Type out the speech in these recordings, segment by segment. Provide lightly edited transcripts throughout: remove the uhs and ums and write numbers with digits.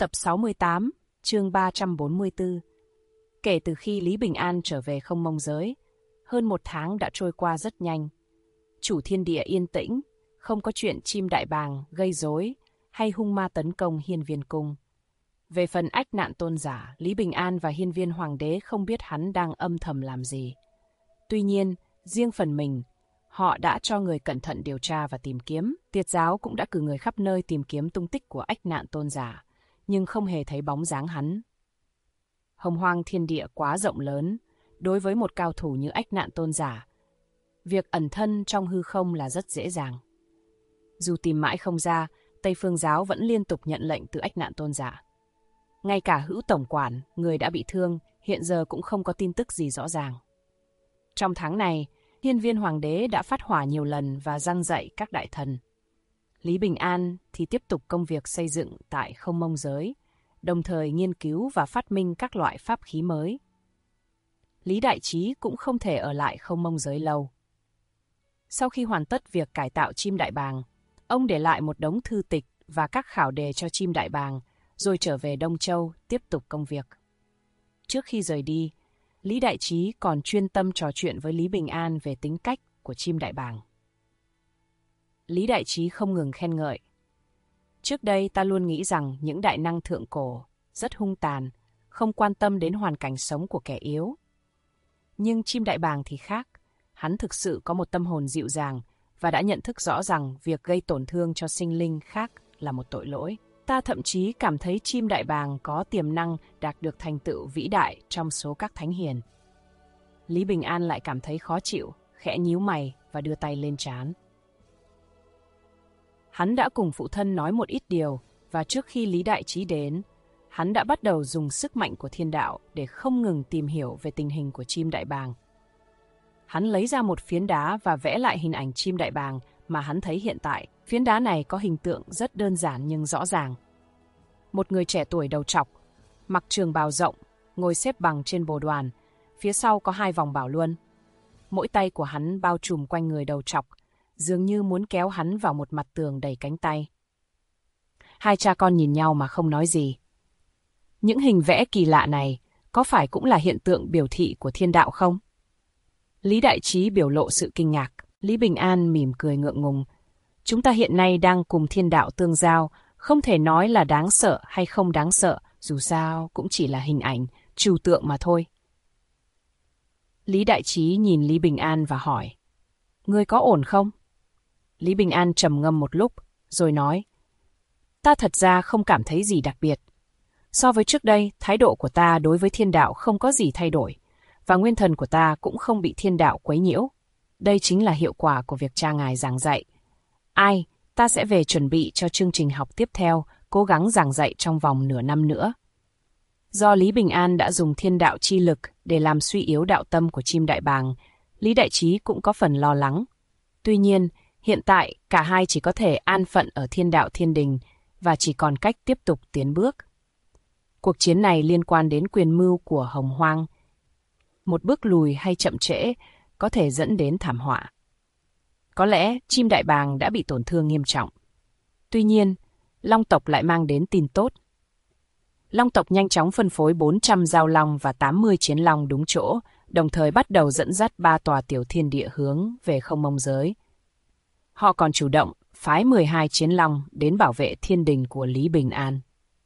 Tập 68, chương 344. Kể từ khi Lý Bình An trở về Không Mông Giới, hơn 1 tháng đã trôi qua rất nhanh. Chủ thiên địa yên tĩnh, không có chuyện chim đại bàng gây rối hay hung ma tấn công hiên viên cung. Về phần ách nạn tôn giả, Lý Bình An và hiên viên hoàng đế không biết hắn đang âm thầm làm gì. Tuy nhiên, riêng phần mình, họ đã cho người cẩn thận điều tra và tìm kiếm. Tiệt giáo cũng đã cử người khắp nơi tìm kiếm tung tích của ách nạn tôn giả, nhưng không hề thấy bóng dáng hắn. Hồng hoang thiên địa quá rộng lớn, đối với một cao thủ như ách nạn tôn giả, việc ẩn thân trong hư không là rất dễ dàng. Dù tìm mãi không ra, Tây Phương giáo vẫn liên tục nhận lệnh từ ách nạn tôn giả. Ngay cả hữu tổng quản, người đã bị thương, hiện giờ cũng không có tin tức gì rõ ràng. Trong tháng này, hiên viên hoàng đế đã phát hỏa nhiều lần và răn dạy các đại thần. Lý Bình An thì tiếp tục công việc xây dựng tại Không Mông Giới, đồng thời nghiên cứu và phát minh các loại pháp khí mới. Lý Đại Trí cũng không thể ở lại Không Mông Giới lâu. Sau khi hoàn tất việc cải tạo chim đại bàng, ông để lại một đống thư tịch và các khảo đề cho chim đại bàng, rồi trở về Đông Châu tiếp tục công việc. Trước khi rời đi, Lý Đại Trí còn chuyên tâm trò chuyện với Lý Bình An về tính cách của chim đại bàng. Lý Đại Trí không ngừng khen ngợi. Trước đây ta luôn nghĩ rằng những đại năng thượng cổ rất hung tàn, không quan tâm đến hoàn cảnh sống của kẻ yếu. Nhưng chim đại bàng thì khác, hắn thực sự có một tâm hồn dịu dàng và đã nhận thức rõ rằng việc gây tổn thương cho sinh linh khác là một tội lỗi. Ta thậm chí cảm thấy chim đại bàng có tiềm năng đạt được thành tựu vĩ đại trong số các thánh hiền. Lý Bình An lại cảm thấy khó chịu, khẽ nhíu mày và đưa tay lên trán. Hắn đã cùng phụ thân nói một ít điều, và trước khi Lý Đại Trí đến, hắn đã bắt đầu dùng sức mạnh của thiên đạo để không ngừng tìm hiểu về tình hình của chim đại bàng. Hắn lấy ra một phiến đá và vẽ lại hình ảnh chim đại bàng mà hắn thấy hiện tại. Phiến đá này có hình tượng rất đơn giản nhưng rõ ràng. Một người trẻ tuổi đầu trọc, mặc trường bào rộng, ngồi xếp bằng trên bồ đoàn, phía sau có 2 vòng bảo luân. Mỗi tay của hắn bao trùm quanh người đầu trọc, dường như muốn kéo hắn vào một mặt tường đầy cánh tay. Hai cha con nhìn nhau mà không nói gì. Những hình vẽ kỳ lạ này có phải cũng là hiện tượng biểu thị của thiên đạo không? Lý Đại Trí biểu lộ sự kinh ngạc. Lý Bình An mỉm cười ngượng ngùng. Chúng ta hiện nay đang cùng thiên đạo tương giao, không thể nói là đáng sợ hay không đáng sợ, dù sao cũng chỉ là hình ảnh, trừu tượng mà thôi. Lý Đại Trí nhìn Lý Bình An và hỏi, ngươi có ổn không? Lý Bình An trầm ngâm một lúc, rồi nói, ta thật ra không cảm thấy gì đặc biệt. So với trước đây, thái độ của ta đối với thiên đạo không có gì thay đổi, và nguyên thần của ta cũng không bị thiên đạo quấy nhiễu. Đây chính là hiệu quả của việc cha ngài giảng dạy. Ta sẽ về chuẩn bị cho chương trình học tiếp theo, cố gắng giảng dạy trong vòng nửa năm nữa. Do Lý Bình An đã dùng thiên đạo chi lực để làm suy yếu đạo tâm của chim đại bàng, Lý Đại Trí cũng có phần lo lắng. Tuy nhiên, hiện tại cả hai chỉ có thể an phận ở thiên đạo thiên đình và chỉ còn cách tiếp tục tiến bước. Cuộc chiến này liên quan đến quyền mưu của Hồng Hoang. Một bước lùi hay chậm trễ có thể dẫn đến thảm họa. Có lẽ chim đại bàng đã bị tổn thương nghiêm trọng. Tuy nhiên, Long tộc lại mang đến tin tốt. Long tộc nhanh chóng phân phối 400 giao long và 80 chiến long đúng chỗ, đồng thời bắt đầu dẫn dắt 3 tòa tiểu thiên địa hướng về Không Mông Giới. Họ còn chủ động phái 12 chiến long đến bảo vệ thiên đình của Lý Bình An.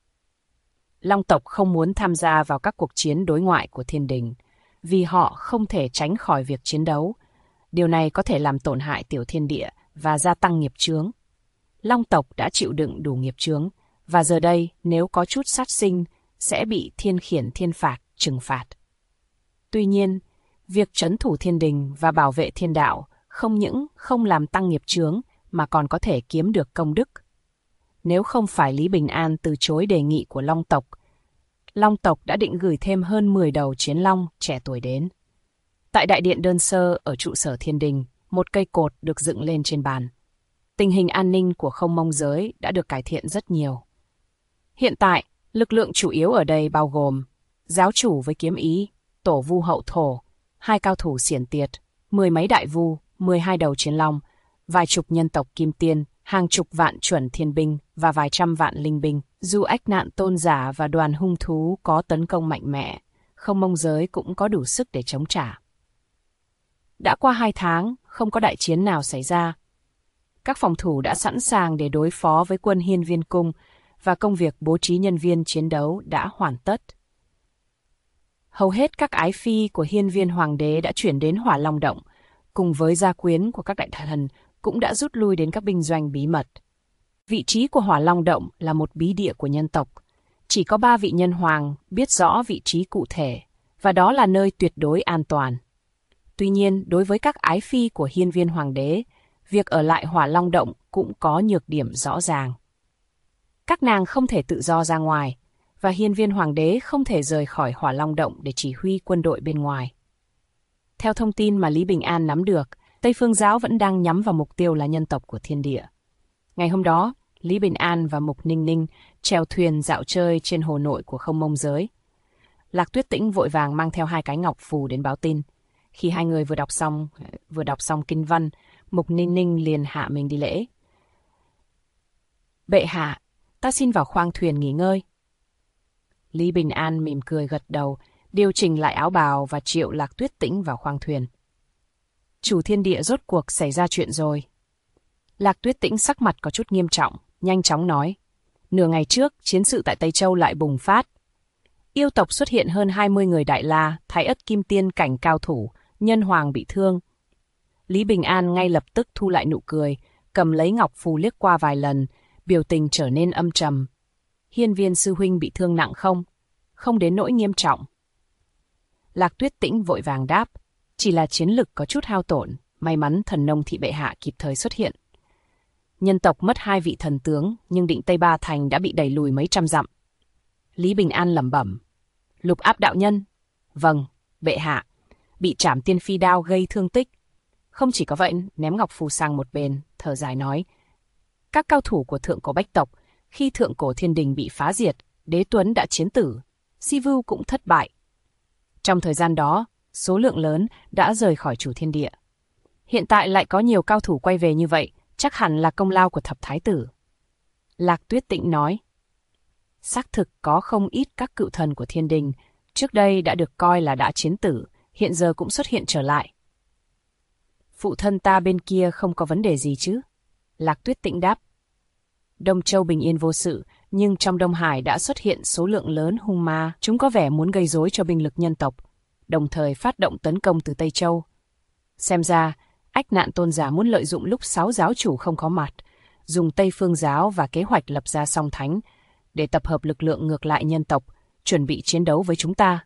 Long tộc không muốn tham gia vào các cuộc chiến đối ngoại của thiên đình, vì họ không thể tránh khỏi việc chiến đấu. Điều này có thể làm tổn hại tiểu thiên địa và gia tăng nghiệp chướng. Long tộc đã chịu đựng đủ nghiệp chướng, và giờ đây nếu có chút sát sinh sẽ bị thiên khiển thiên phạt trừng phạt. Tuy nhiên, việc trấn thủ thiên đình và bảo vệ thiên đạo không những không làm tăng nghiệp chướng mà còn có thể kiếm được công đức. Nếu không phải Lý Bình An từ chối đề nghị của Long tộc đã định gửi thêm hơn 10 đầu chiến long trẻ tuổi đến. Tại đại điện đơn sơ ở trụ sở thiên đình, một cây cột được dựng lên trên bàn. Tình hình an ninh của Không Mông Giới đã được cải thiện rất nhiều. Hiện tại, lực lượng chủ yếu ở đây bao gồm giáo chủ với kiếm ý, tổ vu hậu thổ, 2 cao thủ xiển tiệt, 10 mấy đại vu, 12 đầu chiến long, vài chục nhân tộc kim tiên, hàng chục vạn chuẩn thiên binh và vài trăm vạn linh binh. Dù ách nạn tôn giả và đoàn hung thú có tấn công mạnh mẽ, Không Mông giới cũng có đủ sức để chống trả. Đã qua 2 tháng, không có đại chiến nào xảy ra. Các phòng thủ đã sẵn sàng để đối phó với quân Hiên Viên Cung và công việc bố trí nhân viên chiến đấu đã hoàn tất. Hầu hết các ái phi của Hiên Viên Hoàng đế đã chuyển đến Hỏa Long Động, cùng với gia quyến của các đại thần cũng đã rút lui đến các binh doanh bí mật. Vị trí của Hỏa Long Động là một bí địa của nhân tộc. Chỉ có 3 vị nhân hoàng biết rõ vị trí cụ thể, và đó là nơi tuyệt đối an toàn. Tuy nhiên, đối với các ái phi của Hiên Viên Hoàng đế, việc ở lại Hỏa Long Động cũng có nhược điểm rõ ràng. Các nàng không thể tự do ra ngoài, và Hiên Viên Hoàng đế không thể rời khỏi Hỏa Long Động để chỉ huy quân đội bên ngoài. Theo thông tin mà Lý Bình An nắm được, Tây Phương Giáo vẫn đang nhắm vào mục tiêu là nhân tộc của thiên địa. Ngày hôm đó, Lý Bình An và Mục Ninh Ninh chèo thuyền dạo chơi trên hồ nội của Không Mông giới. Lạc Tuyết Tĩnh vội vàng mang theo 2 cái ngọc phù đến báo tin. Khi hai người vừa đọc xong kinh văn, Mục Ninh Ninh liền hạ mình đi lễ. Bệ hạ, ta xin vào khoang thuyền nghỉ ngơi. Lý Bình An mỉm cười gật đầu, điều chỉnh lại áo bào và triệu Lạc Tuyết Tĩnh vào khoang thuyền. Chủ thiên địa rốt cuộc xảy ra chuyện rồi. Lạc Tuyết Tĩnh sắc mặt có chút nghiêm trọng, nhanh chóng nói. Nửa ngày trước, chiến sự tại Tây Châu lại bùng phát. Yêu tộc xuất hiện hơn 20 người Đại La, Thái Ất Kim Tiên cảnh cao thủ, nhân hoàng bị thương. Lý Bình An ngay lập tức thu lại nụ cười, cầm lấy ngọc phù liếc qua vài lần, biểu tình trở nên âm trầm. Hiên Viên sư huynh bị thương nặng không? Không đến nỗi nghiêm trọng. Lạc Tuyết Tĩnh vội vàng đáp, chỉ là chiến lực có chút hao tổn, may mắn thần nông thị bệ hạ kịp thời xuất hiện. Nhân tộc mất 2 vị thần tướng, nhưng Định Tây Ba Thành đã bị đẩy lùi mấy trăm dặm. Lý Bình An lẩm bẩm. Lục Áp đạo nhân. Vâng, bệ hạ. Bị trảm tiên phi đao gây thương tích. Không chỉ có vậy, ném ngọc phù sang một bên, thở dài nói. Các cao thủ của thượng cổ bách tộc, khi thượng cổ thiên đình bị phá diệt, Đế Tuấn đã chiến tử, Si Vưu cũng thất bại. Trong thời gian đó, số lượng lớn đã rời khỏi chủ thiên địa. Hiện tại lại có nhiều cao thủ quay về như vậy, chắc hẳn là công lao của thập thái tử. Lạc Tuyết Tĩnh nói. Xác thực có không ít các cựu thần của thiên đình, trước đây đã được coi là đã chiến tử, hiện giờ cũng xuất hiện trở lại. Phụ thân ta bên kia không có vấn đề gì chứ? Lạc Tuyết Tĩnh đáp. Đông Châu bình yên vô sự, nhưng trong Đông Hải đã xuất hiện số lượng lớn hung ma, chúng có vẻ muốn gây rối cho binh lực nhân tộc, đồng thời phát động tấn công từ Tây Châu. Xem ra, ách nạn tôn giả muốn lợi dụng lúc 6 giáo chủ không có mặt, dùng Tây Phương Giáo và kế hoạch lập ra song thánh, để tập hợp lực lượng ngược lại nhân tộc, chuẩn bị chiến đấu với chúng ta.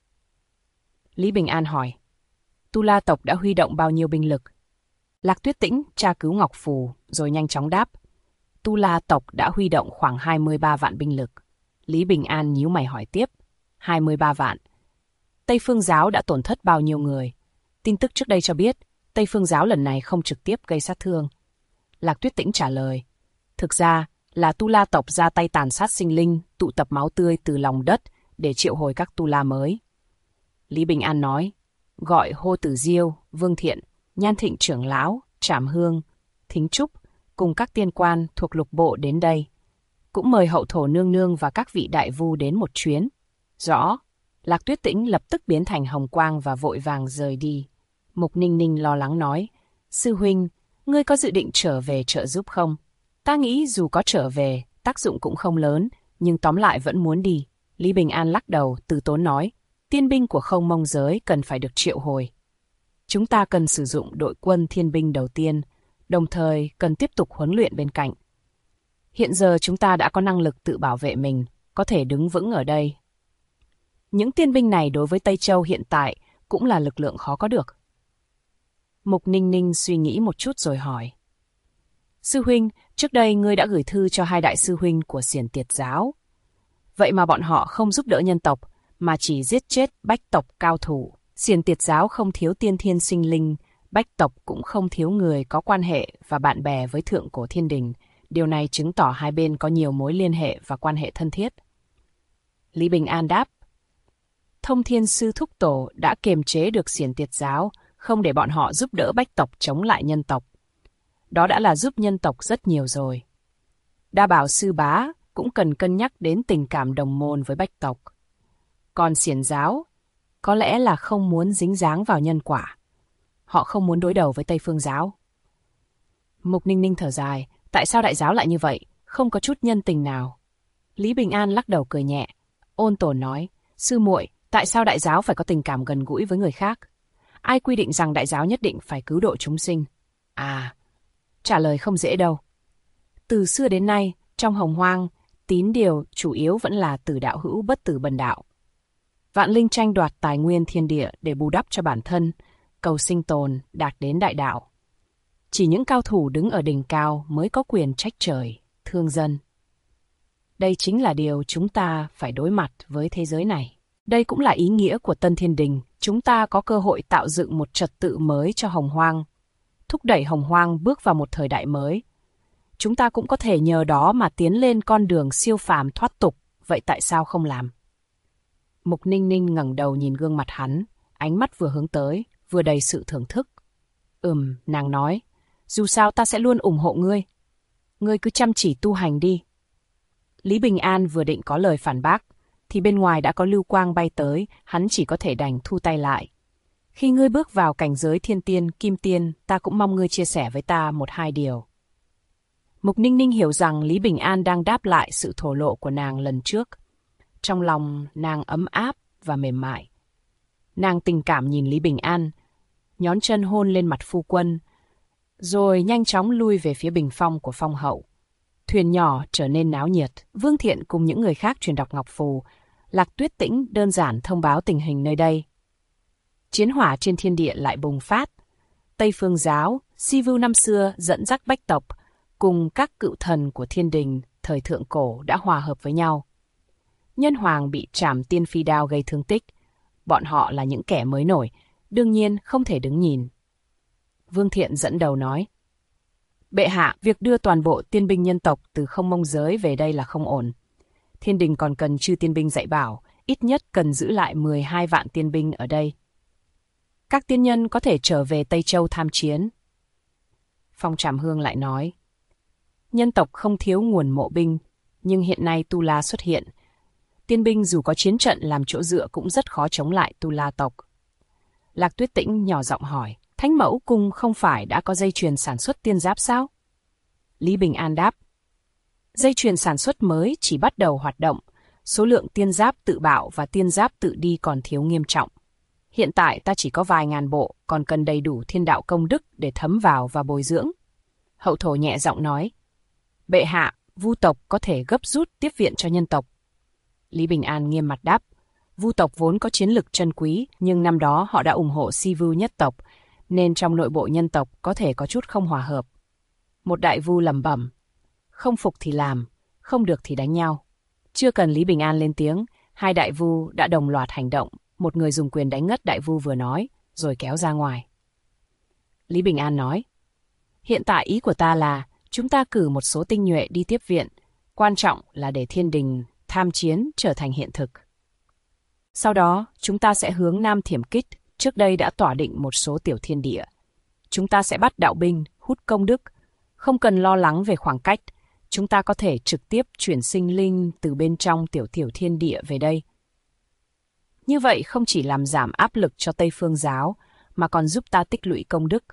Lý Bình An hỏi, Tu La tộc đã huy động bao nhiêu binh lực? Lạc Tuyết Tĩnh tra cứu ngọc phù, rồi nhanh chóng đáp. Tu La tộc đã huy động khoảng 23 vạn binh lực. Lý Bình An nhíu mày hỏi tiếp, 23 vạn. Tây Phương Giáo đã tổn thất bao nhiêu người? Tin tức trước đây cho biết, Tây Phương Giáo lần này không trực tiếp gây sát thương. Lạc Tuyết Tĩnh trả lời, thực ra là Tu La tộc ra tay tàn sát sinh linh, tụ tập máu tươi từ lòng đất để triệu hồi các Tu La mới. Lý Bình An nói, gọi Hô Tử Diêu, Vương Thiện, Nhan Thịnh trưởng lão, Trảm Hương, Thính Trúc cùng các tiên quan thuộc lục bộ đến đây. Cũng mời hậu thổ nương nương và các vị đại vu đến một chuyến. Rõ. Lạc Tuyết Tĩnh lập tức biến thành hồng quang và vội vàng rời đi. Mục Ninh Ninh lo lắng nói, sư huynh, ngươi có dự định trở về trợ giúp không? Ta nghĩ dù có trở về, tác dụng cũng không lớn, nhưng tóm lại vẫn muốn đi. Lý Bình An lắc đầu, từ tốn nói, tiên binh của Không Mông giới cần phải được triệu hồi. Chúng ta cần sử dụng đội quân thiên binh đầu tiên, đồng thời cần tiếp tục huấn luyện bên cạnh. Hiện giờ chúng ta đã có năng lực tự bảo vệ mình, có thể đứng vững ở đây. Những tiên binh này đối với Tây Châu hiện tại cũng là lực lượng khó có được. Mục Ninh Ninh suy nghĩ một chút rồi hỏi. Sư huynh, trước đây ngươi đã gửi thư cho 2 đại sư huynh của Xiển Tiệt giáo. Vậy mà bọn họ không giúp đỡ nhân tộc, mà chỉ giết chết bách tộc cao thủ. Xiển Tiệt giáo không thiếu tiên thiên sinh linh, bách tộc cũng không thiếu người có quan hệ và bạn bè với thượng cổ thiên đình. Điều này chứng tỏ hai bên có nhiều mối liên hệ và quan hệ thân thiết. Lý Bình An đáp. Thông Thiên Sư Thúc Tổ đã kiềm chế được Xiển Tiệt giáo, không để bọn họ giúp đỡ bách tộc chống lại nhân tộc. Đó đã là giúp nhân tộc rất nhiều rồi. Đa Bảo Sư Bá cũng cần cân nhắc đến tình cảm đồng môn với Bách tộc. Còn Xiển giáo, có lẽ là không muốn dính dáng vào nhân quả. Họ không muốn đối đầu với Tây Phương giáo. Mục Ninh Ninh thở dài, tại sao đại giáo lại như vậy, không có chút nhân tình nào. Lý Bình An lắc đầu cười nhẹ, ôn tồn nói, sư muội, tại sao đại giáo phải có tình cảm gần gũi với người khác? Ai quy định rằng đại giáo nhất định phải cứu độ chúng sinh? À, trả lời không dễ đâu. Từ xưa đến nay, trong Hồng Hoang, tín điều chủ yếu vẫn là tử đạo hữu bất tử bần đạo. Vạn linh tranh đoạt tài nguyên thiên địa để bù đắp cho bản thân, cầu sinh tồn, đạt đến đại đạo. Chỉ những cao thủ đứng ở đỉnh cao mới có quyền trách trời, thương dân. Đây chính là điều chúng ta phải đối mặt với thế giới này. Đây cũng là ý nghĩa của Tân Thiên Đình. Chúng ta có cơ hội tạo dựng một trật tự mới cho Hồng Hoang, thúc đẩy Hồng Hoang bước vào một thời đại mới. Chúng ta cũng có thể nhờ đó mà tiến lên con đường siêu phàm thoát tục, vậy tại sao không làm? Mục Ninh Ninh ngẩng đầu nhìn gương mặt hắn, ánh mắt vừa hướng tới, vừa đầy sự thưởng thức. Nàng nói, dù sao ta sẽ luôn ủng hộ ngươi. Ngươi cứ chăm chỉ tu hành đi. Lý Bình An vừa định có lời phản bác, thì bên ngoài đã có lưu quang bay tới, hắn chỉ có thể đành thu tay lại. Khi ngươi bước vào cảnh giới thiên tiên, kim tiên, ta cũng mong ngươi chia sẻ với ta một hai điều. Mục Ninh Ninh hiểu rằng Lý Bình An đang đáp lại sự thổ lộ của nàng lần trước. Trong lòng nàng ấm áp và mềm mại. Nàng tình cảm nhìn Lý Bình An, nhón chân hôn lên mặt phu quân, rồi nhanh chóng lui về phía bình phong của phong hậu. Thuyền nhỏ trở nên náo nhiệt, Vương Thiện cùng những người khác truyền đọc ngọc phù, Lạc Tuyết Tĩnh đơn giản thông báo tình hình nơi đây. Chiến hỏa trên thiên địa lại bùng phát. Tây Phương giáo, Si Vưu năm xưa dẫn dắt Bách tộc, cùng các cựu thần của thiên đình thời thượng cổ đã hòa hợp với nhau. Nhân Hoàng bị trảm tiên phi đao gây thương tích. Bọn họ là những kẻ mới nổi, đương nhiên không thể đứng nhìn. Vương Thiện dẫn đầu nói, bệ hạ, việc đưa toàn bộ tiên binh nhân tộc từ Không Mông giới về đây là không ổn. Thiên đình còn cần chư tiên binh dạy bảo, ít nhất cần giữ lại 12 vạn tiên binh ở đây. Các tiên nhân có thể trở về Tây Châu tham chiến. Phong Trảm Hương lại nói, nhân tộc không thiếu nguồn mộ binh, nhưng hiện nay Tu La xuất hiện. Tiên binh dù có chiến trận làm chỗ dựa cũng rất khó chống lại Tu La tộc. Lạc Tuyết Tĩnh nhỏ giọng hỏi, Thánh Mẫu Cung không phải đã có dây chuyền sản xuất tiên giáp sao? Lý Bình An đáp, dây chuyền sản xuất mới chỉ bắt đầu hoạt động, số lượng tiên giáp tự bạo và tiên giáp tự đi còn thiếu nghiêm trọng. Hiện tại ta chỉ có vài ngàn bộ, còn cần đầy đủ thiên đạo công đức để thấm vào và bồi dưỡng. Hậu thổ nhẹ giọng nói, bệ hạ, Vu tộc có thể gấp rút tiếp viện cho nhân tộc. Lý Bình An nghiêm mặt đáp, Vu tộc vốn có chiến lực chân quý, nhưng năm đó họ đã ủng hộ Si Vưu nhất tộc, nên trong nội bộ nhân tộc có thể có chút không hòa hợp. Một đại vu lẩm bẩm, không phục thì làm, không được thì đánh nhau. Chưa cần Lý Bình An lên tiếng, hai đại vu đã đồng loạt hành động, một người dùng quyền đánh ngất đại vu vừa nói, rồi kéo ra ngoài. Lý Bình An nói, hiện tại ý của ta là chúng ta cử một số tinh nhuệ đi tiếp viện, quan trọng là để thiên đình tham chiến trở thành hiện thực. Sau đó, chúng ta sẽ hướng Nam Thiểm Kích, trước đây đã tỏa định một số tiểu thiên địa. Chúng ta sẽ bắt đạo binh, hút công đức, không cần lo lắng về khoảng cách, chúng ta có thể trực tiếp chuyển sinh linh từ bên trong tiểu thiên địa về đây. Như vậy không chỉ làm giảm áp lực cho Tây Phương giáo, mà còn giúp ta tích lũy công đức.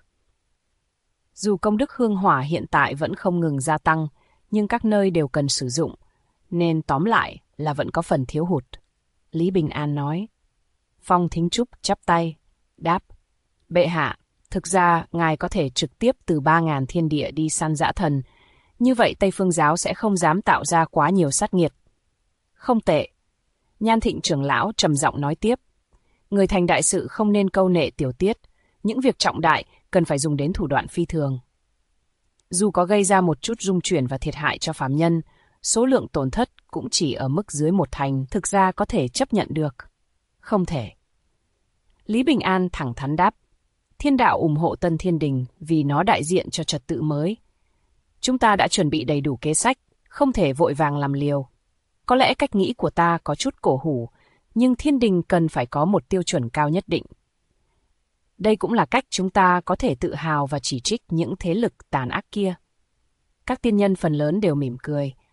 Dù công đức hương hỏa hiện tại vẫn không ngừng gia tăng, nhưng các nơi đều cần sử dụng, nên tóm lại là vẫn có phần thiếu hụt. Lý Bình An nói. Phong Thính Trúc chắp tay, đáp, bệ hạ, thực ra ngài có thể trực tiếp từ 3.000 thiên địa đi săn dã thần, như vậy Tây Phương giáo sẽ không dám tạo ra quá nhiều sát nghiệt. Không tệ. Nhan Thịnh trưởng lão trầm giọng nói tiếp, người thành đại sự không nên câu nệ tiểu tiết, những việc trọng đại cần phải dùng đến thủ đoạn phi thường. Dù có gây ra một chút rung chuyển và thiệt hại cho phàm nhân, số lượng tổn thất cũng chỉ ở mức dưới 1/10, thực ra có thể chấp nhận được. Không thể. Lý Bình An thẳng thắn đáp, thiên đạo ủng hộ Tân Thiên Đình vì nó đại diện cho trật tự mới. Chúng ta đã chuẩn bị đầy đủ kế sách, không thể vội vàng làm liều. Có lẽ cách nghĩ của ta có chút cổ hủ, nhưng Thiên Đình cần phải có một tiêu chuẩn cao nhất định. Đây cũng là cách chúng ta có thể tự hào và chỉ trích những thế lực tàn ác kia. Các tiên nhân phần lớn đều mỉm cười.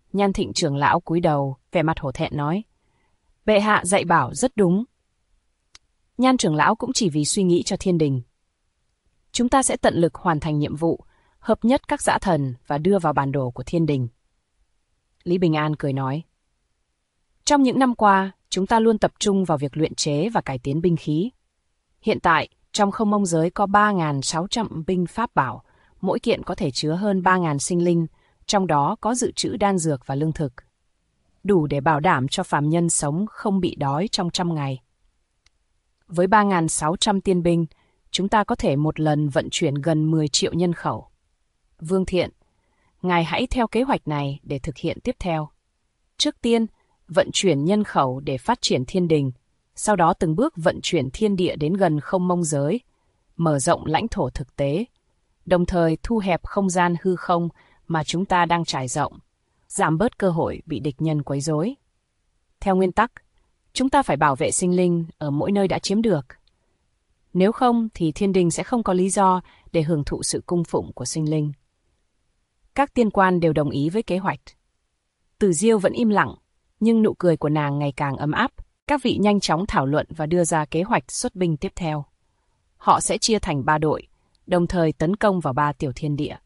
Nhan Thịnh trưởng lão cúi đầu, vẻ mặt hổ thẹn nói. Bệ hạ dạy bảo rất đúng. Nhan trưởng lão cũng chỉ vì suy nghĩ cho thiên đình. Chúng ta sẽ tận lực hoàn thành nhiệm vụ, hợp nhất các dã thần và đưa vào bản đồ của thiên đình. Lý Bình An cười nói. Trong những năm qua, chúng ta luôn tập trung vào việc luyện chế và cải tiến binh khí. Hiện tại, trong không mông giới có 3.600 binh pháp bảo, mỗi kiện có thể chứa hơn 3.000 sinh linh, trong đó có dự trữ đan dược và lương thực. Đủ để bảo đảm cho phàm nhân sống không bị đói trong 100 ngày. Với 3.600 tiên binh, chúng ta có thể một lần vận chuyển gần 10 triệu nhân khẩu. Vương Thiện, ngài hãy theo kế hoạch này để thực hiện tiếp theo. Trước tiên, vận chuyển nhân khẩu để phát triển thiên đình, sau đó từng bước vận chuyển thiên địa đến gần không mông giới, mở rộng lãnh thổ thực tế, đồng thời thu hẹp không gian hư không mà chúng ta đang trải rộng, giảm bớt cơ hội bị địch nhân quấy rối. Theo nguyên tắc, chúng ta phải bảo vệ sinh linh ở mỗi nơi đã chiếm được. Nếu không thì thiên đình sẽ không có lý do để hưởng thụ sự cung phụng của sinh linh. Các tiên quan đều đồng ý với kế hoạch. Tử Diêu vẫn im lặng, nhưng nụ cười của nàng ngày càng ấm áp. Các vị nhanh chóng thảo luận và đưa ra kế hoạch xuất binh tiếp theo. Họ sẽ chia thành 3 đội, đồng thời tấn công vào 3 tiểu thiên địa.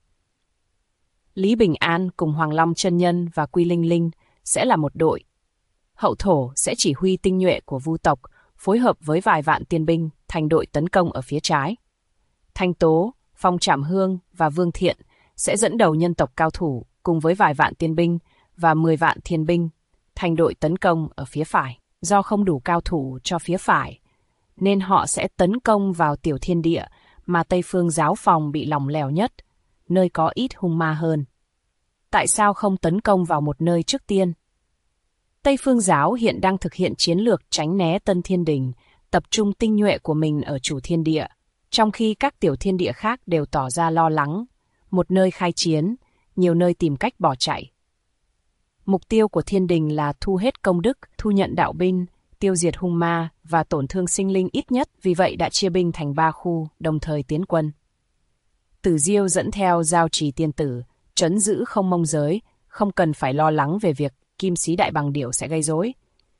Lý Bình An cùng Hoàng Long Chân Nhân và Quy Linh Linh sẽ là một đội. Hậu thổ sẽ chỉ huy tinh nhuệ của Vu tộc, phối hợp với vài vạn tiên binh thành đội tấn công ở phía trái. Thanh Tố, Phong Trảm Hương và Vương Thiện sẽ dẫn đầu nhân tộc cao thủ cùng với vài vạn tiên binh và 10 vạn thiên binh thành đội tấn công ở phía phải. Do không đủ cao thủ cho phía phải, nên họ sẽ tấn công vào tiểu thiên địa mà Tây Phương Giáo Phòng bị lỏng lẻo nhất, nơi có ít hung ma hơn. Tại sao không tấn công vào một nơi trước tiên? Tây Phương Giáo hiện đang thực hiện chiến lược tránh né Tân Thiên Đình, tập trung tinh nhuệ của mình ở chủ thiên địa, trong khi các tiểu thiên địa khác đều tỏ ra lo lắng, một nơi khai chiến, nhiều nơi tìm cách bỏ chạy. Mục tiêu của thiên đình là thu hết công đức, thu nhận đạo binh, tiêu diệt hung ma và tổn thương sinh linh ít nhất, vì vậy đã chia binh thành 3 khu, đồng thời tiến quân. Tử Diêu dẫn theo Giao Trì Tiên Tử, trấn giữ không mông giới, không cần phải lo lắng về việc Kim Sĩ Đại Bằng Điểu sẽ gây rối.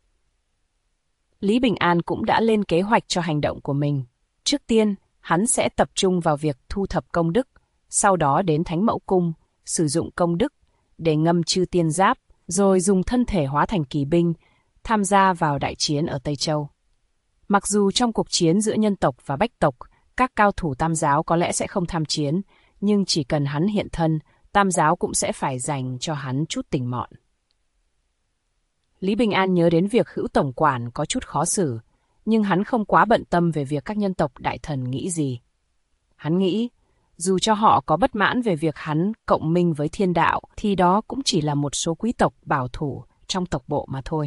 Lý Bình An cũng đã lên kế hoạch cho hành động của mình. Trước tiên, hắn sẽ tập trung vào việc thu thập công đức, sau đó đến Thánh Mẫu Cung, sử dụng công đức để ngâm chư tiên giáp, rồi dùng thân thể hóa thành kỳ binh, tham gia vào đại chiến ở Tây Châu. Mặc dù trong cuộc chiến giữa nhân tộc và bách tộc, các cao thủ Tam giáo có lẽ sẽ không tham chiến, nhưng chỉ cần hắn hiện thân, Tam giáo cũng sẽ phải dành cho hắn chút tình mọn. Lý Bình An nhớ đến việc Hữu Tổng Quản có chút khó xử, nhưng hắn không quá bận tâm về việc các nhân tộc đại thần nghĩ gì. Hắn nghĩ, dù cho họ có bất mãn về việc hắn cộng minh với thiên đạo, thì đó cũng chỉ là một số quý tộc bảo thủ trong tộc bộ mà thôi.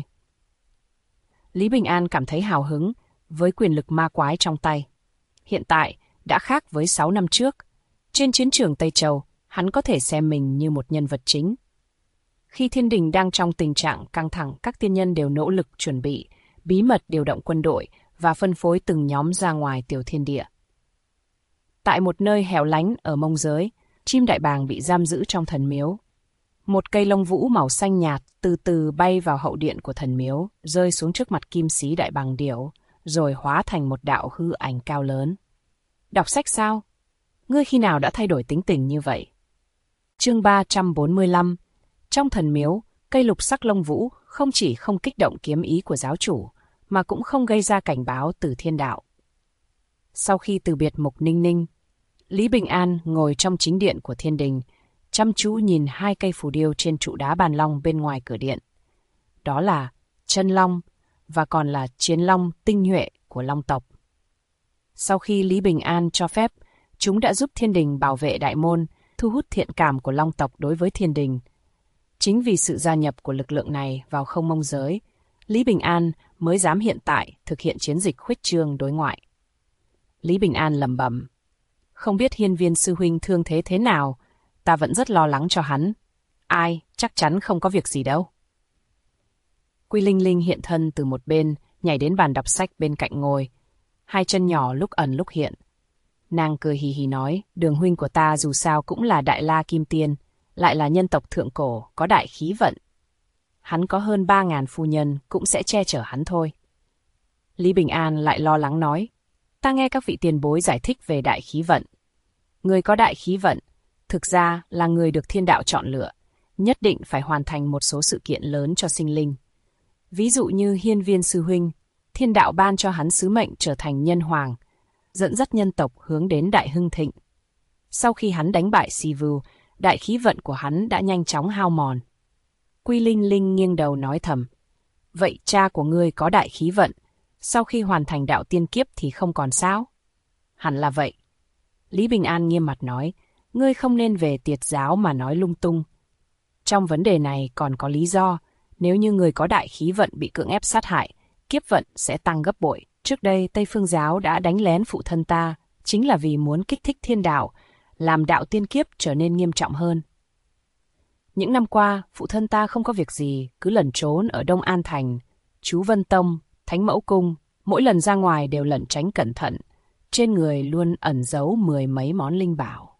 Lý Bình An cảm thấy hào hứng với quyền lực ma quái trong tay. Hiện tại, đã khác với 6 năm trước. Trên chiến trường Tây Châu, hắn có thể xem mình như một nhân vật chính. Khi thiên đình đang trong tình trạng căng thẳng, các tiên nhân đều nỗ lực chuẩn bị, bí mật điều động quân đội và phân phối từng nhóm ra ngoài tiểu thiên địa. Tại một nơi hẻo lánh ở mông giới, chim đại bàng bị giam giữ trong thần miếu. Một cây lông vũ màu xanh nhạt từ từ bay vào hậu điện của thần miếu, rơi xuống trước mặt Kim Sĩ Đại Bàng Điểu, rồi hóa thành một đạo hư ảnh cao lớn. Đọc sách sao? Ngươi khi nào đã thay đổi tính tình như vậy? Chương 345. Trong thần miếu, cây lục sắc lông vũ không chỉ không kích động kiếm ý của giáo chủ, mà cũng không gây ra cảnh báo từ thiên đạo. Sau khi từ biệt Mục Ninh Ninh, Lý Bình An ngồi trong chính điện của thiên đình, chăm chú nhìn 2 cây phù điêu trên trụ đá bàn long bên ngoài cửa điện. Đó là chân long và còn là chiến long tinh nhuệ của long tộc. Sau khi Lý Bình An cho phép, chúng đã giúp thiên đình bảo vệ đại môn, thu hút thiện cảm của long tộc đối với thiên đình. Chính vì sự gia nhập của lực lượng này vào không mông giới, Lý Bình An mới dám hiện tại thực hiện chiến dịch khuếch trương đối ngoại. Lý Bình An lẩm bẩm, không biết Hiên Viên sư huynh thương thế nào, ta vẫn rất lo lắng cho hắn. Ai, chắc chắn không có việc gì đâu. Quy Linh Linh hiện thân từ một bên, nhảy đến bàn đọc sách bên cạnh ngồi. 2 chân nhỏ lúc ẩn lúc hiện. Nàng cười hì hì nói, Đường huynh của ta dù sao cũng là Đại La Kim Tiên, lại là nhân tộc thượng cổ, có đại khí vận, hắn có hơn 3.000 phu nhân cũng sẽ che chở hắn thôi. Lý Bình An lại lo lắng nói, ta nghe các vị tiền bối giải thích về đại khí vận. Người có đại khí vận, thực ra là người được thiên đạo chọn lựa, nhất định phải hoàn thành một số sự kiện lớn cho sinh linh. Ví dụ như Hiên Viên sư huynh, thiên đạo ban cho hắn sứ mệnh trở thành nhân hoàng, dẫn dắt nhân tộc hướng đến đại hưng thịnh. Sau khi hắn đánh bại Sivu, đại khí vận của hắn đã nhanh chóng hao mòn. Quy Linh Linh nghiêng đầu nói thầm, vậy cha của ngươi có đại khí vận, sau khi hoàn thành đạo tiên kiếp thì không còn sao? Hẳn là vậy. Lý Bình An nghiêm mặt nói, ngươi không nên về Tiệt giáo mà nói lung tung. Trong vấn đề này còn có lý do, nếu như người có đại khí vận bị cưỡng ép sát hại, kiếp vận sẽ tăng gấp bội. Trước đây Tây Phương giáo đã đánh lén phụ thân ta, chính là vì muốn kích thích thiên đạo, làm đạo tiên kiếp trở nên nghiêm trọng hơn. Những năm qua, phụ thân ta không có việc gì, cứ lẩn trốn ở Đông An Thành, Chú Vân Tông, Thánh Mẫu Cung, mỗi lần ra ngoài đều lẩn tránh cẩn thận, trên người luôn ẩn giấu 10 mấy món linh bảo.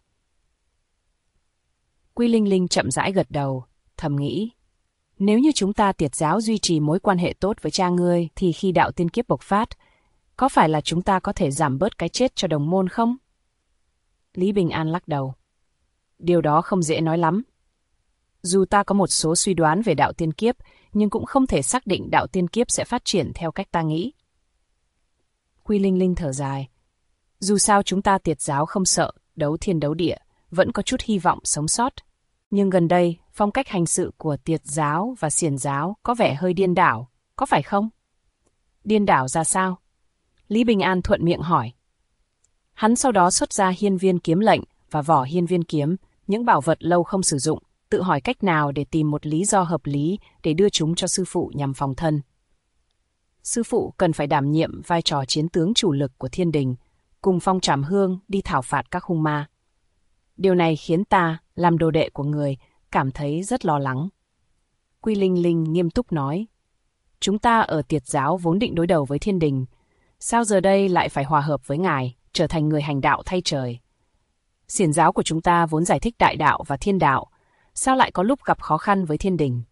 Quy Linh Linh chậm rãi gật đầu, thầm nghĩ, nếu như chúng ta Tiệt giáo duy trì mối quan hệ tốt với cha ngươi, thì khi đạo tiên kiếp bộc phát, có phải là chúng ta có thể giảm bớt cái chết cho đồng môn không? Lý Bình An lắc đầu. Điều đó không dễ nói lắm. Dù ta có một số suy đoán về đạo tiên kiếp, nhưng cũng không thể xác định đạo tiên kiếp sẽ phát triển theo cách ta nghĩ. Quy Linh Linh thở dài. Dù sao chúng ta Tiệt giáo không sợ, đấu thiên đấu địa, vẫn có chút hy vọng sống sót. Nhưng gần đây, phong cách hành sự của Tiệt giáo và Xiển giáo có vẻ hơi điên đảo, có phải không? Điên đảo ra sao? Lý Bình An thuận miệng hỏi. Hắn sau đó xuất ra hiên viên kiếm lệnh và vỏ hiên viên kiếm, những bảo vật lâu không sử dụng, tự hỏi cách nào để tìm một lý do hợp lý để đưa chúng cho sư phụ nhằm phòng thân. Sư phụ cần phải đảm nhiệm vai trò chiến tướng chủ lực của thiên đình, cùng Phong Trảm Hương đi thảo phạt các hung ma. Điều này khiến ta, làm đồ đệ của người, cảm thấy rất lo lắng. Quy Linh Linh nghiêm túc nói, chúng ta ở Tiệt giáo vốn định đối đầu với thiên đình, sao giờ đây lại phải hòa hợp với ngài, trở thành người hành đạo thay trời? Xiển giáo của chúng ta vốn giải thích đại đạo và thiên đạo, sao lại có lúc gặp khó khăn với thiên đình?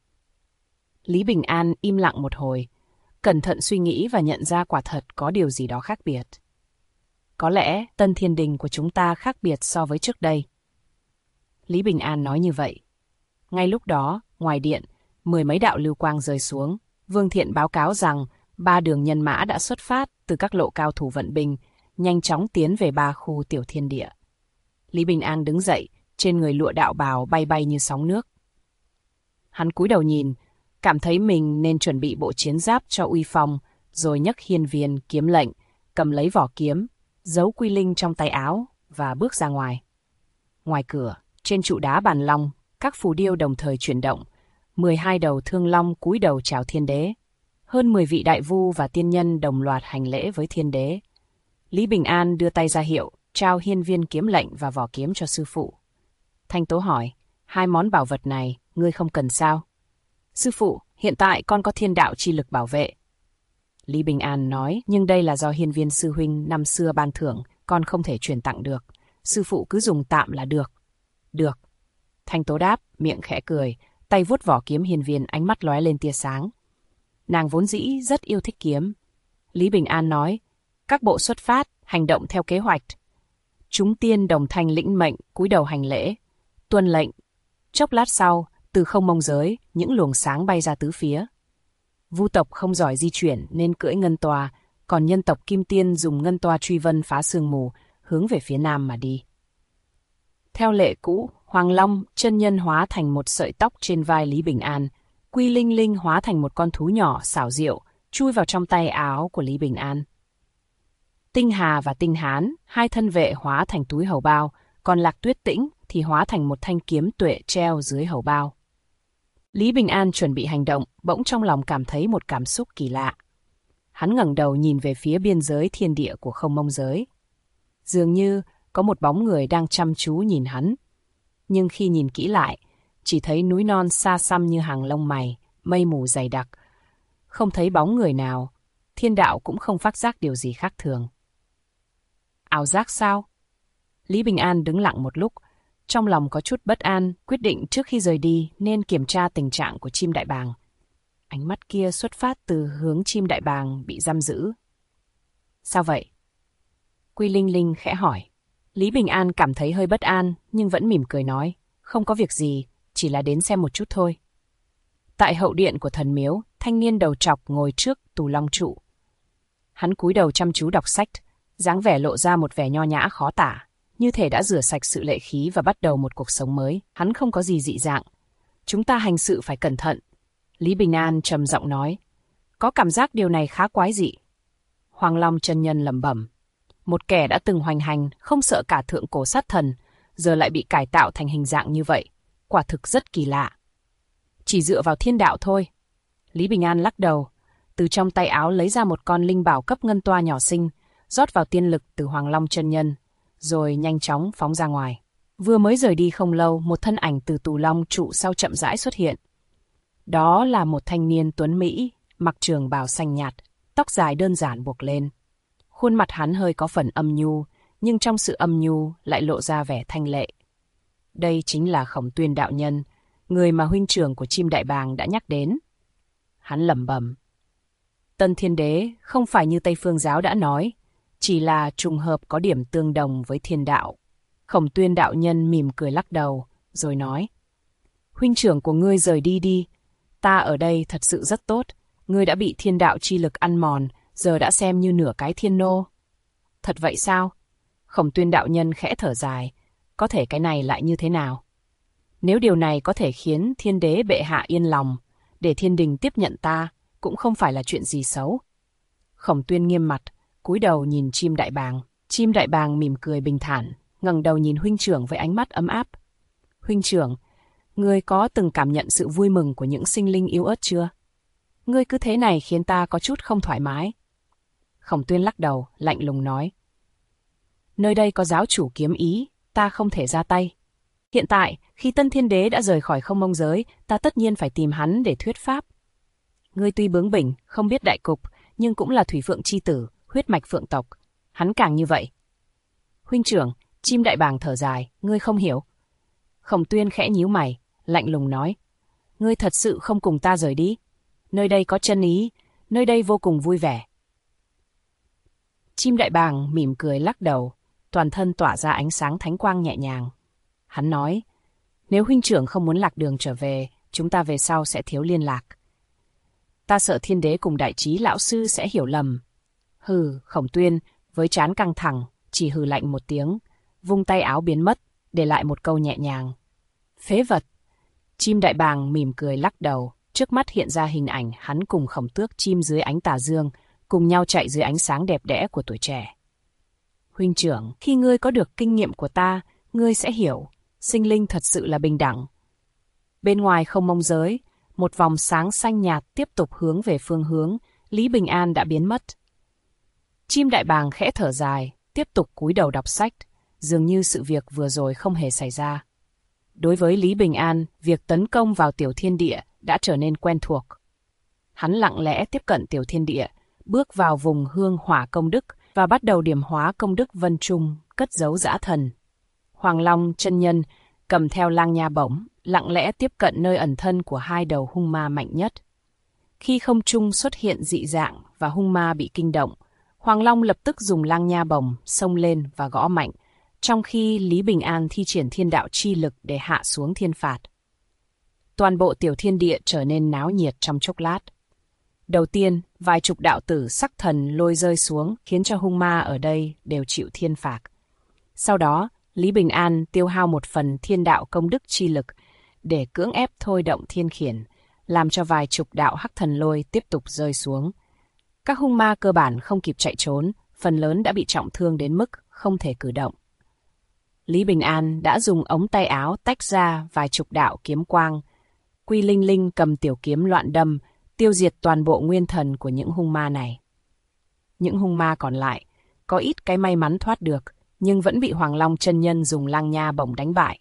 Lý Bình An im lặng một hồi, cẩn thận suy nghĩ và nhận ra quả thật có điều gì đó khác biệt. Có lẽ tân thiên đình của chúng ta khác biệt so với trước đây. Lý Bình An nói như vậy. Ngay lúc đó, ngoài điện, 10 mấy đạo lưu quang rơi xuống. Vương Thiện báo cáo rằng 3 đường nhân mã đã xuất phát từ các lộ cao thủ vận binh, nhanh chóng tiến về 3 khu tiểu thiên địa. Lý Bình An đứng dậy, trên người lụa đạo bào bay bay như sóng nước. Hắn cúi đầu nhìn, cảm thấy mình nên chuẩn bị bộ chiến giáp cho uy phong, rồi nhấc hiên viên kiếm lệnh, cầm lấy vỏ kiếm, giấu Quy Linh trong tay áo và bước ra ngoài. Ngoài cửa, trên trụ đá bàn long, các phù điêu đồng thời chuyển động, 12 đầu thương long cúi đầu chào thiên đế. Hơn 10 vị đại vu và tiên nhân đồng loạt hành lễ với thiên đế. Lý Bình An đưa tay ra hiệu, trao hiên viên kiếm lệnh và vỏ kiếm cho sư phụ. Thanh Tố hỏi, 2 món bảo vật này, ngươi không cần sao? Sư phụ, hiện tại con có thiên đạo chi lực bảo vệ. Lý Bình An nói, nhưng đây là do hiên viên sư huynh năm xưa ban thưởng, con không thể truyền tặng được. Sư phụ cứ dùng tạm là được. Được. Thanh Tố đáp, miệng khẽ cười, tay vuốt vỏ kiếm hiên viên, ánh mắt lóe lên tia sáng. Nàng vốn dĩ rất yêu thích kiếm. Lý Bình An nói, các bộ xuất phát, hành động theo kế hoạch. Chúng tiên đồng thanh lĩnh mệnh, cúi đầu hành lễ. Tuân lệnh. Chốc lát sau, từ không mông giới, những luồng sáng bay ra tứ phía. Vu tộc không giỏi di chuyển nên cưỡi ngân toa, còn nhân tộc Kim Tiên dùng ngân toa truy vân phá sương mù, hướng về phía nam mà đi. Theo lệ cũ, Hoàng Long chân nhân hóa thành một sợi tóc trên vai Lý Bình An, Quy Linh Linh hóa thành một con thú nhỏ xảo diệu, chui vào trong tay áo của Lý Bình An. Tinh Hà và Tinh Hán, 2 thân vệ hóa thành túi hầu bao, còn Lạc Tuyết Tĩnh thì hóa thành một thanh kiếm tuệ treo dưới hầu bao. Lý Bình An chuẩn bị hành động, bỗng trong lòng cảm thấy một cảm xúc kỳ lạ. Hắn ngẩng đầu nhìn về phía biên giới thiên địa của không mông giới. Dường như có một bóng người đang chăm chú nhìn hắn. Nhưng khi nhìn kỹ lại, chỉ thấy núi non xa xăm như hàng lông mày, mây mù dày đặc. Không thấy bóng người nào, thiên đạo cũng không phát giác điều gì khác thường. Ảo giác sao? Lý Bình An đứng lặng một lúc, trong lòng có chút bất an, quyết định trước khi rời đi nên kiểm tra tình trạng của chim đại bàng. Ánh mắt kia xuất phát từ hướng chim đại bàng bị giam giữ. Sao vậy? Quy Linh Linh khẽ hỏi. Lý Bình An cảm thấy hơi bất an nhưng vẫn mỉm cười nói, không có việc gì, chỉ là đến xem một chút thôi. Tại hậu điện của thần miếu, thanh niên đầu trọc ngồi trước tù long trụ. Hắn cúi đầu chăm chú đọc sách, dáng vẻ lộ ra một vẻ nho nhã khó tả, như thể đã rửa sạch sự lệ khí và bắt đầu một cuộc sống mới. Hắn không có gì dị dạng. Chúng ta hành sự phải cẩn thận. Lý Bình An trầm giọng nói. Có cảm giác điều này khá quái dị. Hoàng Long chân nhân lẩm bẩm. Một kẻ đã từng hoành hành, không sợ cả thượng cổ sát thần, giờ lại bị cải tạo thành hình dạng như vậy. Quả thực rất kỳ lạ. Chỉ dựa vào thiên đạo thôi. Lý Bình An lắc đầu. Từ trong tay áo lấy ra một con linh bảo cấp ngân toa nhỏ xinh, rót vào tiên lực từ Hoàng Long chân nhân, rồi nhanh chóng phóng ra ngoài. Vừa mới rời đi không lâu, một thân ảnh từ tù long trụ sau chậm rãi xuất hiện. Đó là một thanh niên tuấn Mỹ, mặc trường bào xanh nhạt, tóc dài đơn giản buộc lên. Khuôn mặt hắn hơi có phần âm nhu, nhưng trong sự âm nhu lại lộ ra vẻ thanh lệ. Đây chính là Khổng Tuyên đạo nhân, người mà huynh trưởng của chim đại bàng đã nhắc đến. Hắn lẩm bẩm. Tân Thiên Đế không phải như Tây Phương Giáo đã nói, chỉ là trùng hợp có điểm tương đồng với thiên đạo. Khổng Tuyên đạo nhân mỉm cười lắc đầu, rồi nói. Huynh trưởng của ngươi rời đi đi, ta ở đây thật sự rất tốt, ngươi đã bị thiên đạo chi lực ăn mòn, giờ đã xem như nửa cái thiên nô. Thật vậy sao? Khổng Tuyên đạo nhân khẽ thở dài, có thể cái này lại như thế nào? Nếu điều này có thể khiến Thiên Đế bệ hạ yên lòng, để thiên đình tiếp nhận ta, cũng không phải là chuyện gì xấu. Khổng Tuyên nghiêm mặt, cúi đầu nhìn chim đại bàng. Chim đại bàng mỉm cười bình thản, ngẩng đầu nhìn huynh trưởng với ánh mắt ấm áp. Huynh trưởng, ngươi có từng cảm nhận sự vui mừng của những sinh linh yếu ớt chưa? Ngươi cứ thế này khiến ta có chút không thoải mái. Khổng Tuyên lắc đầu, lạnh lùng nói. Nơi đây có giáo chủ kiếm ý, ta không thể ra tay. Hiện tại, khi Tân Thiên Đế đã rời khỏi Không Mông Giới, ta tất nhiên phải tìm hắn để thuyết pháp. Ngươi tuy bướng bỉnh, không biết đại cục, nhưng cũng là thủy phượng chi tử, huyết mạch phượng tộc. Hắn càng như vậy. Huynh trưởng, chim đại bàng thở dài, ngươi không hiểu. Khổng Tuyên khẽ nhíu mày, lạnh lùng nói. Ngươi thật sự không cùng ta rời đi. Nơi đây có chân ý, nơi đây vô cùng vui vẻ. Chim đại bàng mỉm cười lắc đầu, toàn thân tỏa ra ánh sáng thánh quang nhẹ nhàng. Hắn nói, nếu huynh trưởng không muốn lạc đường trở về, chúng ta về sau sẽ thiếu liên lạc. Ta sợ Thiên Đế cùng đại trí lão sư sẽ hiểu lầm. Hừ, Khổng Tuyên, với trán căng thẳng, chỉ hừ lạnh một tiếng, vung tay áo biến mất, để lại một câu nhẹ nhàng. Phế vật. Chim đại bàng mỉm cười lắc đầu, trước mắt hiện ra hình ảnh hắn cùng Khổng Tước chim dưới ánh tà dương, cùng nhau chạy dưới ánh sáng đẹp đẽ của tuổi trẻ. Huynh trưởng, khi ngươi có được kinh nghiệm của ta, ngươi sẽ hiểu, sinh linh thật sự là bình đẳng. Bên ngoài Không Mông Giới, một vòng sáng xanh nhạt tiếp tục hướng về phương hướng, Lý Bình An đã biến mất. Chim đại bàng khẽ thở dài, tiếp tục cúi đầu đọc sách, dường như sự việc vừa rồi không hề xảy ra. Đối với Lý Bình An, việc tấn công vào tiểu thiên địa đã trở nên quen thuộc. Hắn lặng lẽ tiếp cận tiểu thiên địa, bước vào vùng hương hỏa công đức và bắt đầu điểm hóa công đức vân trung, cất giấu dã thần. Hoàng Long chân nhân cầm theo lang nha bổng, lặng lẽ tiếp cận nơi ẩn thân của hai đầu hung ma mạnh nhất. Khi không trung xuất hiện dị dạng và hung ma bị kinh động, Hoàng Long lập tức dùng lang nha bổng xông lên và gõ mạnh, trong khi Lý Bình An thi triển thiên đạo chi lực để hạ xuống thiên phạt. Toàn bộ tiểu thiên địa trở nên náo nhiệt trong chốc lát. Đầu tiên, vài chục đạo tử sắc thần lôi rơi xuống khiến cho hung ma ở đây đều chịu thiên phạt. Sau đó, Lý Bình An tiêu hao một phần thiên đạo công đức chi lực để cưỡng ép thôi động thiên khiển, làm cho vài chục đạo hắc thần lôi tiếp tục rơi xuống. Các hung ma cơ bản không kịp chạy trốn, phần lớn đã bị trọng thương đến mức không thể cử động. Lý Bình An đã dùng ống tay áo tách ra vài chục đạo kiếm quang. Quy Linh Linh cầm tiểu kiếm loạn đâm, tiêu diệt toàn bộ nguyên thần của những hung ma này. Những hung ma còn lại, có ít cái may mắn thoát được, nhưng vẫn bị Hoàng Long chân nhân dùng lang nha bổng đánh bại.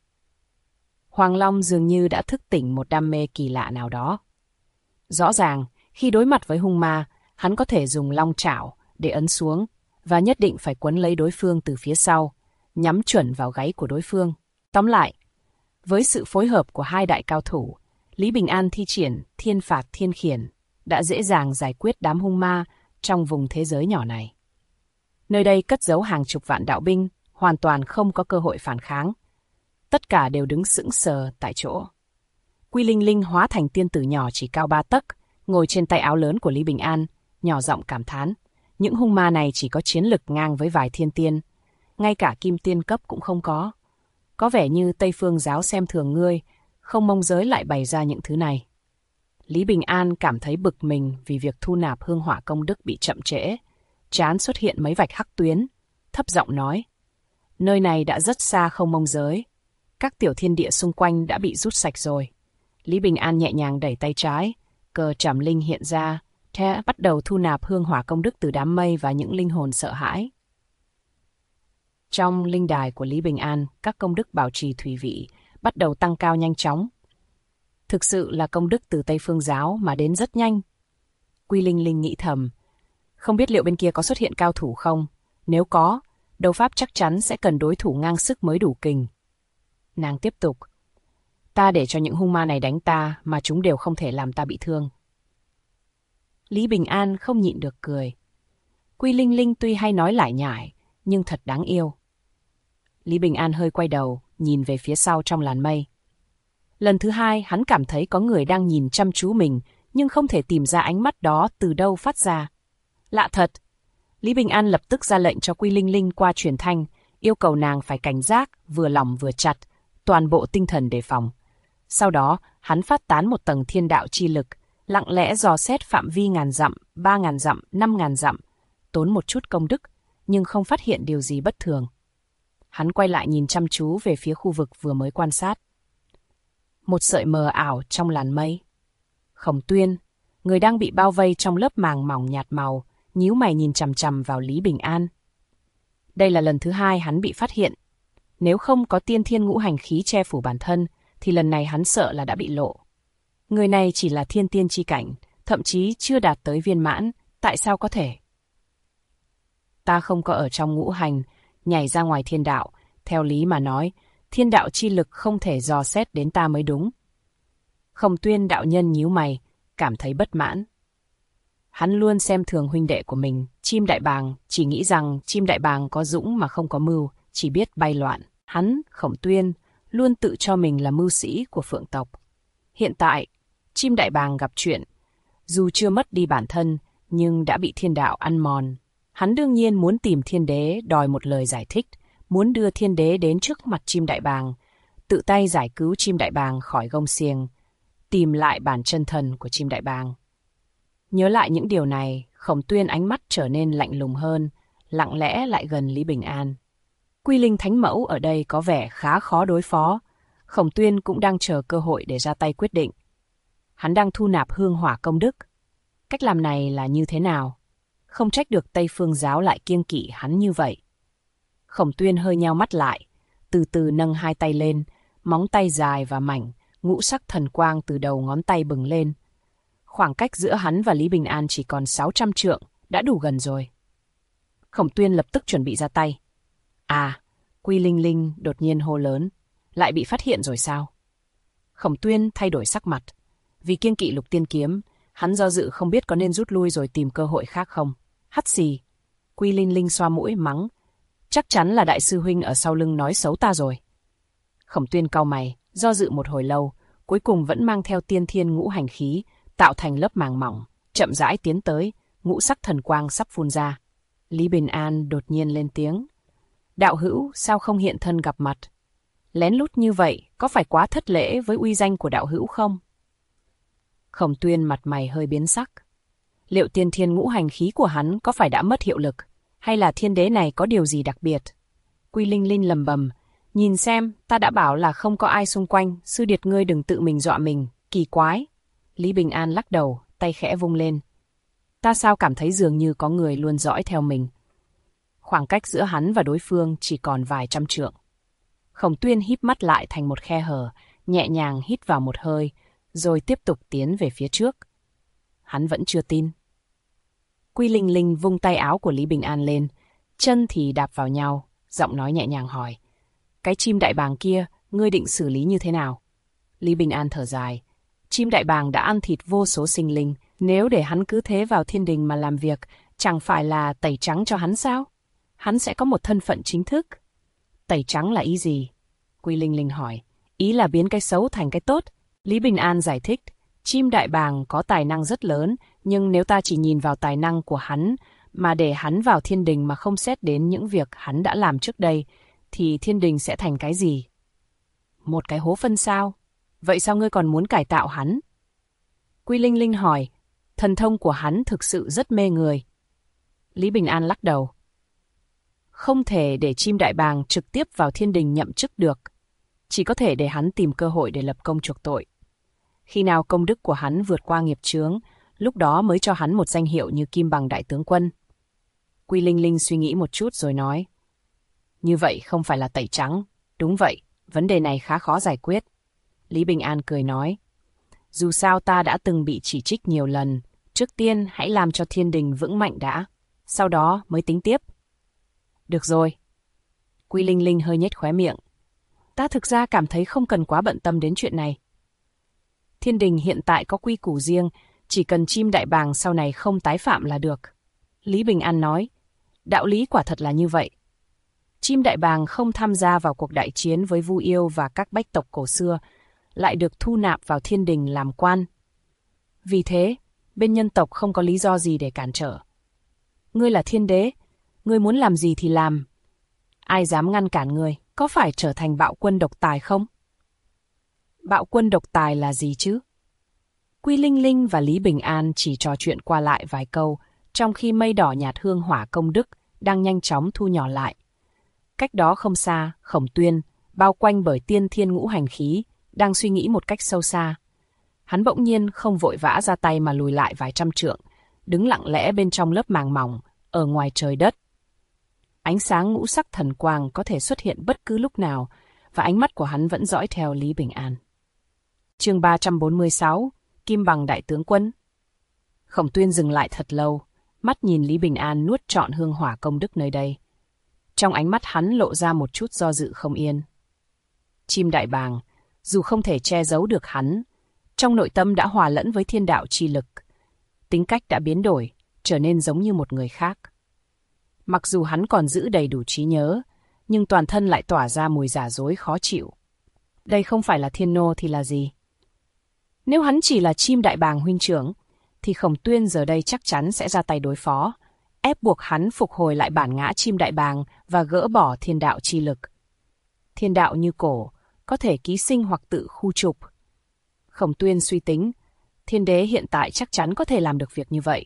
Hoàng Long dường như đã thức tỉnh một đam mê kỳ lạ nào đó. Rõ ràng, khi đối mặt với hung ma, hắn có thể dùng long chảo để ấn xuống và nhất định phải quấn lấy đối phương từ phía sau, nhắm chuẩn vào gáy của đối phương. Tóm lại, với sự phối hợp của hai đại cao thủ, Lý Bình An thi triển thiên phạt thiên khiển đã dễ dàng giải quyết đám hung ma trong vùng thế giới nhỏ này. Nơi đây cất giấu hàng chục vạn đạo binh, hoàn toàn không có cơ hội phản kháng. Tất cả đều đứng sững sờ tại chỗ. Quy Linh Linh hóa thành tiên tử nhỏ chỉ cao 3 tấc, ngồi trên tay áo lớn của Lý Bình An, nhỏ giọng cảm thán. Những hung ma này chỉ có chiến lực ngang với vài thiên tiên, ngay cả kim tiên cấp cũng không có. Có vẻ như Tây Phương giáo xem thường ngươi, không mông giới lại bày ra những thứ này. Lý Bình An cảm thấy bực mình vì việc thu nạp hương hỏa công đức bị chậm trễ. Trán xuất hiện mấy vạch hắc tuyến, thấp giọng nói. Nơi này đã rất xa không mông giới. Các tiểu thiên địa xung quanh đã bị rút sạch rồi. Lý Bình An nhẹ nhàng đẩy tay trái, cờ trảm linh hiện ra, bắt đầu thu nạp hương hỏa công đức từ đám mây và những linh hồn sợ hãi. Trong linh đài của Lý Bình An, các công đức bảo trì thủy vị bắt đầu tăng cao nhanh chóng. Thực sự là công đức từ Tây Phương giáo mà đến rất nhanh. Quy Linh Linh nghĩ thầm, không biết liệu bên kia có xuất hiện cao thủ không? Nếu có, đấu pháp chắc chắn sẽ cần đối thủ ngang sức mới đủ kình. Nàng tiếp tục, ta để cho những hung ma này đánh ta mà chúng đều không thể làm ta bị thương. Lý Bình An không nhịn được cười. Quy Linh Linh tuy hay nói lải nhải, nhưng thật đáng yêu. Lý Bình An hơi quay đầu, nhìn về phía sau trong làn mây. Lần thứ hai, hắn cảm thấy có người đang nhìn chăm chú mình, nhưng không thể tìm ra ánh mắt đó từ đâu phát ra. Lạ thật. Lý Bình An lập tức ra lệnh cho Quy Linh Linh qua truyền thanh, yêu cầu nàng phải cảnh giác, vừa lòng vừa chặt, toàn bộ tinh thần đề phòng. Sau đó, hắn phát tán một tầng thiên đạo chi lực, lặng lẽ dò xét phạm vi 1000 dặm, 3000 dặm, 5000 dặm, tốn một chút công đức, nhưng không phát hiện điều gì bất thường. Hắn quay lại nhìn chăm chú về phía khu vực vừa mới quan sát. Một sợi mờ ảo trong làn mây. Khổng Tuyên, người đang bị bao vây trong lớp màng mỏng nhạt màu, nhíu mày nhìn chằm chằm vào Lý Bình An. Đây là lần thứ hai hắn bị phát hiện. Nếu không có tiên thiên ngũ hành khí che phủ bản thân, thì lần này hắn sợ là đã bị lộ. Người này chỉ là thiên tiên chi cảnh, thậm chí chưa đạt tới viên mãn, tại sao có thể? Ta không có ở trong ngũ hành, nhảy ra ngoài thiên đạo, theo lý mà nói, thiên đạo chi lực không thể dò xét đến ta mới đúng. Khổng Tuyên đạo nhân nhíu mày, cảm thấy bất mãn. Hắn luôn xem thường huynh đệ của mình, chim đại bàng, chỉ nghĩ rằng chim đại bàng có dũng mà không có mưu, chỉ biết bay loạn. Hắn, Khổng Tuyên, luôn tự cho mình là mưu sĩ của phượng tộc. Hiện tại, chim đại bàng gặp chuyện, dù chưa mất đi bản thân, nhưng đã bị thiên đạo ăn mòn. Hắn đương nhiên muốn tìm thiên đế đòi một lời giải thích, muốn đưa thiên đế đến trước mặt chim đại bàng, tự tay giải cứu chim đại bàng khỏi gông xiềng, tìm lại bản chân thần của chim đại bàng. Nhớ lại những điều này, Khổng Tuyên ánh mắt trở nên lạnh lùng hơn, lặng lẽ lại gần Lý Bình An. Quy Linh Thánh Mẫu ở đây có vẻ khá khó đối phó, Khổng Tuyên cũng đang chờ cơ hội để ra tay quyết định. Hắn đang thu nạp hương hỏa công đức. Cách làm này là như thế nào? Không trách được Tây Phương giáo lại kiêng kỵ hắn như vậy. Khổng Tuyên hơi nheo mắt lại, từ từ nâng hai tay lên, móng tay dài và mảnh, ngũ sắc thần quang từ đầu ngón tay bừng lên. Khoảng cách giữa hắn và Lý Bình An chỉ còn 600 trượng, đã đủ gần rồi. Khổng Tuyên lập tức chuẩn bị ra tay. À, Quy Linh Linh đột nhiên hô lớn, lại bị phát hiện rồi sao? Khổng Tuyên thay đổi sắc mặt. Vì kiêng kỵ Lục Tiên Kiếm, hắn do dự không biết có nên rút lui rồi tìm cơ hội khác không. Hắt xì. Quy Linh Linh xoa mũi mắng. Chắc chắn là đại sư huynh ở sau lưng nói xấu ta rồi. Khổng Tuyên cau mày, do dự một hồi lâu, cuối cùng vẫn mang theo tiên thiên ngũ hành khí, tạo thành lớp màng mỏng, chậm rãi tiến tới, ngũ sắc thần quang sắp phun ra. Lý Bình An đột nhiên lên tiếng. Đạo hữu, sao không hiện thân gặp mặt? Lén lút như vậy, có phải quá thất lễ với uy danh của đạo hữu không? Khổng Tuyên mặt mày hơi biến sắc. Liệu tiên thiên ngũ hành khí của hắn có phải đã mất hiệu lực, hay là thiên đế này có điều gì đặc biệt? Quy Linh Linh lầm bầm, nhìn xem, ta đã bảo là không có ai xung quanh, sư điệt ngươi đừng tự mình dọa mình, kỳ quái. Lý Bình An lắc đầu, tay khẽ vung lên. Ta sao cảm thấy dường như có người luôn dõi theo mình. Khoảng cách giữa hắn và đối phương chỉ còn vài trăm trượng. Khổng Tuyên híp mắt lại thành một khe hở, nhẹ nhàng hít vào một hơi, rồi tiếp tục tiến về phía trước. Hắn vẫn chưa tin. Quy Linh Linh vung tay áo của Lý Bình An lên, chân thì đạp vào nhau, giọng nói nhẹ nhàng hỏi. Cái chim đại bàng kia, ngươi định xử lý như thế nào? Lý Bình An thở dài. Chim đại bàng đã ăn thịt vô số sinh linh, nếu để hắn cứ thế vào thiên đình mà làm việc, chẳng phải là tẩy trắng cho hắn sao? Hắn sẽ có một thân phận chính thức. Tẩy trắng là ý gì? Quy Linh Linh hỏi. Ý là biến cái xấu thành cái tốt. Lý Bình An giải thích. Chim đại bàng có tài năng rất lớn, nhưng nếu ta chỉ nhìn vào tài năng của hắn, mà để hắn vào thiên đình mà không xét đến những việc hắn đã làm trước đây, thì thiên đình sẽ thành cái gì? Một cái hố phân sao? Vậy sao ngươi còn muốn cải tạo hắn? Quy Linh Linh hỏi. Thần thông của hắn thực sự rất mê người. Lý Bình An lắc đầu. Không thể để chim đại bàng trực tiếp vào thiên đình nhậm chức được. Chỉ có thể để hắn tìm cơ hội để lập công chuộc tội. Khi nào công đức của hắn vượt qua nghiệp chướng, lúc đó mới cho hắn một danh hiệu như Kim Bằng Đại Tướng Quân. Quy Linh Linh suy nghĩ một chút rồi nói. Như vậy không phải là tẩy trắng. Đúng vậy, vấn đề này khá khó giải quyết. Lý Bình An cười nói. Dù sao ta đã từng bị chỉ trích nhiều lần. Trước tiên hãy làm cho thiên đình vững mạnh đã. Sau đó mới tính tiếp. Được rồi. Quy Linh Linh hơi nhếch khóe miệng. Ta thực ra cảm thấy không cần quá bận tâm đến chuyện này. Thiên đình hiện tại có quy củ riêng, chỉ cần chim đại bàng sau này không tái phạm là được. Lý Bình An nói. Đạo lý quả thật là như vậy. Chim đại bàng không tham gia vào cuộc đại chiến với Vu Yêu và các bách tộc cổ xưa, lại được thu nạp vào thiên đình làm quan. Vì thế, bên nhân tộc không có lý do gì để cản trở. Ngươi là thiên đế, ngươi muốn làm gì thì làm. Ai dám ngăn cản ngươi, có phải trở thành bạo quân độc tài không? Bạo quân độc tài là gì chứ? Quy Linh Linh và Lý Bình An chỉ trò chuyện qua lại vài câu, trong khi mây đỏ nhạt hương hỏa công đức đang nhanh chóng thu nhỏ lại. Cách đó không xa, Khổng Tuyên, bao quanh bởi tiên thiên ngũ hành khí, đang suy nghĩ một cách sâu xa. Hắn bỗng nhiên không vội vã ra tay mà lùi lại vài trăm trượng, đứng lặng lẽ bên trong lớp màng mỏng, ở ngoài trời đất. Ánh sáng ngũ sắc thần quang có thể xuất hiện bất cứ lúc nào, và ánh mắt của hắn vẫn dõi theo Lý Bình An. Chương 346, Kim Bằng Đại Tướng Quân. Khổng Tuyên dừng lại thật lâu, mắt nhìn Lý Bình An nuốt trọn hương hỏa công đức nơi đây. Trong ánh mắt hắn lộ ra một chút do dự không yên. Chim đại bàng, dù không thể che giấu được hắn, trong nội tâm đã hòa lẫn với thiên đạo chi lực. Tính cách đã biến đổi, trở nên giống như một người khác. Mặc dù hắn còn giữ đầy đủ trí nhớ, nhưng toàn thân lại tỏa ra mùi giả dối khó chịu. Đây không phải là thiên nô thì là gì? Nếu hắn chỉ là chim đại bàng huynh trưởng, thì Khổng Tuyên giờ đây chắc chắn sẽ ra tay đối phó, ép buộc hắn phục hồi lại bản ngã chim đại bàng và gỡ bỏ thiên đạo chi lực. Thiên đạo như cổ, có thể ký sinh hoặc tự khu trục. Khổng Tuyên suy tính, thiên đế hiện tại chắc chắn có thể làm được việc như vậy.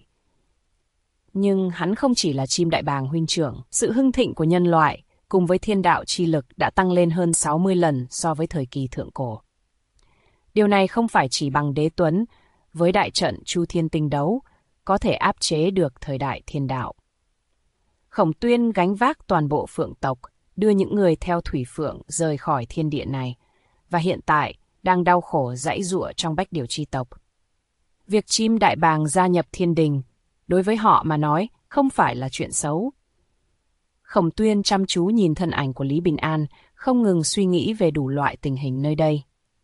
Nhưng hắn không chỉ là chim đại bàng huynh trưởng, sự hưng thịnh của nhân loại cùng với thiên đạo chi lực đã tăng lên hơn 60 lần so với thời kỳ thượng cổ. Điều này không phải chỉ bằng đế tuấn, với đại trận Chu Thiên Tinh Đấu, có thể áp chế được thời đại thiên đạo. Khổng Tuyên gánh vác toàn bộ phượng tộc, đưa những người theo thủy phượng rời khỏi thiên địa này, và hiện tại đang đau khổ giãy giụa trong bách điều chi tộc. Việc chim đại bàng gia nhập thiên đình, đối với họ mà nói, không phải là chuyện xấu. Khổng Tuyên chăm chú nhìn thân ảnh của Lý Bình An, không ngừng suy nghĩ về đủ loại tình hình nơi đây.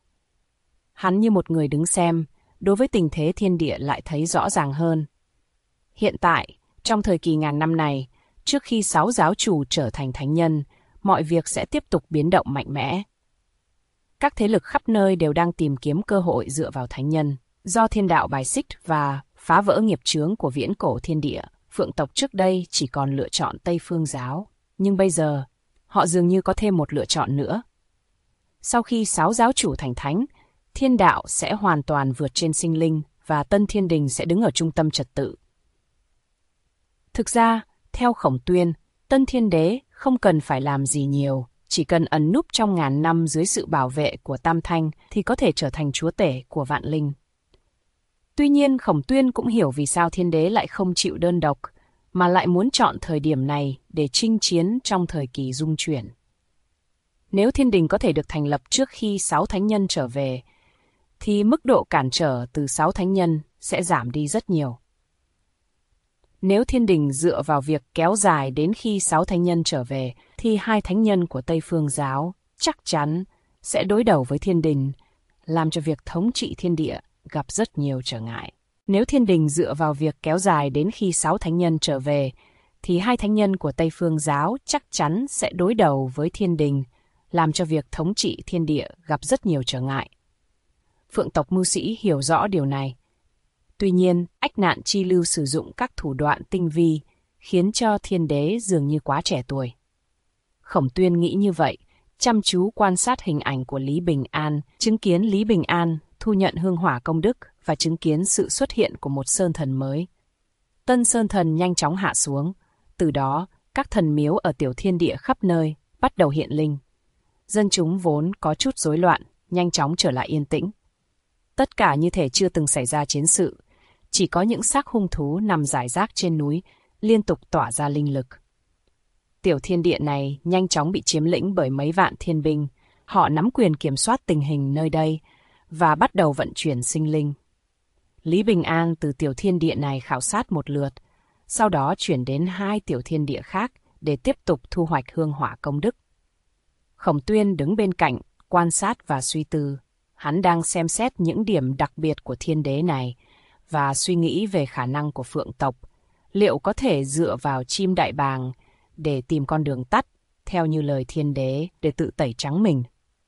Hắn như một người đứng xem, đối với tình thế thiên địa lại thấy rõ ràng hơn. Hiện tại, trong thời kỳ ngàn năm này, trước khi 6 giáo chủ trở thành thánh nhân, mọi việc sẽ tiếp tục biến động mạnh mẽ. Các thế lực khắp nơi đều đang tìm kiếm cơ hội dựa vào thánh nhân. Do thiên đạo bài xích và phá vỡ nghiệp chướng của viễn cổ thiên địa, phượng tộc trước đây chỉ còn lựa chọn Tây Phương giáo. Nhưng bây giờ, họ dường như có thêm một lựa chọn nữa. Sau khi 6 giáo chủ thành thánh, thiên đạo sẽ hoàn toàn vượt trên sinh linh và tân thiên đình sẽ đứng ở trung tâm trật tự. Thực ra, theo Khổng Tuyên, tân thiên đế không cần phải làm gì nhiều, chỉ cần ẩn núp trong ngàn năm dưới sự bảo vệ của Tam Thanh thì có thể trở thành chúa tể của vạn linh. Tuy nhiên, Khổng Tuyên cũng hiểu vì sao thiên đế lại không chịu đơn độc, mà lại muốn chọn thời điểm này để chinh chiến trong thời kỳ dung chuyển. Nếu thiên đình có thể được thành lập trước khi 6 thánh nhân trở về, thì mức độ cản trở từ 6 thánh nhân sẽ giảm đi rất nhiều. Nếu thiên đình dựa vào việc kéo dài đến khi 6 thánh nhân trở về, thì 2 thánh nhân của Tây Phương giáo chắc chắn sẽ đối đầu với thiên đình, làm cho việc thống trị thiên địa gặp rất nhiều trở ngại. Nếu thiên đình dựa vào việc kéo dài đến khi 6 thánh nhân trở về, thì 2 thánh nhân của Tây Phương giáo chắc chắn sẽ đối đầu với thiên đình, làm cho việc thống trị thiên địa gặp rất nhiều trở ngại. Phượng tộc mưu sĩ hiểu rõ điều này. Tuy nhiên, Ách Nạn Chi Lưu sử dụng các thủ đoạn tinh vi, khiến cho thiên đế dường như quá trẻ tuổi. Khổng Tuyên nghĩ như vậy, chăm chú quan sát hình ảnh của Lý Bình An, chứng kiến Lý Bình An thu nhận hương hỏa công đức và chứng kiến sự xuất hiện của một sơn thần mới. Tân sơn thần nhanh chóng hạ xuống, từ đó các thần miếu ở tiểu thiên địa khắp nơi bắt đầu hiện linh. Dân chúng vốn có chút rối loạn, nhanh chóng trở lại yên tĩnh. Tất cả như thể chưa từng xảy ra chiến sự, chỉ có những xác hung thú nằm rải rác trên núi, liên tục tỏa ra linh lực. Tiểu thiên địa này nhanh chóng bị chiếm lĩnh bởi mấy vạn thiên binh, họ nắm quyền kiểm soát tình hình nơi đây và bắt đầu vận chuyển sinh linh. Lý Bình An từ tiểu thiên địa này khảo sát một lượt, sau đó chuyển đến 2 tiểu thiên địa khác để tiếp tục thu hoạch hương hỏa công đức. Khổng Tuyên đứng bên cạnh, quan sát và suy tư. Hắn đang xem xét những điểm đặc biệt của thiên đế này và suy nghĩ về khả năng của Phượng tộc, liệu có thể dựa vào chim đại bàng để tìm con đường tắt, theo như lời thiên đế, để tự tẩy trắng mình.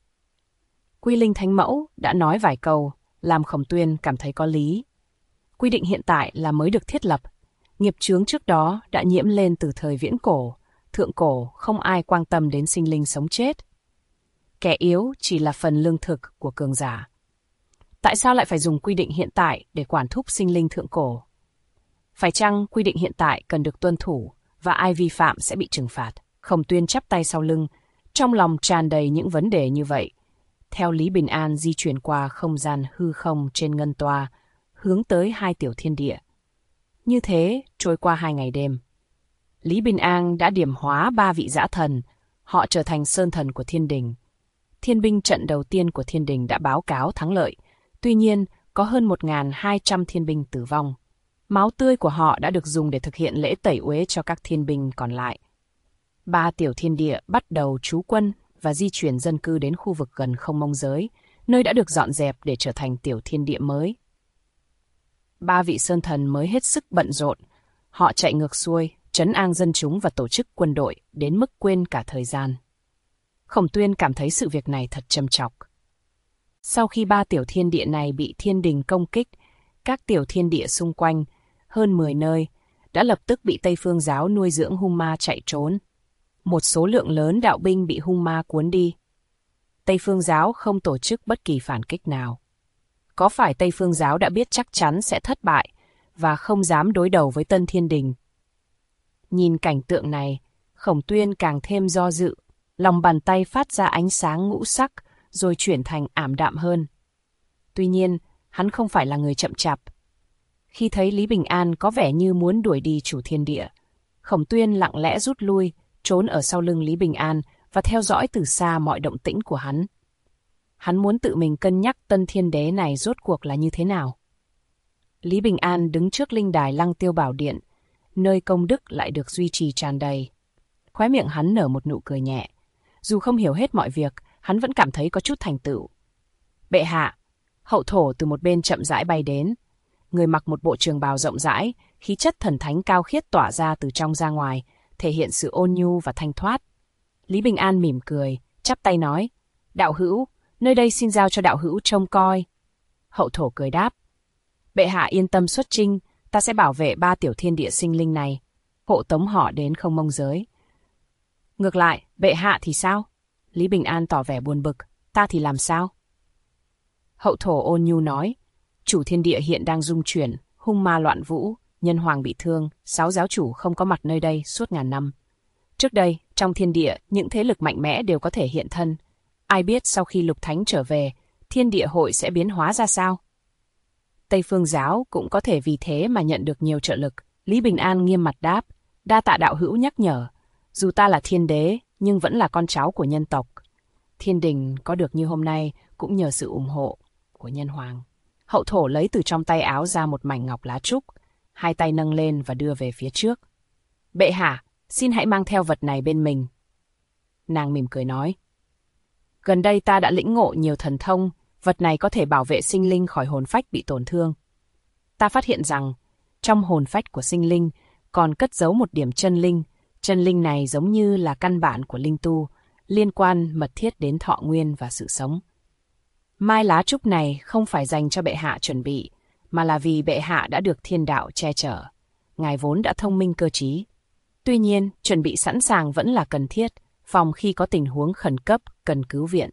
Quy Linh Thánh Mẫu đã nói vài câu, làm Khổng Tuyên cảm thấy có lý. Quy định hiện tại là mới được thiết lập, nghiệp chướng trước đó đã nhiễm lên từ thời viễn cổ, thượng cổ không ai quan tâm đến sinh linh sống chết. Kẻ yếu chỉ là phần lương thực của cường giả. Tại sao lại phải dùng quy định hiện tại để quản thúc sinh linh thượng cổ? Phải chăng quy định hiện tại cần được tuân thủ và ai vi phạm sẽ bị trừng phạt? Khổng Tuyên chắp tay sau lưng, trong lòng tràn đầy những vấn đề như vậy. Theo Lý Bình An di chuyển qua không gian hư không trên ngân toa, hướng tới 2 tiểu thiên địa. Như thế, trôi qua 2 ngày đêm. Lý Bình An đã điểm hóa 3 vị dã thần, họ trở thành sơn thần của thiên đình. Thiên binh trận đầu tiên của thiên đình đã báo cáo thắng lợi, tuy nhiên có hơn 1.200 thiên binh tử vong. Máu tươi của họ đã được dùng để thực hiện lễ tẩy uế cho các thiên binh còn lại. 3 tiểu thiên địa bắt đầu trú quân và di chuyển dân cư đến khu vực gần không mông giới, nơi đã được dọn dẹp để trở thành tiểu thiên địa mới. 3 vị sơn thần mới hết sức bận rộn, họ chạy ngược xuôi, trấn an dân chúng và tổ chức quân đội đến mức quên cả thời gian. Khổng Tuyên cảm thấy sự việc này thật trầm trọng. Sau khi 3 tiểu thiên địa này bị thiên đình công kích, các tiểu thiên địa xung quanh, hơn 10 nơi, đã lập tức bị Tây Phương giáo nuôi dưỡng hung ma chạy trốn. Một số lượng lớn đạo binh bị hung ma cuốn đi. Tây Phương giáo không tổ chức bất kỳ phản kích nào. Có phải Tây Phương giáo đã biết chắc chắn sẽ thất bại và không dám đối đầu với Tân Thiên Đình? Nhìn cảnh tượng này, Khổng Tuyên càng thêm do dự, lòng bàn tay phát ra ánh sáng ngũ sắc rồi chuyển thành ảm đạm hơn. Tuy nhiên, hắn không phải là người chậm chạp. Khi thấy Lý Bình An có vẻ như muốn đuổi đi chủ thiên địa, Khổng Tuyên lặng lẽ rút lui, trốn ở sau lưng Lý Bình An và theo dõi từ xa mọi động tĩnh của hắn. Hắn muốn tự mình cân nhắc Tân Thiên Đế này rốt cuộc là như thế nào. Lý Bình An đứng trước linh đài Lăng Tiêu Bảo Điện, nơi công đức lại được duy trì tràn đầy. Khóe miệng hắn nở một nụ cười nhẹ. Dù không hiểu hết mọi việc, hắn vẫn cảm thấy có chút thành tựu. Bệ hạ, hậu thổ từ một bên chậm rãi bay đến. Người mặc một bộ trường bào rộng rãi, khí chất thần thánh cao khiết tỏa ra từ trong ra ngoài, thể hiện sự ôn nhu và thanh thoát. Lý Bình An mỉm cười, chắp tay nói, đạo hữu, nơi đây xin giao cho đạo hữu trông coi. Hậu thổ cười đáp, bệ hạ yên tâm xuất chinh, ta sẽ bảo vệ 3 tiểu thiên địa sinh linh này, hộ tống họ đến không mông giới. Ngược lại, bệ hạ thì sao? Lý Bình An tỏ vẻ buồn bực, ta thì làm sao? Hậu thổ ôn nhu nói, chủ thiên địa hiện đang rung chuyển, hung ma loạn vũ, nhân hoàng bị thương, 6 giáo chủ không có mặt nơi đây suốt ngàn năm. Trước đây, trong thiên địa, những thế lực mạnh mẽ đều có thể hiện thân. Ai biết sau khi Lục Thánh trở về, thiên địa hội sẽ biến hóa ra sao? Tây Phương giáo cũng có thể vì thế mà nhận được nhiều trợ lực. Lý Bình An nghiêm mặt đáp, đa tạ đạo hữu nhắc nhở. Dù ta là thiên đế, nhưng vẫn là con cháu của nhân tộc. Thiên đình có được như hôm nay cũng nhờ sự ủng hộ của nhân hoàng. Hậu thổ lấy từ trong tay áo ra một mảnh ngọc lá trúc, 2 tay nâng lên và đưa về phía trước. Bệ hạ, xin hãy mang theo vật này bên mình. Nàng mỉm cười nói. Gần đây ta đã lĩnh ngộ nhiều thần thông, vật này có thể bảo vệ sinh linh khỏi hồn phách bị tổn thương. Ta phát hiện rằng, trong hồn phách của sinh linh còn cất giấu một điểm chân linh này giống như là căn bản của linh tu, liên quan mật thiết đến thọ nguyên và sự sống. Mai lá trúc này không phải dành cho bệ hạ chuẩn bị, mà là vì bệ hạ đã được thiên đạo che chở. Ngài vốn đã thông minh cơ trí. Tuy nhiên, chuẩn bị sẵn sàng vẫn là cần thiết, phòng khi có tình huống khẩn cấp cần cứu viện.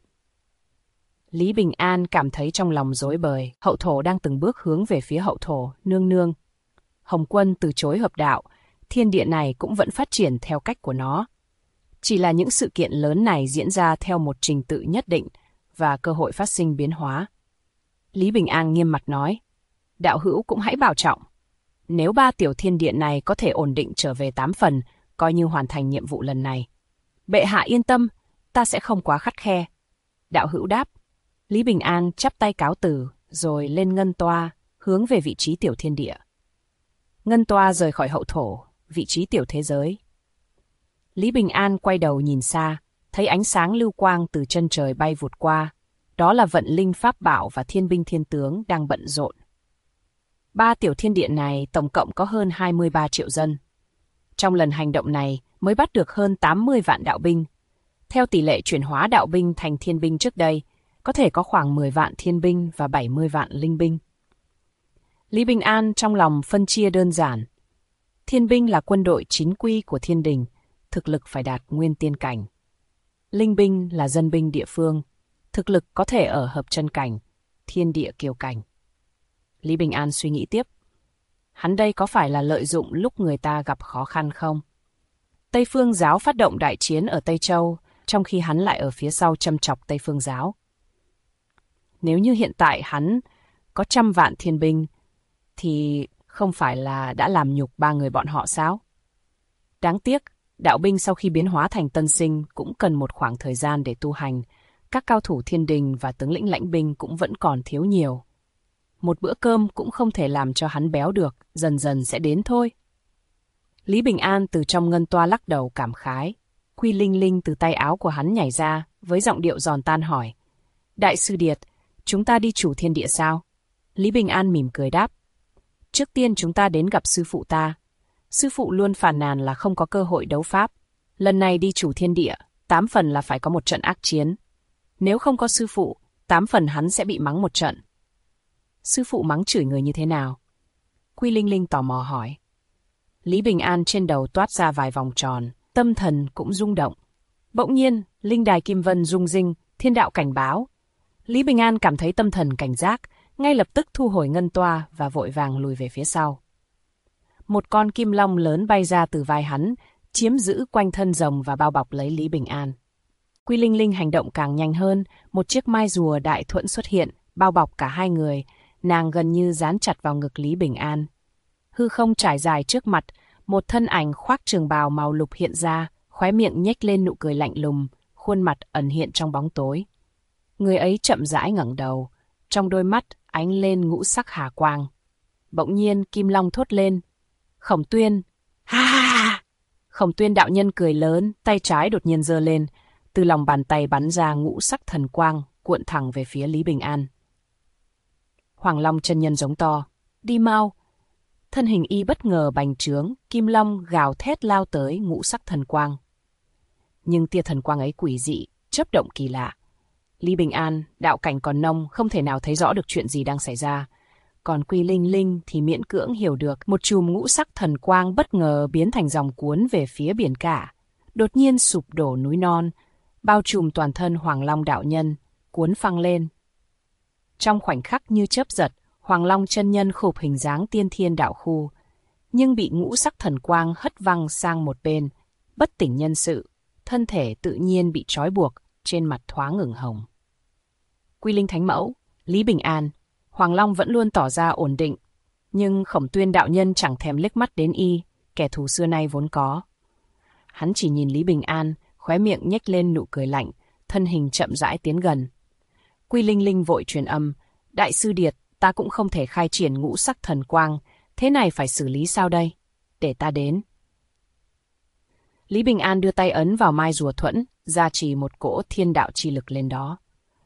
Lý Bình An cảm thấy trong lòng rối bời, hậu thổ đang từng bước hướng về phía hậu thổ, nương nương. Hồng Quân từ chối hợp đạo, thiên địa này cũng vẫn phát triển theo cách của nó. Chỉ là những sự kiện lớn này diễn ra theo một trình tự nhất định và cơ hội phát sinh biến hóa. Lý Bình An nghiêm mặt nói, đạo hữu cũng hãy bảo trọng. Nếu 3 tiểu thiên địa này có thể ổn định trở về 8 phần, coi như hoàn thành nhiệm vụ lần này. Bệ hạ yên tâm, ta sẽ không quá khắt khe. Đạo hữu đáp. Lý Bình An chắp tay cáo từ, rồi lên ngân toa, hướng về vị trí tiểu thiên địa. Ngân toa rời khỏi hậu thổ, vị trí tiểu thế giới. Lý Bình An quay đầu nhìn xa, thấy ánh sáng lưu quang từ chân trời bay vụt qua. Đó là vận linh pháp bảo và thiên binh thiên tướng đang bận rộn. 3 tiểu thiên địa này tổng cộng có hơn 23 triệu dân. Trong lần hành động này mới bắt được hơn 80 vạn đạo binh. Theo tỷ lệ chuyển hóa đạo binh thành thiên binh trước đây, có thể có khoảng 10 vạn thiên binh và 70 vạn linh binh. Lý Bình An trong lòng phân chia đơn giản. Thiên binh là quân đội chính quy của thiên đình, thực lực phải đạt nguyên tiên cảnh. Linh binh là dân binh địa phương, thực lực có thể ở hợp chân cảnh, thiên địa kiều cảnh. Lý Bình An suy nghĩ tiếp. Hắn đây có phải là lợi dụng lúc người ta gặp khó khăn không? Tây Phương giáo phát động đại chiến ở Tây Châu, trong khi hắn lại ở phía sau châm chọc Tây Phương giáo. Nếu như hiện tại hắn có 100 vạn thiên binh, thì không phải là đã làm nhục 3 người bọn họ sao? Đáng tiếc, đạo binh sau khi biến hóa thành tân sinh cũng cần một khoảng thời gian để tu hành. Các cao thủ thiên đình và tướng lĩnh lãnh binh cũng vẫn còn thiếu nhiều. Một bữa cơm cũng không thể làm cho hắn béo được, dần dần sẽ đến thôi. Lý Bình An từ trong ngân toa lắc đầu cảm khái. Quy Linh Linh từ tay áo của hắn nhảy ra, với giọng điệu giòn tan hỏi. Đại sư Điệt, chúng ta đi chủ thiên địa sao? Lý Bình An mỉm cười đáp. Trước tiên chúng ta đến gặp sư phụ ta. Sư phụ luôn phàn nàn là không có cơ hội đấu pháp. Lần này đi chủ thiên địa, 8 phần là phải có một trận ác chiến. Nếu không có sư phụ, 8 phần hắn sẽ bị mắng một trận. Sư phụ mắng chửi người như thế nào? Quy Linh Linh tò mò hỏi. Lý Bình An trên đầu toát ra vài vòng tròn, tâm thần cũng rung động. Bỗng nhiên, linh đài kim vân rung rinh, thiên đạo cảnh báo. Lý Bình An cảm thấy tâm thần cảnh giác, ngay lập tức thu hồi ngân toa và vội vàng lùi về phía sau. Một con kim long lớn bay ra từ vai hắn, chiếm giữ quanh thân rồng và bao bọc lấy Lý Bình An. Quy Linh Linh hành động càng nhanh hơn, một chiếc mai rùa đại thuẫn xuất hiện, bao bọc cả hai người, nàng gần như dán chặt vào ngực Lý Bình An. Hư không trải dài trước mặt, một thân ảnh khoác trường bào màu lục hiện ra, khóe miệng nhếch lên nụ cười lạnh lùng, khuôn mặt ẩn hiện trong bóng tối. Người ấy chậm rãi ngẩng đầu, trong đôi mắt ánh lên ngũ sắc hà quang. Bỗng nhiên Kim Long thốt lên, Khổng Tuyên, ha ha! Khổng Tuyên đạo nhân cười lớn, tay trái đột nhiên giơ lên, từ lòng bàn tay bắn ra ngũ sắc thần quang, cuộn thẳng về phía Lý Bình An. Hoàng Long chân nhân giống to, đi mau! Thân hình y bất ngờ bành trướng, Kim Long gào thét lao tới ngũ sắc thần quang. Nhưng tia thần quang ấy quỷ dị, chớp động kỳ lạ. Lý Bình An, đạo cảnh còn nông, không thể nào thấy rõ được chuyện gì đang xảy ra. Còn Quy Linh Linh thì miễn cưỡng hiểu được, một chùm ngũ sắc thần quang bất ngờ biến thành dòng cuốn về phía biển cả. Đột nhiên sụp đổ núi non, bao trùm toàn thân Hoàng Long đạo nhân, cuốn phăng lên. Trong khoảnh khắc như chớp giật, Hoàng Long chân nhân khụp hình dáng tiên thiên đạo khu, nhưng bị ngũ sắc thần quang hất văng sang một bên, bất tỉnh nhân sự, thân thể tự nhiên bị trói buộc, trên mặt thoáng ửng hồng. Quy Linh Thánh Mẫu, Lý Bình An, Hoàng Long vẫn luôn tỏ ra ổn định, nhưng Khổng Tuyên đạo nhân chẳng thèm liếc mắt đến y, kẻ thù xưa nay vốn có. Hắn chỉ nhìn Lý Bình An, khóe miệng nhếch lên nụ cười lạnh, thân hình chậm rãi tiến gần. Quy Linh Linh vội truyền âm, đại sư Điệt, ta cũng không thể khai triển ngũ sắc thần quang, thế này phải xử lý sao đây? Để ta đến. Lý Bình An đưa tay ấn vào mai rùa thuẫn, gia trì một cỗ thiên đạo chi lực lên đó.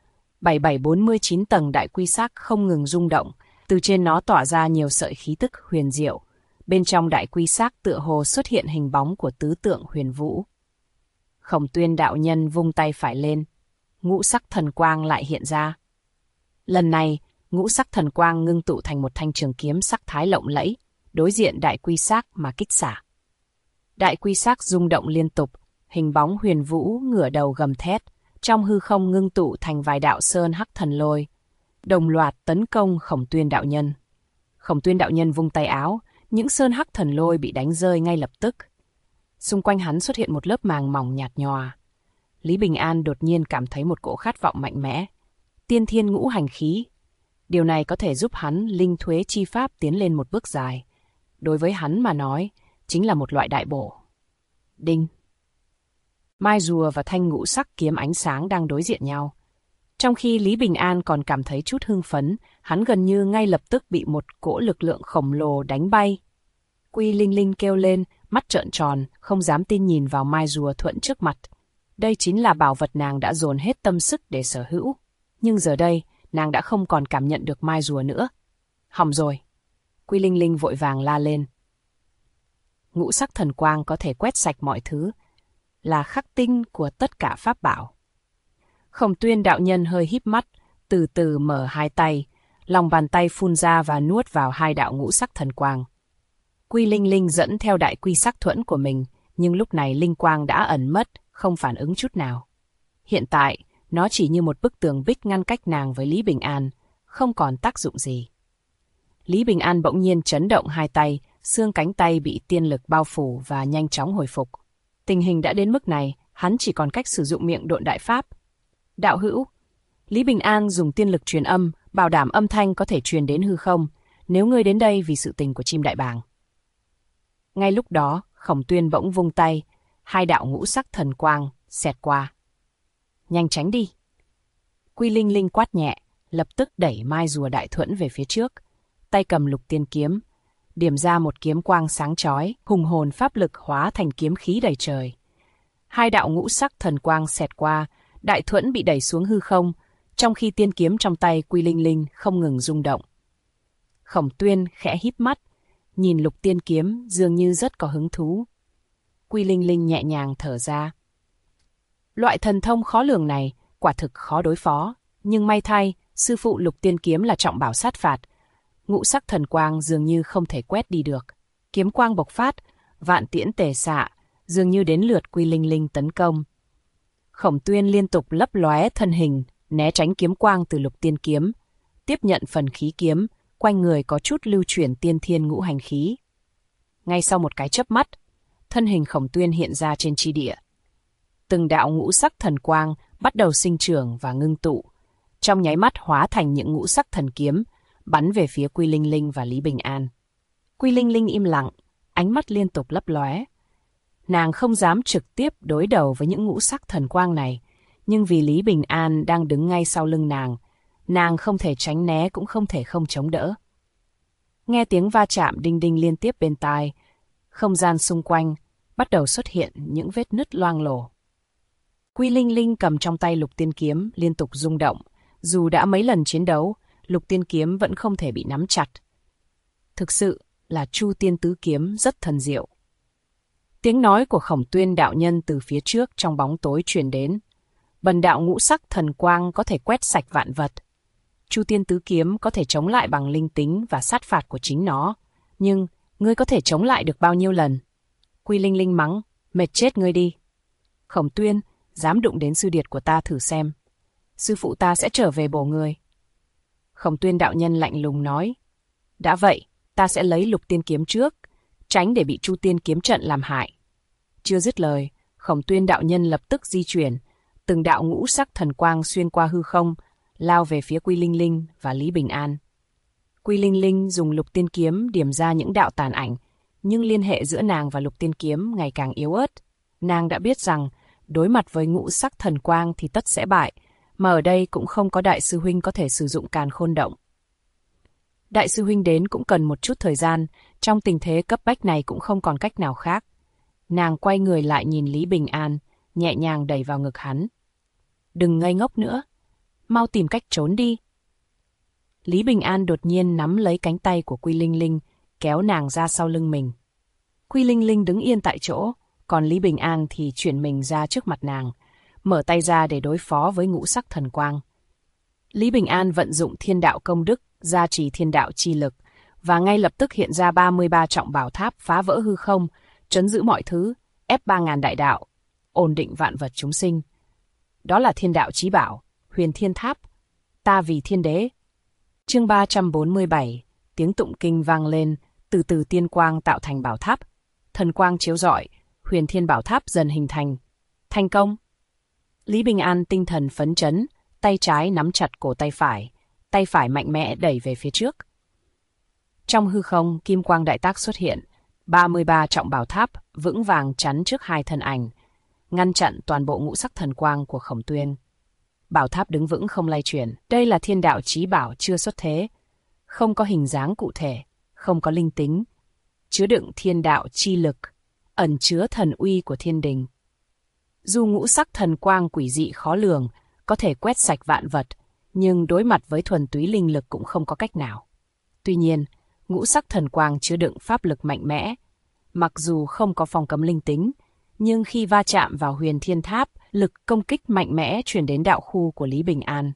7749 tầng đại quy xác không ngừng rung động, từ trên nó tỏa ra nhiều sợi khí tức huyền diệu. Bên trong đại quy xác tựa hồ xuất hiện hình bóng của tứ tượng huyền vũ. Khổng Tuyên đạo nhân vung tay phải lên, ngũ sắc thần quang lại hiện ra. Lần này, ngũ sắc thần quang ngưng tụ thành một thanh trường kiếm sắc thái lộng lẫy, đối diện đại quy xác mà kích xả. Đại quy xác rung động liên tục, hình bóng huyền vũ ngửa đầu gầm thét, trong hư không ngưng tụ thành vài đạo sơn hắc thần lôi, đồng loạt tấn công Khổng Tuyên đạo nhân. Khổng Tuyên đạo nhân vung tay áo, những sơn hắc thần lôi bị đánh rơi ngay lập tức. Xung quanh hắn xuất hiện một lớp màng mỏng nhạt nhòa. Lý Bình An đột nhiên cảm thấy một cỗ khát vọng mạnh mẽ. Tiên thiên ngũ hành khí. Điều này có thể giúp hắn linh thuế chi pháp tiến lên một bước dài. Đối với hắn mà nói, chính là một loại đại bổ. Đinh. Mai rùa và thanh ngũ sắc kiếm ánh sáng đang đối diện nhau. Trong khi Lý Bình An còn cảm thấy chút hưng phấn, hắn gần như ngay lập tức bị một cỗ lực lượng khổng lồ đánh bay. Quy Linh Linh kêu lên, mắt trợn tròn, không dám tin nhìn vào mai rùa thuẫn trước mặt. Đây chính là bảo vật nàng đã dồn hết tâm sức để sở hữu. Nhưng giờ đây, nàng đã không còn cảm nhận được mai rùa nữa. Hỏng rồi. Quy Linh Linh vội vàng la lên. Ngũ sắc thần quang có thể quét sạch mọi thứ, là khắc tinh của tất cả pháp bảo. Khổng Tuyên đạo nhân hơi híp mắt, từ từ mở hai tay, lòng bàn tay phun ra và nuốt vào hai đạo ngũ sắc thần quang. Quy Linh Linh dẫn theo đại quy sắc thuẫn của mình, nhưng lúc này linh quang đã ẩn mất, không phản ứng chút nào. Hiện tại, nó chỉ như một bức tường bích ngăn cách nàng với Lý Bình An, không còn tác dụng gì. Lý Bình An bỗng nhiên chấn động hai tay, xương cánh tay bị tiên lực bao phủ và nhanh chóng hồi phục. Tình hình đã đến mức này, hắn chỉ còn cách sử dụng miệng độn đại pháp. Đạo hữu, Lý Bình An dùng tiên lực truyền âm, bảo đảm âm thanh có thể truyền đến hư không, nếu ngươi đến đây vì sự tình của chim đại bàng. Ngay lúc đó, Khổng Tuyên bỗng vung tay, hai đạo ngũ sắc thần quang xẹt qua. Nhanh tránh đi. Quy Linh Linh quát nhẹ, lập tức đẩy mai rùa đại thuẫn về phía trước, tay cầm lục tiên kiếm, điểm ra một kiếm quang sáng chói, hùng hồn pháp lực hóa thành kiếm khí đầy trời. Hai đạo ngũ sắc thần quang xẹt qua, đại thuẫn bị đẩy xuống hư không, trong khi tiên kiếm trong tay Quy Linh Linh không ngừng rung động. Khổng Tuyên khẽ híp mắt, nhìn lục tiên kiếm dường như rất có hứng thú. Quy Linh Linh nhẹ nhàng thở ra. Loại thần thông khó lường này quả thực khó đối phó, nhưng may thay, sư phụ lục tiên kiếm là trọng bảo sát phạt. Ngũ sắc thần quang dường như không thể quét đi được. Kiếm quang bộc phát, vạn tiễn tề xạ, dường như đến lượt Quy Linh Linh tấn công. Khổng Tuyên liên tục lấp lóe thân hình, né tránh kiếm quang từ lục tiên kiếm, tiếp nhận phần khí kiếm, quanh người có chút lưu chuyển tiên thiên ngũ hành khí. Ngay sau một cái chớp mắt, thân hình Khổng Tuyên hiện ra trên chi địa. Từng đạo ngũ sắc thần quang bắt đầu sinh trưởng và ngưng tụ, trong nháy mắt hóa thành những ngũ sắc thần kiếm, bắn về phía Quy Linh Linh và Lý Bình An. Quy Linh Linh im lặng, ánh mắt liên tục lấp lóe. Nàng không dám trực tiếp đối đầu với những ngũ sắc thần quang này, nhưng vì Lý Bình An đang đứng ngay sau lưng nàng không thể tránh né cũng không thể không chống đỡ. Nghe tiếng va chạm đinh đinh liên tiếp bên tai, không gian xung quanh bắt đầu xuất hiện những vết nứt loang lổ. Quy Linh Linh cầm trong tay lục tiên kiếm liên tục rung động, dù đã mấy lần chiến đấu, lục tiên kiếm vẫn không thể bị nắm chặt. Thực sự là Chu Tiên Tứ Kiếm rất thần diệu. Tiếng nói của Khổng Tuyên đạo nhân từ phía trước trong bóng tối truyền đến. Bần đạo ngũ sắc thần quang có thể quét sạch vạn vật. Chu Tiên Tứ Kiếm có thể chống lại bằng linh tính và sát phạt của chính nó. Nhưng, ngươi có thể chống lại được bao nhiêu lần? Quy Linh Linh mắng, mệt chết ngươi đi. Khổng Tuyên, dám đụng đến sư điệt của ta thử xem. Sư phụ ta sẽ trở về bổ ngươi. Khổng Tuyên đạo nhân lạnh lùng nói. Đã vậy, ta sẽ lấy lục tiên kiếm trước, tránh để bị Chu Tiên kiếm trận làm hại. Chưa dứt lời, Khổng Tuyên đạo nhân lập tức di chuyển, từng đạo ngũ sắc thần quang xuyên qua hư không, lao về phía Quy Linh Linh và Lý Bình An. Quy Linh Linh dùng lục tiên kiếm điểm ra những đạo tàn ảnh, nhưng liên hệ giữa nàng và lục tiên kiếm ngày càng yếu ớt. Nàng đã biết rằng, đối mặt với ngũ sắc thần quang thì tất sẽ bại, mà ở đây cũng không có đại sư huynh có thể sử dụng càn khôn động. Đại sư huynh đến cũng cần một chút thời gian, trong tình thế cấp bách này cũng không còn cách nào khác. Nàng quay người lại nhìn Lý Bình An, nhẹ nhàng đẩy vào ngực hắn. Đừng ngây ngốc nữa, mau tìm cách trốn đi. Lý Bình An đột nhiên nắm lấy cánh tay của Quy Linh Linh, kéo nàng ra sau lưng mình. Quy Linh Linh đứng yên tại chỗ, còn Lý Bình An thì chuyển mình ra trước mặt nàng, mở tay ra để đối phó với ngũ sắc thần quang. Lý Bình An vận dụng thiên đạo công đức, gia trì thiên đạo chi lực, và ngay lập tức hiện ra 33 trọng bảo tháp phá vỡ hư không, trấn giữ mọi thứ, ép 3.000 đại đạo, ổn định vạn vật chúng sinh. Đó là thiên đạo chí bảo, Huyền Thiên Tháp, ta vì thiên đế. Chương 347, tiếng tụng kinh vang lên, từ từ tiên quang tạo thành bảo tháp. Thần quang chiếu rọi, Huyền Thiên Bảo Tháp dần hình thành. Thành công! Lý Bình An tinh thần phấn chấn, tay trái nắm chặt cổ tay phải mạnh mẽ đẩy về phía trước. Trong hư không, kim quang đại tác xuất hiện, 33 trọng bảo tháp vững vàng chắn trước hai thân ảnh, ngăn chặn toàn bộ ngũ sắc thần quang của Khổng Tuyên. Bảo tháp đứng vững không lay chuyển, đây là thiên đạo chí bảo chưa xuất thế, không có hình dáng cụ thể, không có linh tính, chứa đựng thiên đạo chi lực, ẩn chứa thần uy của thiên đình. Dù ngũ sắc thần quang quỷ dị khó lường, có thể quét sạch vạn vật, nhưng đối mặt với thuần túy linh lực cũng không có cách nào. Tuy nhiên, ngũ sắc thần quang chứa đựng pháp lực mạnh mẽ. Mặc dù không có phong cấm linh tính, nhưng khi va chạm vào Huyền Thiên Tháp, lực công kích mạnh mẽ truyền đến đạo khu của Lý Bình An.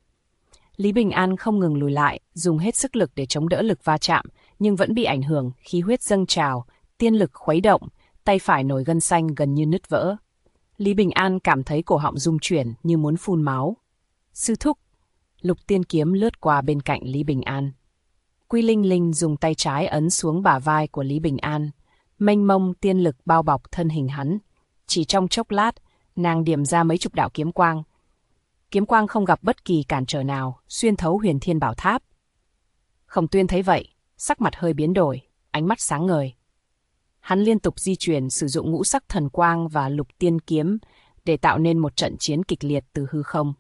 Lý Bình An không ngừng lùi lại, dùng hết sức lực để chống đỡ lực va chạm, nhưng vẫn bị ảnh hưởng, khí huyết dâng trào, tiên lực khuấy động, tay phải nổi gân xanh gần như nứt vỡ. Lý Bình An cảm thấy cổ họng rung chuyển như muốn phun máu. Sư thúc! Lục tiên kiếm lướt qua bên cạnh Lý Bình An. Quy Linh Linh dùng tay trái ấn xuống bả vai của Lý Bình An. Mênh mông tiên lực bao bọc thân hình hắn. Chỉ trong chốc lát, nàng điểm ra mấy chục đạo kiếm quang. Kiếm quang không gặp bất kỳ cản trở nào, xuyên thấu Huyền Thiên Bảo Tháp. Khổng Tuyên thấy vậy, sắc mặt hơi biến đổi, ánh mắt sáng ngời. Hắn liên tục di chuyển sử dụng ngũ sắc thần quang và lục tiên kiếm để tạo nên một trận chiến kịch liệt từ hư không.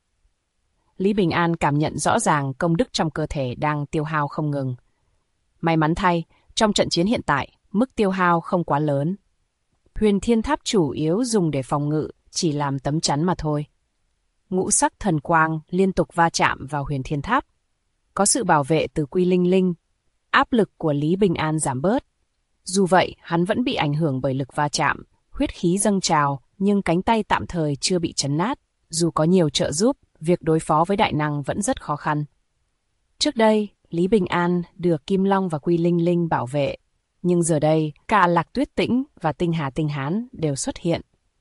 Lý Bình An cảm nhận rõ ràng công đức trong cơ thể đang tiêu hao không ngừng. May mắn thay, trong trận chiến hiện tại, mức tiêu hao không quá lớn. Huyền Thiên Tháp chủ yếu dùng để phòng ngự, chỉ làm tấm chắn mà thôi. Ngũ sắc thần quang liên tục va chạm vào Huyền Thiên Tháp. Có sự bảo vệ từ Quy Linh Linh, áp lực của Lý Bình An giảm bớt. Dù vậy, hắn vẫn bị ảnh hưởng bởi lực va chạm, huyết khí dâng trào, nhưng cánh tay tạm thời chưa bị chấn nát. Dù có nhiều trợ giúp, việc đối phó với đại năng vẫn rất khó khăn. Trước đây, Lý Bình An được Kim Long và Quy Linh Linh bảo vệ, nhưng giờ đây, cả Lạc Tuyết Tĩnh và Tinh Hà Tinh Hán đều xuất hiện.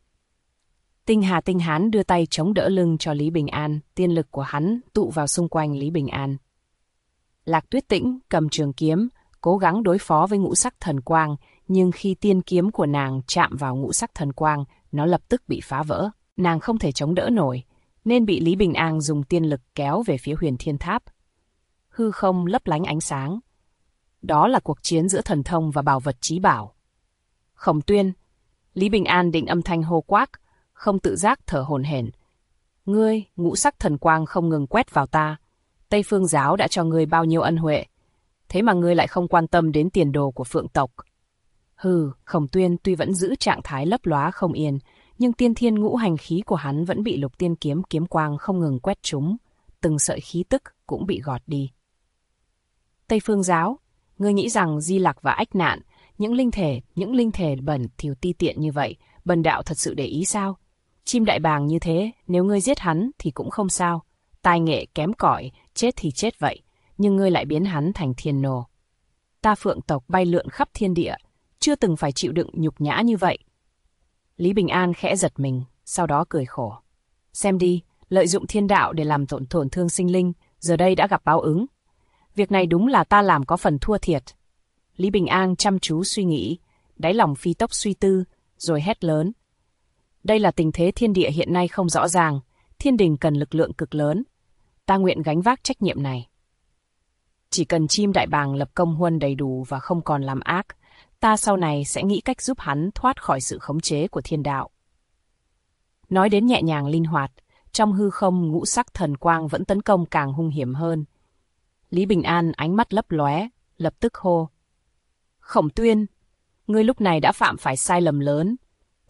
Tinh Hà Tinh Hán đưa tay chống đỡ lưng cho Lý Bình An, tiên lực của hắn tụ vào xung quanh Lý Bình An. Lạc Tuyết Tĩnh cầm trường kiếm, cố gắng đối phó với ngũ sắc thần quang, nhưng khi tiên kiếm của nàng chạm vào ngũ sắc thần quang, nó lập tức bị phá vỡ. Nàng không thể chống đỡ nổi, nên bị Lý Bình An dùng tiên lực kéo về phía Huyền Thiên Tháp. Hư không lấp lánh ánh sáng. Đó là cuộc chiến giữa thần thông và bảo vật chí bảo. Khổng Tuyên! Lý Bình An định âm thanh hô quát, không tự giác thở hổn hển. Ngươi, ngũ sắc thần quang không ngừng quét vào ta. Tây Phương giáo đã cho ngươi bao nhiêu ân huệ. Thế mà ngươi lại không quan tâm đến tiền đồ của Phượng tộc. Hừ, Khổng Tuyên tuy vẫn giữ trạng thái lấp lóa không yên, nhưng tiên thiên ngũ hành khí của hắn vẫn bị lục tiên kiếm kiếm quang không ngừng quét trúng, từng sợi khí tức cũng bị gọt đi. Tây Phương giáo, ngươi nghĩ rằng Di Lặc và Ách Nạn, những linh thể bẩn thỉu ti tiện như vậy, bần đạo thật sự để ý sao? Chim đại bàng như thế, nếu ngươi giết hắn thì cũng không sao, tài nghệ kém cỏi, chết thì chết vậy, nhưng ngươi lại biến hắn thành thiên nô. Ta Phượng tộc bay lượn khắp thiên địa, chưa từng phải chịu đựng nhục nhã như vậy. Lý Bình An khẽ giật mình, sau đó cười khổ. Xem đi, lợi dụng thiên đạo để làm tổn thương sinh linh, giờ đây đã gặp báo ứng. Việc này đúng là ta làm có phần thua thiệt. Lý Bình An chăm chú suy nghĩ, đáy lòng phi tốc suy tư, rồi hét lớn. Đây là tình thế thiên địa hiện nay không rõ ràng, thiên đình cần lực lượng cực lớn. Ta nguyện gánh vác trách nhiệm này. Chỉ cần chim đại bàng lập công huân đầy đủ và không còn làm ác, ta sau này sẽ nghĩ cách giúp hắn thoát khỏi sự khống chế của thiên đạo. Nói đến nhẹ nhàng linh hoạt, trong hư không ngũ sắc thần quang vẫn tấn công càng hung hiểm hơn. Lý Bình An ánh mắt lấp lóe, lập tức hô. Khổng Tuyên, ngươi lúc này đã phạm phải sai lầm lớn.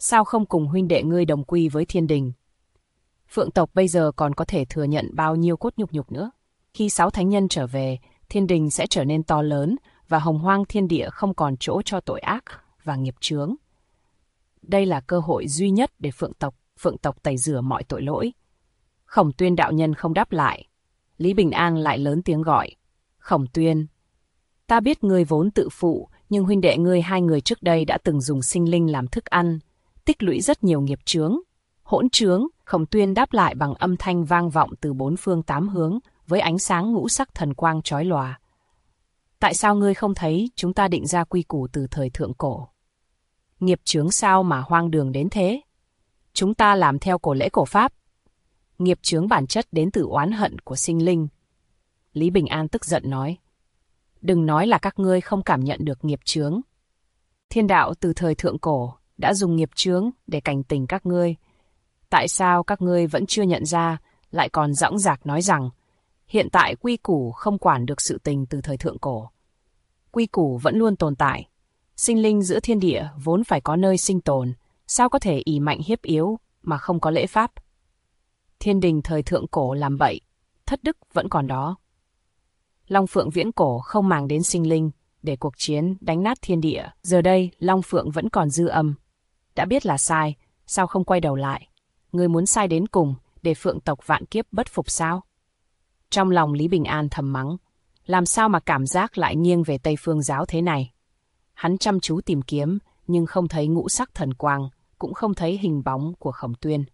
Sao không cùng huynh đệ ngươi đồng quy với thiên đình? Phượng tộc bây giờ còn có thể thừa nhận bao nhiêu cốt nhục nữa? Khi 6 thánh nhân trở về, thiên đình sẽ trở nên to lớn và hồng hoang thiên địa không còn chỗ cho tội ác và nghiệp chướng. Đây là cơ hội duy nhất để Phượng tộc tẩy rửa mọi tội lỗi. Khổng Tuyên đạo nhân không đáp lại. Lý Bình An lại lớn tiếng gọi. Khổng Tuyên, ta biết ngươi vốn tự phụ, nhưng huynh đệ ngươi 2 người trước đây đã từng dùng sinh linh làm thức ăn, tích lũy rất nhiều nghiệp chướng. Hỗn chướng, Khổng Tuyên đáp lại bằng âm thanh vang vọng từ 4 phương 8 hướng, với ánh sáng ngũ sắc thần quang chói lòa. Tại sao ngươi không thấy chúng ta định ra quy củ từ thời thượng cổ? Nghiệp chướng sao mà hoang đường đến thế? Chúng ta làm theo cổ lễ cổ pháp. Nghiệp chướng bản chất đến từ oán hận của sinh linh. Lý Bình An tức giận nói. Đừng nói là các ngươi không cảm nhận được nghiệp chướng. Thiên đạo từ thời thượng cổ đã dùng nghiệp chướng để cảnh tỉnh các ngươi. Tại sao các ngươi vẫn chưa nhận ra, lại còn dõng dạc nói rằng hiện tại quy củ không quản được sự tình từ thời thượng cổ. Quy củ vẫn luôn tồn tại. Sinh linh giữa thiên địa vốn phải có nơi sinh tồn, sao có thể ỷ mạnh hiếp yếu mà không có lễ pháp? Thiên đình thời thượng cổ làm bậy, thất đức vẫn còn đó. Long Phượng viễn cổ không màng đến sinh linh, để cuộc chiến đánh nát thiên địa. Giờ đây, Long Phượng vẫn còn dư âm. Đã biết là sai, sao không quay đầu lại? Ngươi muốn sai đến cùng, để Phượng tộc vạn kiếp bất phục sao? Trong lòng Lý Bình An thầm mắng, làm sao mà cảm giác lại nghiêng về Tây Phương giáo thế này? Hắn chăm chú tìm kiếm, nhưng không thấy ngũ sắc thần quang, cũng không thấy hình bóng của Khổng Tuyên.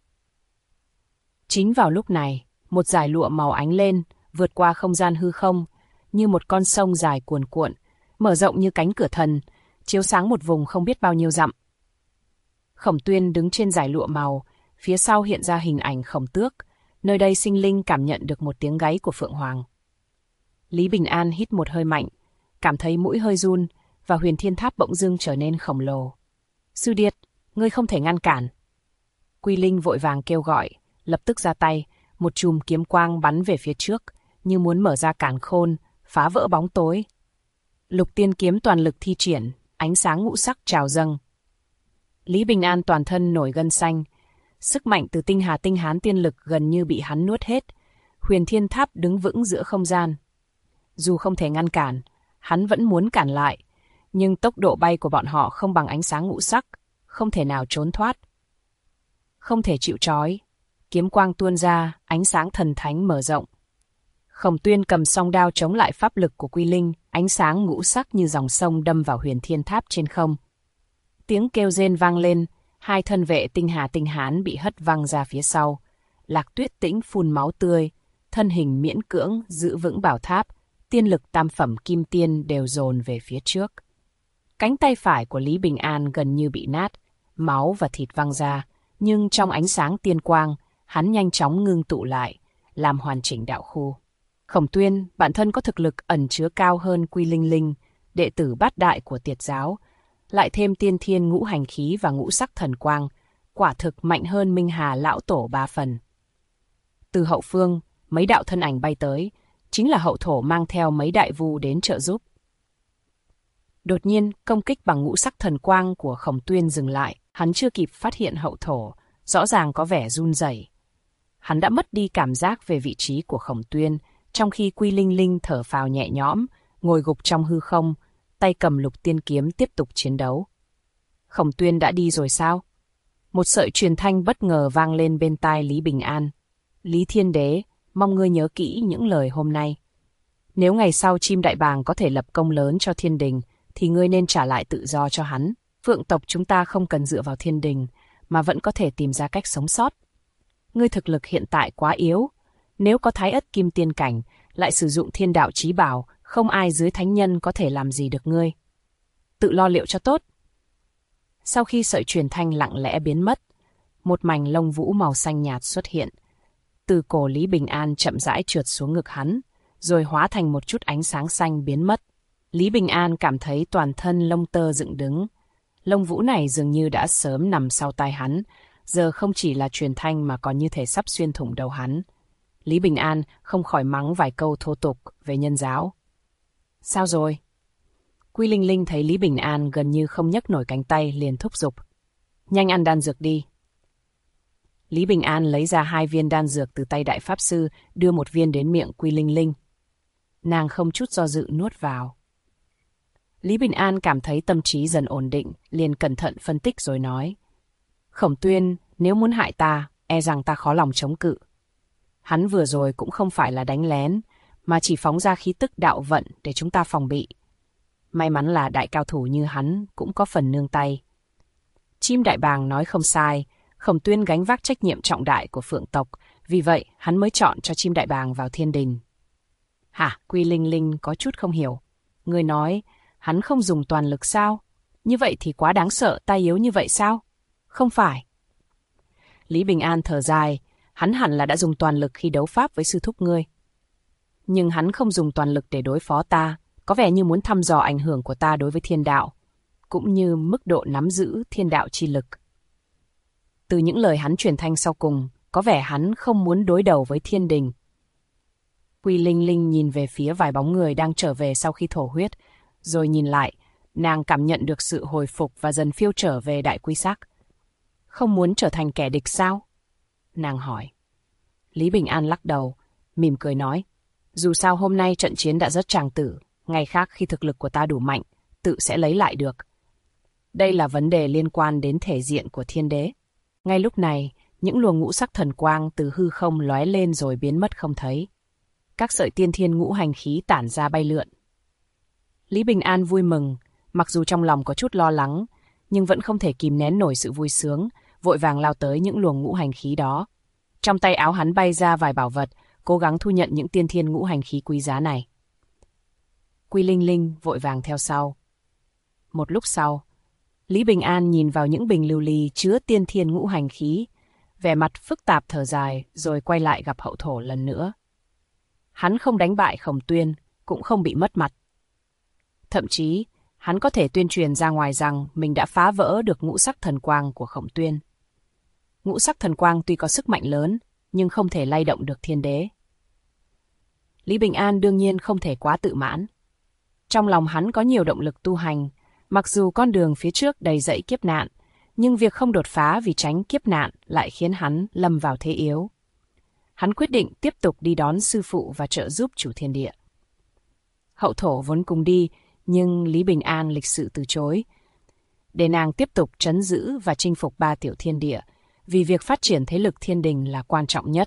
Chính vào lúc này, một dải lụa màu ánh lên, vượt qua không gian hư không, như một con sông dài cuồn cuộn, mở rộng như cánh cửa thần, chiếu sáng một vùng không biết bao nhiêu dặm. Khổng Tuyên đứng trên dải lụa màu, phía sau hiện ra hình ảnh Khổng Tước, nơi đây sinh linh cảm nhận được một tiếng gáy của Phượng Hoàng. Lý Bình An hít một hơi mạnh, cảm thấy mũi hơi run, và Huyền Thiên Tháp bỗng dưng trở nên khổng lồ. Sư Điệt, ngươi không thể ngăn cản. Quy Linh vội vàng kêu gọi, lập tức ra tay, một chùm kiếm quang bắn về phía trước, như muốn mở ra càn khôn, phá vỡ bóng tối. Lục Tiên kiếm toàn lực thi triển, ánh sáng ngũ sắc trào dâng. Lý Bình An toàn thân nổi gân xanh, sức mạnh từ tinh hà tinh hán tiên lực gần như bị hắn nuốt hết. Huyền Thiên Tháp đứng vững giữa không gian. Dù không thể ngăn cản, hắn vẫn muốn cản lại, nhưng tốc độ bay của bọn họ không bằng ánh sáng ngũ sắc, không thể nào trốn thoát. Không thể chịu trói, kiếm quang tuôn ra, ánh sáng thần thánh mở rộng. Khổng Tuyên cầm song đao chống lại pháp lực của Quy Linh, ánh sáng ngũ sắc như dòng sông đâm vào Huyền Thiên Tháp trên không. Tiếng kêu rên vang lên, 2 thân vệ tinh hà tinh hán bị hất văng ra phía sau. Lạc Tuyết Tĩnh phun máu tươi, thân hình miễn cưỡng giữ vững bảo tháp, tiên lực tam phẩm kim tiên đều dồn về phía trước. Cánh tay phải của Lý Bình An gần như bị nát, máu và thịt văng ra, nhưng trong ánh sáng tiên quang, hắn nhanh chóng ngưng tụ lại, làm hoàn chỉnh đạo khu. Khổng Tuyên, bản thân có thực lực ẩn chứa cao hơn Quy Linh Linh, đệ tử bát đại của Tiệt giáo, lại thêm tiên thiên ngũ hành khí và ngũ sắc thần quang, quả thực mạnh hơn Minh Hà lão tổ 3 phần. Từ hậu phương, mấy đạo thân ảnh bay tới, chính là hậu thổ mang theo mấy đại vu đến trợ giúp. Đột nhiên, công kích bằng ngũ sắc thần quang của Khổng Tuyên dừng lại, hắn chưa kịp phát hiện hậu thổ, rõ ràng có vẻ run rẩy. Hắn đã mất đi cảm giác về vị trí của Khổng Tuyên, trong khi Quy Linh Linh thở phào nhẹ nhõm, ngồi gục trong hư không, tay cầm lục tiên kiếm tiếp tục chiến đấu. Khổng Tuyên đã đi rồi sao? Một sợi truyền thanh bất ngờ vang lên bên tai Lý Bình An. Lý Thiên Đế, mong ngươi nhớ kỹ những lời hôm nay. Nếu ngày sau Chim Đại Bàng có thể lập công lớn cho thiên đình, thì ngươi nên trả lại tự do cho hắn. Phượng tộc chúng ta không cần dựa vào thiên đình, mà vẫn có thể tìm ra cách sống sót. Ngươi thực lực hiện tại quá yếu. Nếu có Thái Ất Kim Tiên Cảnh, lại sử dụng thiên đạo chí bảo, không ai dưới thánh nhân có thể làm gì được ngươi. Tự lo liệu cho tốt. Sau khi sợi truyền thanh lặng lẽ biến mất, một mảnh lông vũ màu xanh nhạt xuất hiện. Từ cổ Lý Bình An chậm rãi trượt xuống ngực hắn, rồi hóa thành một chút ánh sáng xanh biến mất. Lý Bình An cảm thấy toàn thân lông tơ dựng đứng. Lông vũ này dường như đã sớm nằm sau tai hắn, giờ không chỉ là truyền thanh mà còn như thể sắp xuyên thủng đầu hắn. Lý Bình An không khỏi mắng vài câu thô tục về nhân giáo. Sao rồi? Quy Linh Linh thấy Lý Bình An gần như không nhấc nổi cánh tay liền thúc giục. Nhanh ăn đan dược đi. Lý Bình An lấy ra 2 viên đan dược từ tay đại pháp sư, đưa một viên đến miệng Quy Linh Linh. Nàng không chút do dự nuốt vào. Lý Bình An cảm thấy tâm trí dần ổn định, liền cẩn thận phân tích rồi nói. Khổng Tuyên, nếu muốn hại ta, e rằng ta khó lòng chống cự. Hắn vừa rồi cũng không phải là đánh lén, mà chỉ phóng ra khí tức đạo vận để chúng ta phòng bị. May mắn là đại cao thủ như hắn cũng có phần nương tay. Chim đại bàng nói không sai, Khổng Tuyên gánh vác trách nhiệm trọng đại của Phượng tộc, vì vậy hắn mới chọn cho chim đại bàng vào thiên đình. Hả? Quy Linh Linh có chút không hiểu. Người nói, hắn không dùng toàn lực sao? Như vậy thì quá đáng sợ, ta yếu như vậy sao? Không phải. Lý Bình An thở dài, hắn hẳn là đã dùng toàn lực khi đấu pháp với sư thúc ngươi. Nhưng hắn không dùng toàn lực để đối phó ta, có vẻ như muốn thăm dò ảnh hưởng của ta đối với thiên đạo, cũng như mức độ nắm giữ thiên đạo chi lực. Từ những lời hắn truyền thanh sau cùng, có vẻ hắn không muốn đối đầu với thiên đình. Quy Linh Linh nhìn về phía vài bóng người đang trở về sau khi thổ huyết, rồi nhìn lại, nàng cảm nhận được sự hồi phục và dần phiêu trở về đại quy sắc. Không muốn trở thành kẻ địch sao? Nàng hỏi. Lý Bình An lắc đầu, mỉm cười nói. Dù sao hôm nay trận chiến đã rất tràng tử, ngày khác khi thực lực của ta đủ mạnh, tự sẽ lấy lại được. Đây là vấn đề liên quan đến thể diện của thiên đế. Ngay lúc này, những luồng ngũ sắc thần quang từ hư không lóe lên rồi biến mất không thấy. Các sợi tiên thiên ngũ hành khí tản ra bay lượn. Lý Bình An vui mừng, mặc dù trong lòng có chút lo lắng, nhưng vẫn không thể kìm nén nổi sự vui sướng, vội vàng lao tới những luồng ngũ hành khí đó. Trong tay áo hắn bay ra vài bảo vật, cố gắng thu nhận những tiên thiên ngũ hành khí quý giá này. Quy Linh Linh vội vàng theo sau. Một lúc sau, Lý Bình An nhìn vào những bình lưu ly chứa tiên thiên ngũ hành khí, vẻ mặt phức tạp thở dài rồi quay lại gặp hậu thổ lần nữa. Hắn không đánh bại Khổng Tuyên, cũng không bị mất mặt. Thậm chí, hắn có thể tuyên truyền ra ngoài rằng mình đã phá vỡ được ngũ sắc thần quang của Khổng Tuyên. Ngũ sắc thần quang tuy có sức mạnh lớn, nhưng không thể lay động được thiên đế. Lý Bình An đương nhiên không thể quá tự mãn. Trong lòng hắn có nhiều động lực tu hành, mặc dù con đường phía trước đầy dẫy kiếp nạn, nhưng việc không đột phá vì tránh kiếp nạn lại khiến hắn lâm vào thế yếu. Hắn quyết định tiếp tục đi đón sư phụ và trợ giúp chủ thiên địa. Hậu thổ vốn cùng đi, nhưng Lý Bình An lịch sự từ chối, để nàng tiếp tục trấn giữ và chinh phục 3 tiểu thiên địa, vì việc phát triển thế lực thiên đình là quan trọng nhất.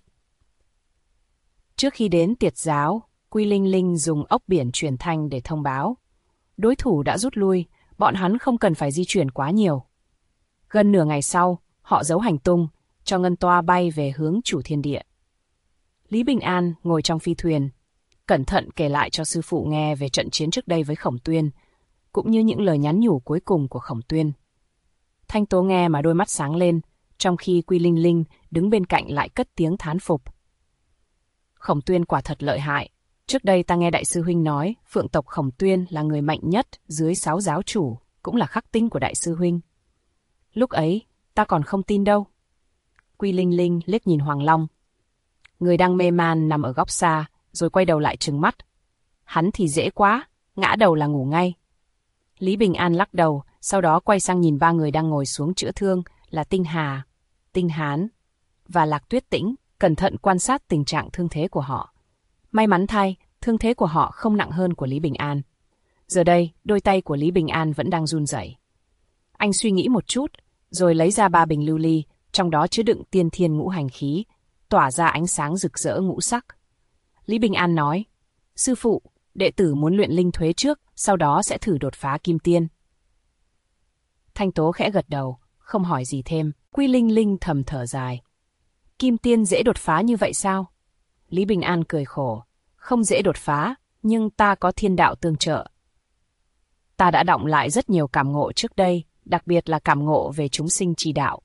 Trước khi đến tiệt giáo, Quy Linh Linh dùng ốc biển truyền thanh để thông báo. Đối thủ đã rút lui, bọn hắn không cần phải di chuyển quá nhiều. Gần nửa ngày sau, họ giấu hành tung, cho ngân toa bay về hướng chủ thiên địa. Lý Bình An ngồi trong phi thuyền, cẩn thận kể lại cho sư phụ nghe về trận chiến trước đây với Khổng Tuyên, cũng như những lời nhắn nhủ cuối cùng của Khổng Tuyên. Thanh Tố nghe mà đôi mắt sáng lên, trong khi Quy Linh Linh đứng bên cạnh lại cất tiếng thán phục. Khổng Tuyên quả thật lợi hại. Trước đây ta nghe đại sư huynh nói, Phượng tộc Khổng Tuyên là người mạnh nhất dưới 6 giáo chủ, cũng là khắc tinh của đại sư huynh. Lúc ấy, ta còn không tin đâu. Quy Linh Linh liếc nhìn Hoàng Long. Người đang mê man nằm ở góc xa, rồi quay đầu lại trừng mắt. Hắn thì dễ quá, ngã đầu là ngủ ngay. Lý Bình An lắc đầu, sau đó quay sang nhìn 3 người đang ngồi xuống chữa thương là Tinh Hà, Tinh Hán và Lạc Tuyết Tĩnh, cẩn thận quan sát tình trạng thương thế của họ. May mắn thay, thương thế của họ không nặng hơn của Lý Bình An. Giờ đây, đôi tay của Lý Bình An vẫn đang run rẩy. Anh suy nghĩ một chút, rồi lấy ra 3 bình lưu ly, trong đó chứa đựng tiên thiên ngũ hành khí, tỏa ra ánh sáng rực rỡ ngũ sắc. Lý Bình An nói, sư phụ, đệ tử muốn luyện linh thuế trước, sau đó sẽ thử đột phá kim tiên. Thanh Tố khẽ gật đầu, không hỏi gì thêm. Quy Linh Linh thầm thở dài. Kim tiên dễ đột phá như vậy sao? Lý Bình An cười khổ. Không dễ đột phá, nhưng ta có thiên đạo tương trợ. Ta đã đọng lại rất nhiều cảm ngộ trước đây, đặc biệt là cảm ngộ về chúng sinh chi đạo.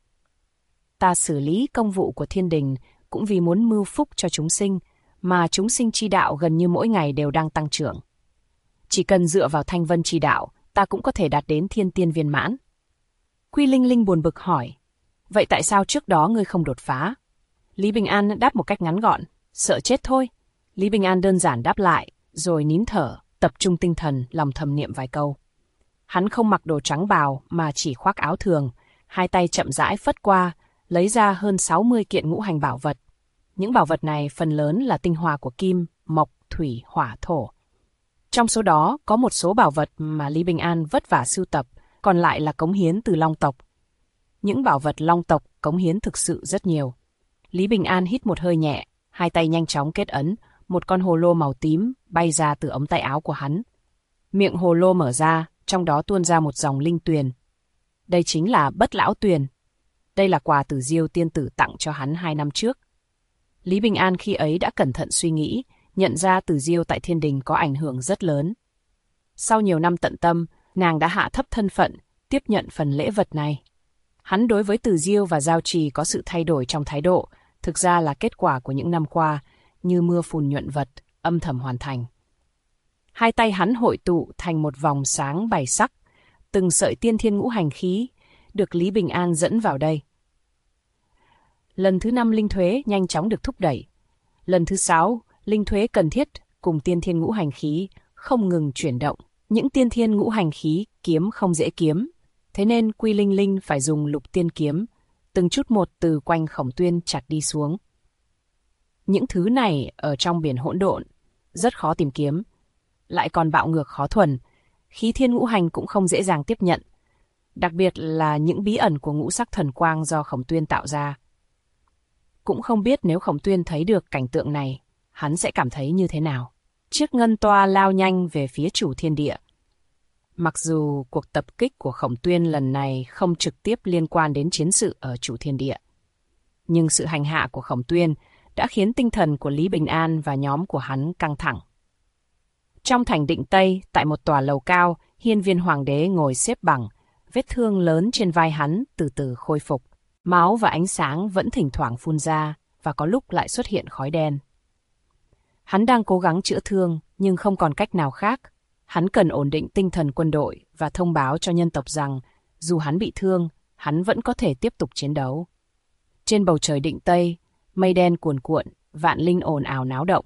Ta xử lý công vụ của thiên đình cũng vì muốn mưu phúc cho chúng sinh, mà chúng sinh chi đạo gần như mỗi ngày đều đang tăng trưởng. Chỉ cần dựa vào thanh vân chi đạo, ta cũng có thể đạt đến thiên tiên viên mãn. Quy Linh Linh buồn bực hỏi, vậy tại sao trước đó ngươi không đột phá? Lý Bình An đáp một cách ngắn gọn, sợ chết thôi. Lý Bình An đơn giản đáp lại, rồi nín thở, tập trung tinh thần, lòng thầm niệm vài câu. Hắn không mặc đồ trắng bào mà chỉ khoác áo thường, hai tay chậm rãi phất qua, lấy ra hơn 60 kiện ngũ hành bảo vật. Những bảo vật này phần lớn là tinh hoa của kim, mộc, thủy, hỏa, thổ. Trong số đó có một số bảo vật mà Lý Bình An vất vả sưu tập, còn lại là cống hiến từ Long tộc. Những bảo vật Long tộc cống hiến thực sự rất nhiều. Lý Bình An hít một hơi nhẹ, hai tay nhanh chóng kết ấn, một con hồ lô màu tím bay ra từ ống tay áo của hắn. Miệng hồ lô mở ra, trong đó tuôn ra một dòng linh tuyền. Đây chính là Bất Lão Tuyền. Đây là quà từ Diêu tiên tử tặng cho hắn 2 năm trước. Lý Bình An khi ấy đã cẩn thận suy nghĩ, nhận ra Từ Diêu tại thiên đình có ảnh hưởng rất lớn. Sau nhiều năm tận tâm, nàng đã hạ thấp thân phận, tiếp nhận phần lễ vật này. Hắn đối với Từ Diêu và Giao Trì có sự thay đổi trong thái độ, thực ra là kết quả của những năm qua, như mưa phùn nhuận vật, âm thầm hoàn thành. Hai tay hắn hội tụ thành một vòng sáng 7 sắc, từng sợi tiên thiên ngũ hành khí, được Lý Bình An dẫn vào đây. Lần thứ 5 linh thuế nhanh chóng được thúc đẩy. Lần thứ 6, linh thuế cần thiết cùng tiên thiên ngũ hành khí không ngừng chuyển động. Những tiên thiên ngũ hành khí kiếm không dễ kiếm, thế nên Quy Linh Linh phải dùng lục tiên kiếm, từng chút một từ quanh Khổng Tuyên chặt đi xuống. Những thứ này ở trong biển hỗn độn, rất khó tìm kiếm, lại còn bạo ngược khó thuần, khí thiên ngũ hành cũng không dễ dàng tiếp nhận, đặc biệt là những bí ẩn của ngũ sắc thần quang do Khổng Tuyên tạo ra. Cũng không biết nếu Khổng Tuyên thấy được cảnh tượng này, hắn sẽ cảm thấy như thế nào. Chiếc ngân toa lao nhanh về phía chủ thiên địa. Mặc dù cuộc tập kích của Khổng Tuyên lần này không trực tiếp liên quan đến chiến sự ở chủ thiên địa, nhưng sự hành hạ của Khổng Tuyên đã khiến tinh thần của Lý Bình An và nhóm của hắn căng thẳng. Trong thành Định Tây, tại một tòa lầu cao, Hiên Viên Hoàng đế ngồi xếp bằng, vết thương lớn trên vai hắn từ từ khôi phục. Máu và ánh sáng vẫn thỉnh thoảng phun ra và có lúc lại xuất hiện khói đen. Hắn đang cố gắng chữa thương nhưng không còn cách nào khác. Hắn cần ổn định tinh thần quân đội và thông báo cho nhân tộc rằng dù hắn bị thương, hắn vẫn có thể tiếp tục chiến đấu. Trên bầu trời Định Tây, mây đen cuồn cuộn, vạn linh ồn ào náo động.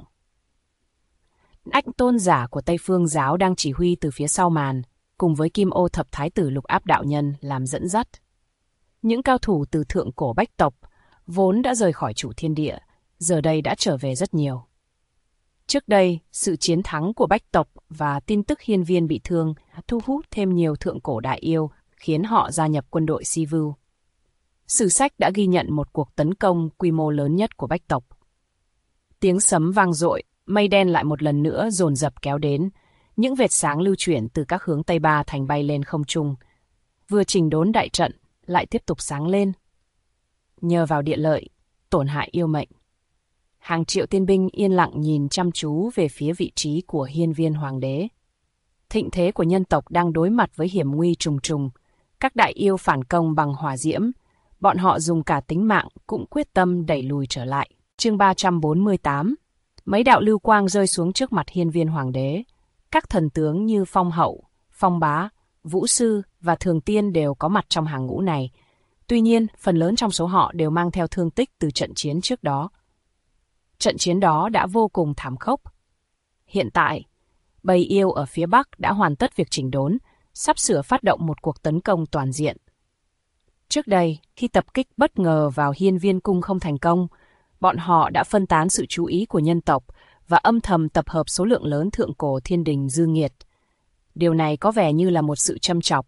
Ách tôn giả của Tây Phương giáo đang chỉ huy từ phía sau màn, cùng với Kim Ô Thập Thái tử Lục Áp đạo nhân làm dẫn dắt. Những cao thủ từ thượng cổ Bách tộc vốn đã rời khỏi chủ thiên địa, giờ đây đã trở về rất nhiều. Trước đây, sự chiến thắng của Bách tộc và tin tức Hiên Viên bị thương thu hút thêm nhiều thượng cổ đại yêu, khiến họ gia nhập quân đội Sivu. Sử sách đã ghi nhận một cuộc tấn công quy mô lớn nhất của Bách tộc. Tiếng sấm vang dội, mây đen lại một lần nữa dồn dập kéo đến, những vệt sáng lưu chuyển từ các hướng Tây Ba thành bay lên không trung. Vừa chỉnh đốn đại trận, lại tiếp tục sáng lên. Nhờ vào địa lợi, tổn hại yêu mệnh. Hàng triệu tiên binh yên lặng nhìn chăm chú về phía vị trí của Hiên Viên Hoàng đế. Thịnh thế của nhân tộc đang đối mặt với hiểm nguy trùng trùng. Các đại yêu phản công bằng hỏa diễm, bọn họ dùng cả tính mạng cũng quyết tâm đẩy lùi trở lại. Chương 348. Mấy đạo lưu quang rơi xuống trước mặt Hiên Viên Hoàng đế. Các thần tướng như Phong Hậu, Phong Bá, Vũ Sư và Thường Tiên đều có mặt trong hàng ngũ này. Tuy nhiên, phần lớn trong số họ đều mang theo thương tích từ trận chiến trước đó. Trận chiến đó đã vô cùng thảm khốc. Hiện tại, bầy yêu ở phía Bắc đã hoàn tất việc chỉnh đốn, sắp sửa phát động một cuộc tấn công toàn diện. Trước đây, khi tập kích bất ngờ vào Hiên Viên Cung không thành công, bọn họ đã phân tán sự chú ý của nhân tộc và âm thầm tập hợp số lượng lớn thượng cổ thiên đình dư nghiệt. Điều này có vẻ như là một sự châm chọc.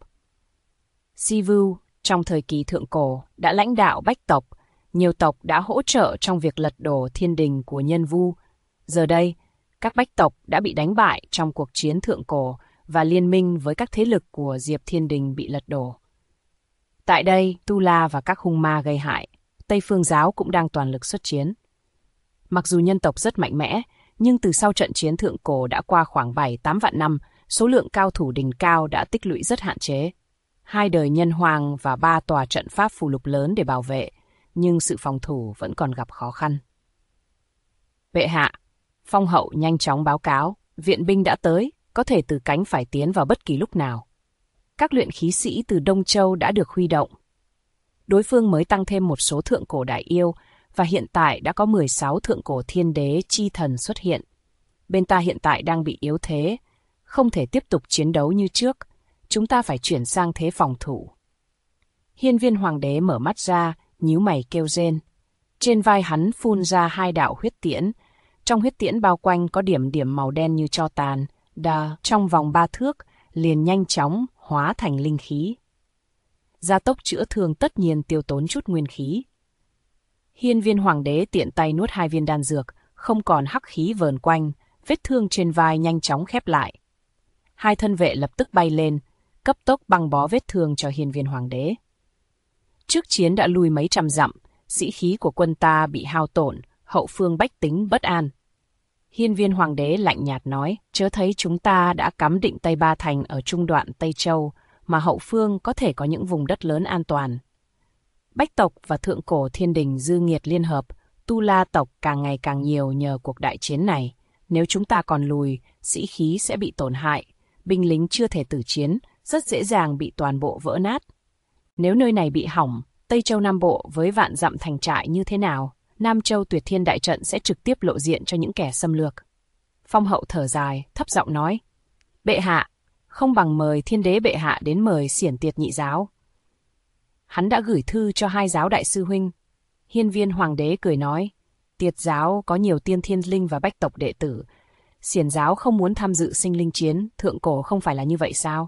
Sivu, trong thời kỳ thượng cổ, đã lãnh đạo Bách tộc, nhiều tộc đã hỗ trợ trong việc lật đổ thiên đình của Nhân Vu. Giờ đây, các Bách tộc đã bị đánh bại trong cuộc chiến thượng cổ và liên minh với các thế lực của Diệp Thiên Đình bị lật đổ. Tại đây, Tu La và các hung ma gây hại, Tây Phương giáo cũng đang toàn lực xuất chiến. Mặc dù nhân tộc rất mạnh mẽ, nhưng từ sau trận chiến thượng cổ đã qua khoảng 7-8 vạn năm, số lượng cao thủ đỉnh cao đã tích lũy rất hạn chế. 2 đời nhân hoàng và 3 tòa trận pháp phù lục lớn để bảo vệ, nhưng sự phòng thủ vẫn còn gặp khó khăn. Bệ hạ, Phong Hậu nhanh chóng báo cáo, viện binh đã tới, có thể từ cánh phải tiến vào bất kỳ lúc nào. Các luyện khí sĩ từ Đông Châu đã được huy động. Đối phương mới tăng thêm một số thượng cổ đại yêu, và hiện tại đã có 16 thượng cổ thiên đế chi thần xuất hiện. Bên ta hiện tại đang bị yếu thế, không thể tiếp tục chiến đấu như trước. Chúng ta phải chuyển sang thế phòng thủ. Hiên Viên Hoàng đế mở mắt ra, nhíu mày kêu rên. Trên vai hắn phun ra 2 đạo huyết tiễn. Trong huyết tiễn bao quanh có điểm điểm màu đen như tro tàn, trong vòng 3 thước, liền nhanh chóng hóa thành linh khí. Gia tốc chữa thương tất nhiên tiêu tốn chút nguyên khí. Hiên Viên Hoàng đế tiện tay nuốt 2 viên đan dược, không còn hắc khí vờn quanh, vết thương trên vai nhanh chóng khép lại. 2 thân vệ lập tức bay lên, cấp tốc băng bó vết thương cho Hiên Viên Hoàng đế. Trước chiến đã lui mấy trăm dặm, sĩ khí của quân ta bị hao tổn, hậu phương bách tính bất an. Hiên Viên Hoàng đế lạnh nhạt nói, chớ thấy chúng ta đã cắm định Tây Ba Thành ở trung đoạn Tây Châu, mà hậu phương có thể có những vùng đất lớn an toàn. Bách tộc và thượng cổ thiên đình dư nghiệt liên hợp, Tu La tộc càng ngày càng nhiều nhờ cuộc đại chiến này. Nếu chúng ta còn lùi, sĩ khí sẽ bị tổn hại, binh lính chưa thể tử chiến, rất dễ dàng bị toàn bộ vỡ nát. Nếu nơi này bị hỏng, Tây Châu Nam Bộ với vạn dặm thành trại như thế nào? Nam Châu Tuyệt Thiên đại trận sẽ trực tiếp lộ diện cho những kẻ xâm lược. Phong hậu thở dài, thấp giọng nói, bệ hạ, không bằng mời Thiên đế bệ hạ đến mời Xiển Tiệt nhị giáo. Hắn đã gửi thư cho 2 giáo đại sư huynh. Hiên Viên Hoàng đế cười nói, Tiệt giáo có nhiều tiên thiên linh và bách tộc đệ tử. Xiển giáo không muốn tham dự sinh linh chiến, thượng cổ không phải là như vậy sao?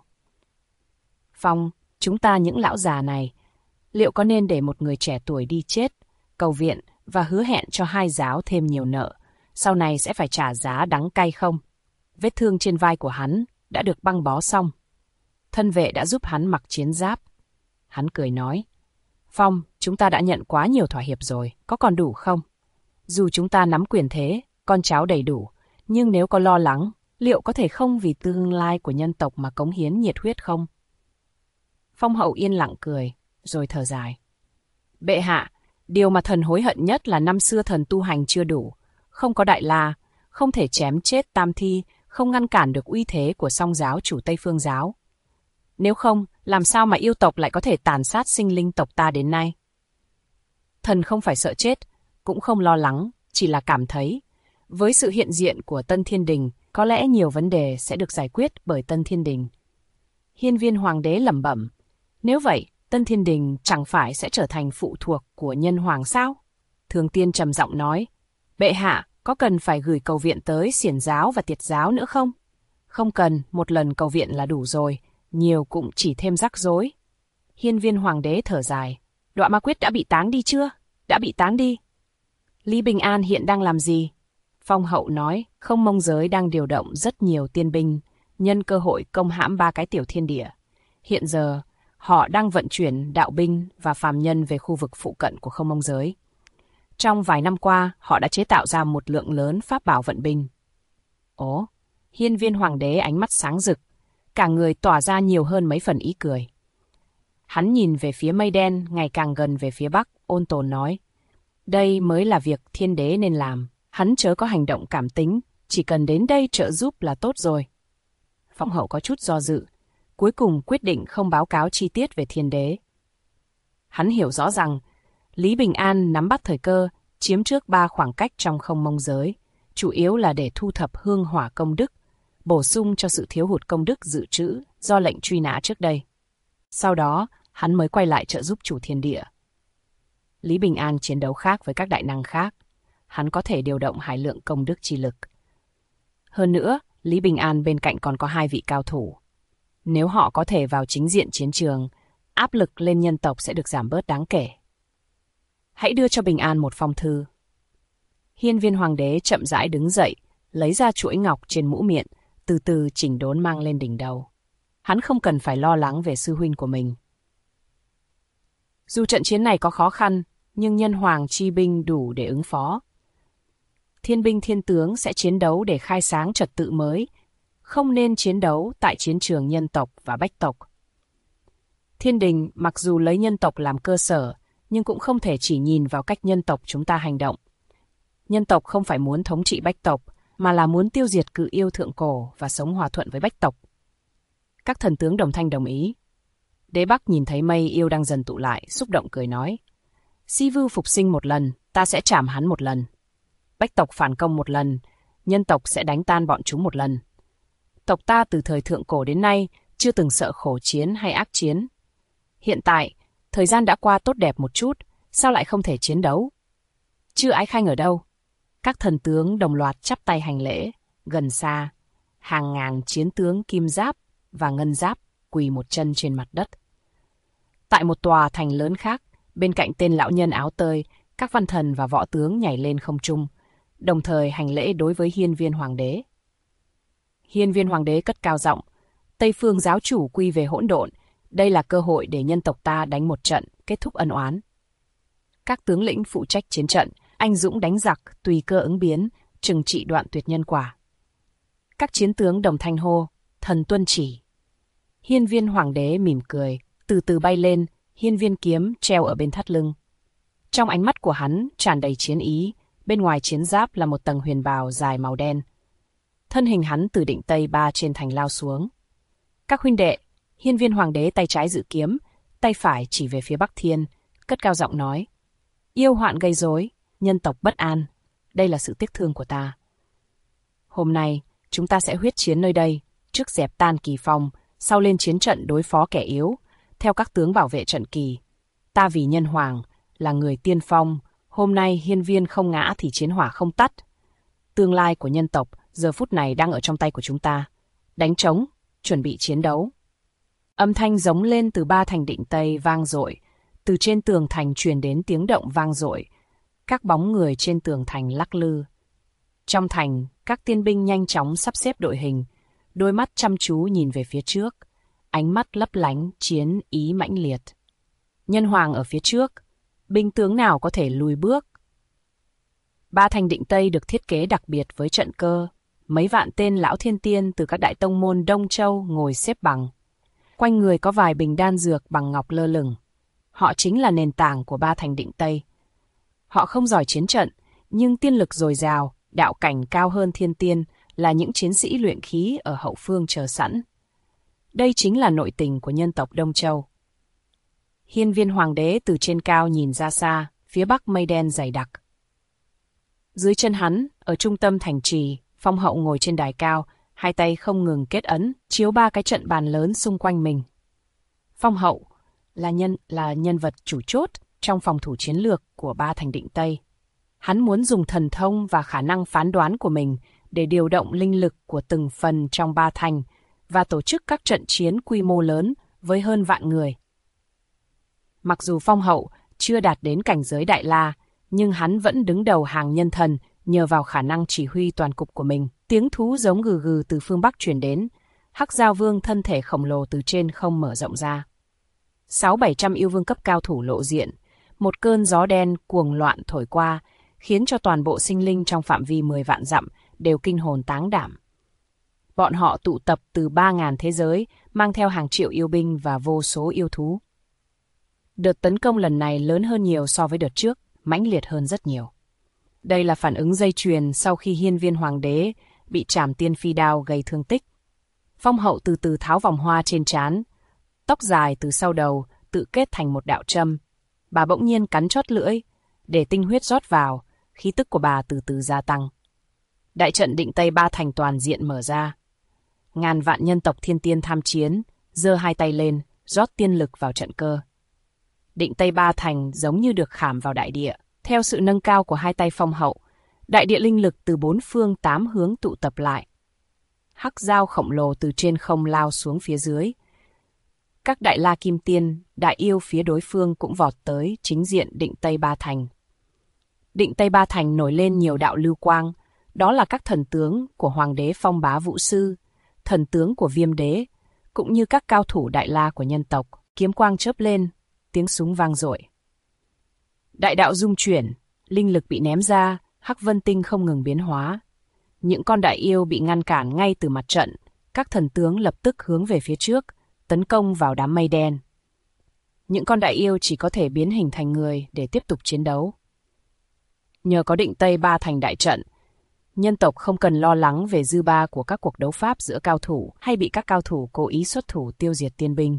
Phong, chúng ta những lão già này, liệu có nên để một người trẻ tuổi đi chết, cầu viện và hứa hẹn cho 2 giáo thêm nhiều nợ, sau này sẽ phải trả giá đắng cay không? Vết thương trên vai của hắn đã được băng bó xong. Thân vệ đã giúp hắn mặc chiến giáp. Hắn cười nói, Phong, chúng ta đã nhận quá nhiều thỏa hiệp rồi, có còn đủ không? Dù chúng ta nắm quyền thế, con cháu đầy đủ, nhưng nếu có lo lắng, liệu có thể không vì tương lai của nhân tộc mà cống hiến nhiệt huyết không? Phong hậu yên lặng cười, rồi thở dài. Bệ hạ, điều mà thần hối hận nhất là năm xưa thần tu hành chưa đủ, không có Đại La, không thể chém chết Tam Thi, không ngăn cản được uy thế của Song giáo chủ Tây Phương giáo. Nếu không, làm sao mà yêu tộc lại có thể tàn sát sinh linh tộc ta đến nay? Thần không phải sợ chết, cũng không lo lắng, chỉ là cảm thấy, với sự hiện diện của Tân Thiên Đình, có lẽ nhiều vấn đề sẽ được giải quyết bởi Tân Thiên Đình. Hiên Viên Hoàng đế lẩm bẩm, nếu vậy, Tân Thiên Đình chẳng phải sẽ trở thành phụ thuộc của Nhân Hoàng sao? Thường Tiên trầm giọng nói, bệ hạ, có cần phải gửi cầu viện tới Xiển giáo và Tiệt giáo nữa không? Không cần, một lần cầu viện là đủ rồi, nhiều cũng chỉ thêm rắc rối. Hiên Viên Hoàng đế thở dài, Đọa Ma Quyết đã bị táng đi chưa? Đã bị táng đi. Lý Bình An hiện đang làm gì? Phong hậu nói, Không Mông giới đang điều động rất nhiều tiên binh, nhân cơ hội công hãm 3 cái tiểu thiên địa. Hiện giờ, họ đang vận chuyển đạo binh và phàm nhân về khu vực phụ cận của Không Mông giới. Trong vài năm qua, họ đã chế tạo ra một lượng lớn pháp bảo vận binh. Ồ, Hiên Viên Hoàng đế ánh mắt sáng rực, cả người tỏa ra nhiều hơn mấy phần ý cười. Hắn nhìn về phía mây đen ngày càng gần về phía bắc, ôn tồn nói, đây mới là việc thiên đế nên làm, hắn chớ có hành động cảm tính, chỉ cần đến đây trợ giúp là tốt rồi. Phong hậu có chút do dự, cuối cùng quyết định không báo cáo chi tiết về thiên đế. Hắn hiểu rõ rằng, Lý Bình An nắm bắt thời cơ, chiếm trước 3 khoảng cách trong Không Mông giới, chủ yếu là để thu thập hương hỏa công đức, bổ sung cho sự thiếu hụt công đức dự trữ do lệnh truy nã trước đây. Sau đó, hắn mới quay lại trợ giúp chủ thiên địa. Lý Bình An chiến đấu khác với các đại năng khác. Hắn có thể điều động hải lượng công đức chi lực. Hơn nữa, Lý Bình An bên cạnh còn có 2 vị cao thủ. Nếu họ có thể vào chính diện chiến trường, áp lực lên nhân tộc sẽ được giảm bớt đáng kể. Hãy đưa cho Bình An một phong thư. Hiên Viên Hoàng đế chậm rãi đứng dậy, lấy ra chuỗi ngọc trên mũ miện, từ từ chỉnh đốn mang lên đỉnh đầu. Hắn không cần phải lo lắng về sư huynh của mình. Dù trận chiến này có khó khăn, nhưng nhân hoàng chi binh đủ để ứng phó. Thiên binh thiên tướng sẽ chiến đấu để khai sáng trật tự mới, không nên chiến đấu tại chiến trường nhân tộc và bách tộc. Thiên đình mặc dù lấy nhân tộc làm cơ sở, nhưng cũng không thể chỉ nhìn vào cách nhân tộc chúng ta hành động. Nhân tộc không phải muốn thống trị bách tộc, mà là muốn tiêu diệt cự yêu thượng cổ và sống hòa thuận với bách tộc. Các thần tướng đồng thanh đồng ý. Đế Bắc nhìn thấy mây yêu đang dần tụ lại, xúc động cười nói, Si Vưu phục sinh một lần, ta sẽ trảm hắn một lần. Bách tộc phản công một lần, nhân tộc sẽ đánh tan bọn chúng một lần. Tộc ta từ thời thượng cổ đến nay chưa từng sợ khổ chiến hay ác chiến. Hiện tại, Thời gian đã qua tốt đẹp một chút, sao lại không thể chiến đấu? Chư Ái Khanh ở đâu? Các thần tướng đồng loạt chắp tay hành lễ, gần xa, hàng ngàn chiến tướng kim giáp và ngân giáp quỳ một chân trên mặt đất. Tại một tòa thành lớn khác, bên cạnh tên lão nhân áo tơi, các văn thần và võ tướng nhảy lên không trung, đồng thời hành lễ đối với Hiên Viên Hoàng đế. Hiên Viên Hoàng đế cất cao giọng, Tây Phương giáo chủ quy về hỗn độn, đây là cơ hội để nhân tộc ta đánh một trận, kết thúc ân oán. Các tướng lĩnh phụ trách chiến trận, anh dũng đánh giặc, tùy cơ ứng biến, trừng trị đoạn tuyệt nhân quả. Các chiến tướng đồng thanh hô, thần tuân chỉ. Hiên Viên Hoàng đế mỉm cười, từ từ bay lên, hiên viên kiếm treo ở bên thắt lưng. Trong ánh mắt của hắn tràn đầy chiến ý, bên ngoài chiến giáp là một tầng huyền bào dài màu đen. Thân hình hắn từ Định Tây Ba trên thành lao xuống. Các huynh đệ, Hiên Viên Hoàng đế tay trái giữ kiếm, tay phải chỉ về phía Bắc Thiên, cất cao giọng nói, yêu hoạn gây rối, nhân tộc bất an, đây là sự tiếc thương của ta. Hôm nay, chúng ta sẽ huyết chiến nơi đây, trước dẹp tan kỳ phong, sau lên chiến trận đối phó kẻ yếu, theo các tướng bảo vệ trận kỳ. Ta vì nhân hoàng, là người tiên phong, hôm nay hiên viên không ngã thì chiến hỏa không tắt. Tương lai của nhân tộc giờ phút này đang ở trong tay của chúng ta. Đánh trống, chuẩn bị chiến đấu. Âm thanh giống lên từ ba thành Định Tây vang dội, từ trên tường thành truyền đến tiếng động vang dội. Các bóng người trên tường thành lắc lư. Trong thành, các tiên binh nhanh chóng sắp xếp đội hình, đôi mắt chăm chú nhìn về phía trước, ánh mắt lấp lánh chiến ý mãnh liệt. Nhân hoàng ở phía trước, binh tướng nào có thể lùi bước? Ba thành Định Tây được thiết kế đặc biệt với trận cơ, mấy vạn tên lão thiên tiên từ các đại tông môn Đông Châu ngồi xếp bằng. Quanh người có vài bình đan dược bằng ngọc lơ lửng. Họ chính là nền tảng của ba thành Định Tây. Họ không giỏi chiến trận, nhưng tiên lực dồi dào, đạo cảnh cao hơn thiên tiên, là những chiến sĩ luyện khí ở hậu phương chờ sẵn. Đây chính là nội tình của nhân tộc Đông Châu. Hiên Viên Hoàng đế từ trên cao nhìn ra xa, phía bắc mây đen dày đặc. Dưới chân hắn, ở trung tâm thành trì, Phong Hậu ngồi trên đài cao, hai tay không ngừng kết ấn, chiếu ba cái trận bàn lớn xung quanh mình. Phong Hậu là nhân vật chủ chốt trong phòng thủ chiến lược của ba thành Định Tây. Hắn muốn dùng thần thông và khả năng phán đoán của mình để điều động linh lực của từng phần trong ba thành và tổ chức các trận chiến quy mô lớn với hơn vạn người. Mặc dù Phong Hậu chưa đạt đến cảnh giới Đại La, nhưng hắn vẫn đứng đầu hàng nhân thần nhờ vào khả năng chỉ huy toàn cục của mình. Tiếng thú giống gừ gừ từ phương Bắc truyền đến, Hắc Giao Vương thân thể khổng lồ từ trên không mở rộng ra. 600-700 yêu vương cấp cao thủ lộ diện, một cơn gió đen cuồng loạn thổi qua, khiến cho toàn bộ sinh linh trong phạm vi 10 vạn dặm đều kinh hồn táng đảm. Bọn họ tụ tập từ 3.000 thế giới, mang theo hàng triệu yêu binh và vô số yêu thú. Đợt tấn công lần này lớn hơn nhiều so với đợt trước, mãnh liệt hơn rất nhiều. Đây là phản ứng dây chuyền sau khi Hiên Viên Hoàng đế bị trảm tiên phi đao gây thương tích. Phong Hậu từ từ tháo vòng hoa trên trán, tóc dài từ sau đầu tự kết thành một đạo châm. Bà bỗng nhiên cắn chót lưỡi, để tinh huyết rót vào, khí tức của bà từ từ gia tăng. Đại trận Định Tây ba thành toàn diện mở ra. Ngàn vạn nhân tộc thiên tiên tham chiến, giơ hai tay lên, rót tiên lực vào trận cơ. Định Tây ba thành giống như được khảm vào đại địa. Theo sự nâng cao của hai tay Phong Hậu, đại địa linh lực từ 4 phương 8 hướng tụ tập lại. Hắc dao khổng lồ từ trên không lao xuống phía dưới. Các đại la kim tiên, đại yêu phía đối phương cũng vọt tới chính diện Định Tây ba thành. Định Tây ba thành nổi lên nhiều đạo lưu quang, đó là các thần tướng của Hoàng đế Phong Bá Vũ Sư, thần tướng của Viêm đế, cũng như các cao thủ đại la của nhân tộc. Kiếm quang chớp lên, tiếng súng vang dội. Đại đạo dung chuyển, linh lực bị ném ra, Hắc Vân Tinh không ngừng biến hóa. Những con đại yêu bị ngăn cản ngay từ mặt trận, các thần tướng lập tức hướng về phía trước, tấn công vào đám mây đen. Những con đại yêu chỉ có thể biến hình thành người để tiếp tục chiến đấu. Nhờ có Định Tây ba thành đại trận, nhân tộc không cần lo lắng về dư ba của các cuộc đấu pháp giữa cao thủ hay bị các cao thủ cố ý xuất thủ tiêu diệt tiên binh.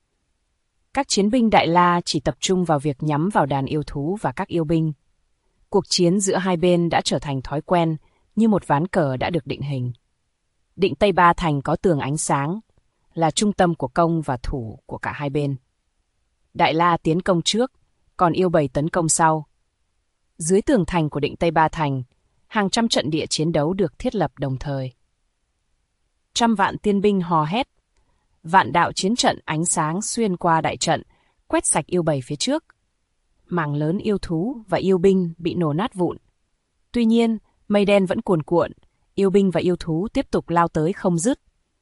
Các chiến binh Đại La chỉ tập trung vào việc nhắm vào đàn yêu thú và các yêu binh. Cuộc chiến giữa hai bên đã trở thành thói quen, như một ván cờ đã được định hình. Định Tây ba thành có tường ánh sáng, là trung tâm của công và thủ của cả hai bên. Đại La tiến công trước, còn Yêu Bầy tấn công sau. Dưới tường thành của Định Tây Ba Thành, hàng trăm trận địa chiến đấu được thiết lập đồng thời. Trăm vạn tiên binh hò hét. Vạn đạo chiến trận ánh sáng xuyên qua đại trận, quét sạch yêu bầy phía trước. Mảng lớn yêu thú và yêu binh bị nổ nát vụn. Tuy nhiên, mây đen vẫn cuồn cuộn, yêu binh và yêu thú tiếp tục lao tới không dứt.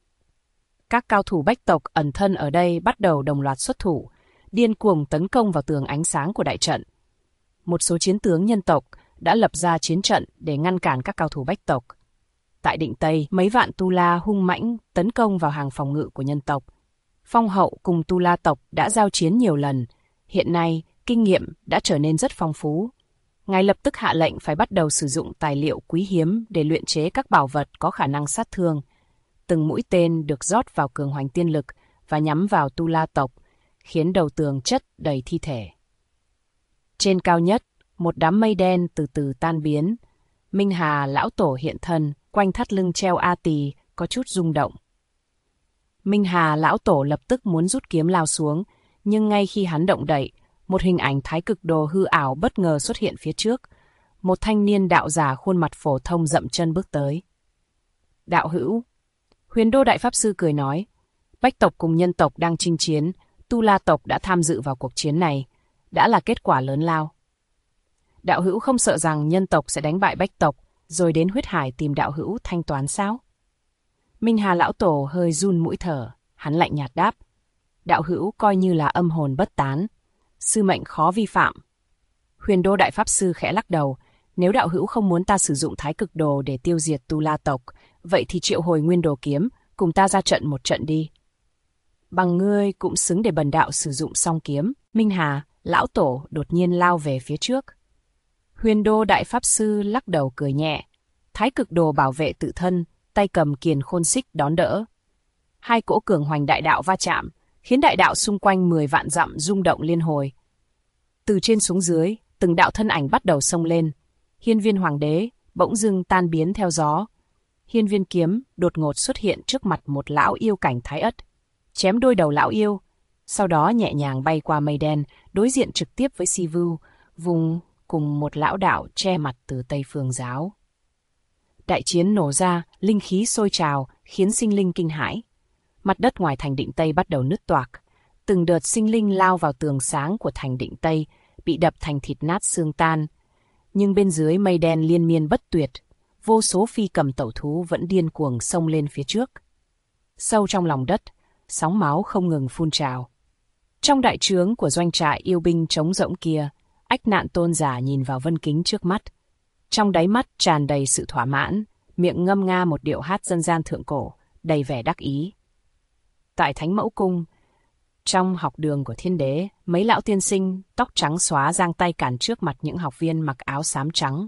Các cao thủ Bách tộc ẩn thân ở đây bắt đầu đồng loạt xuất thủ, điên cuồng tấn công vào tường ánh sáng của đại trận. Một số chiến tướng nhân tộc đã lập ra chiến trận để ngăn cản các cao thủ Bách tộc. Tại Định Tây, mấy vạn Tu La hung mãnh tấn công vào hàng phòng ngự của nhân tộc. Phong Hậu cùng Tu La tộc đã giao chiến nhiều lần, hiện nay kinh nghiệm đã trở nên rất phong phú. Ngài lập tức hạ lệnh phải bắt đầu sử dụng tài liệu quý hiếm để luyện chế các bảo vật có khả năng sát thương. Từng mũi tên được rót vào cường hoành tiên lực và nhắm vào Tu La tộc, khiến đầu tường chất đầy thi thể. Trên cao nhất, một đám mây đen từ từ tan biến. Minh Hà lão tổ hiện thân, quanh thắt lưng treo A Tỳ có chút rung động. Minh Hà lão tổ lập tức muốn rút kiếm lao xuống, nhưng ngay khi hắn động đậy, một hình ảnh thái cực đồ hư ảo bất ngờ xuất hiện phía trước. Một thanh niên đạo giả khuôn mặt phổ thông dậm chân bước tới. Đạo hữu, Huyền Đô Đại Pháp Sư cười nói, Bách tộc cùng nhân tộc đang chinh chiến, Tu La tộc đã tham dự vào cuộc chiến này, đã là kết quả lớn lao. Đạo hữu không sợ rằng nhân tộc sẽ đánh bại Bách tộc, rồi đến huyết hải tìm đạo hữu thanh toán sao? Minh Hà lão tổ hơi run mũi thở, hắn lạnh nhạt đáp. Đạo hữu coi như là âm hồn bất tán, sư mệnh khó vi phạm. Huyền Đô Đại Pháp Sư khẽ lắc đầu, nếu đạo hữu không muốn ta sử dụng thái cực đồ để tiêu diệt Tu La tộc, vậy thì triệu hồi nguyên đồ kiếm, cùng ta ra trận một trận đi. Bằng ngươi cũng xứng để bần đạo sử dụng song kiếm. Minh Hà lão tổ đột nhiên lao về phía trước. Huyền Đô Đại Pháp Sư lắc đầu cười nhẹ, thái cực đồ bảo vệ tự thân, tay cầm kiền khôn xích đón đỡ. Hai cỗ cường hoành đại đạo va chạm, khiến đại đạo xung quanh 10 vạn dặm rung động liên hồi. Từ trên xuống dưới, từng đạo thân ảnh bắt đầu xông lên. Hiên Viên Hoàng đế bỗng dưng tan biến theo gió. Hiên Viên kiếm đột ngột xuất hiện trước mặt một lão yêu cảnh thái ất, chém đôi đầu lão yêu, sau đó nhẹ nhàng bay qua mây đen, đối diện trực tiếp với Si Vu, vùng cùng một lão đạo che mặt từ Tây Phương giáo. Đại chiến nổ ra, linh khí sôi trào, khiến sinh linh kinh hãi. Mặt đất ngoài thành Định Tây bắt đầu nứt toạc. Từng đợt sinh linh lao vào tường sáng của thành Định Tây, bị đập thành thịt nát xương tan. Nhưng bên dưới mây đen liên miên bất tuyệt, vô số phi cầm tẩu thú vẫn điên cuồng xông lên phía trước. Sâu trong lòng đất, sóng máu không ngừng phun trào. Trong đại trướng của doanh trại yêu binh trống rỗng kia, Ách Nạn tôn giả nhìn vào vân kính trước mắt. Trong đáy mắt tràn đầy sự thỏa mãn, miệng ngâm nga một điệu hát dân gian thượng cổ, đầy vẻ đắc ý. Tại Thánh Mẫu Cung, trong học đường của Thiên Đế, mấy lão tiên sinh, tóc trắng xóa giang tay cản trước mặt những học viên mặc áo xám trắng.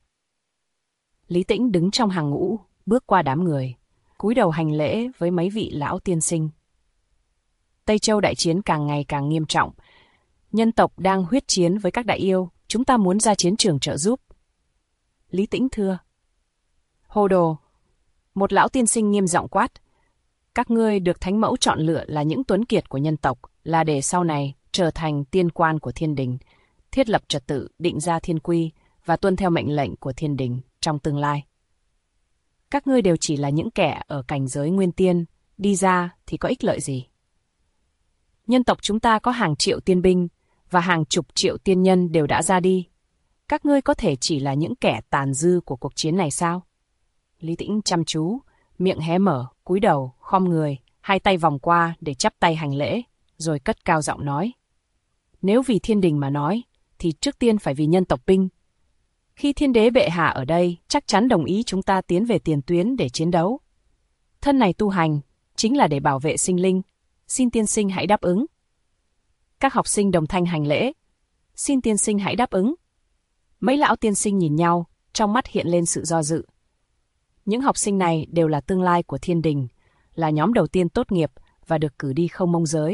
Lý Tĩnh đứng trong hàng ngũ, bước qua đám người, cúi đầu hành lễ với mấy vị lão tiên sinh. Tây Châu đại chiến càng ngày càng nghiêm trọng. Nhân tộc đang huyết chiến với các đại yêu, chúng ta muốn ra chiến trường trợ giúp. Lý Tĩnh thưa. Hồ đồ! Một lão tiên sinh nghiêm giọng quát. Các ngươi được Thánh Mẫu chọn lựa là những tuấn kiệt của nhân tộc, là để sau này trở thành tiên quan của thiên đình, thiết lập trật tự, định ra thiên quy và tuân theo mệnh lệnh của thiên đình trong tương lai. Các ngươi đều chỉ là những kẻ ở cảnh giới nguyên tiên, đi ra thì có ích lợi gì? Nhân tộc chúng ta có hàng triệu tiên binh và hàng chục triệu tiên nhân đều đã ra đi. Các ngươi có thể chỉ là những kẻ tàn dư của cuộc chiến này sao? Lý Tĩnh chăm chú, miệng hé mở, cúi đầu, khom người, hai tay vòng qua để chắp tay hành lễ, rồi cất cao giọng nói. Nếu vì thiên đình mà nói, thì trước tiên phải vì nhân tộc binh. Khi thiên đế bệ hạ ở đây, chắc chắn đồng ý chúng ta tiến về tiền tuyến để chiến đấu. Thân này tu hành, chính là để bảo vệ sinh linh. Xin tiên sinh hãy đáp ứng. Các học sinh đồng thanh hành lễ. Xin tiên sinh hãy đáp ứng. Mấy lão tiên sinh nhìn nhau, trong mắt hiện lên sự do dự. Những học sinh này đều là tương lai của thiên đình, là nhóm đầu tiên tốt nghiệp và được cử đi không mông giới.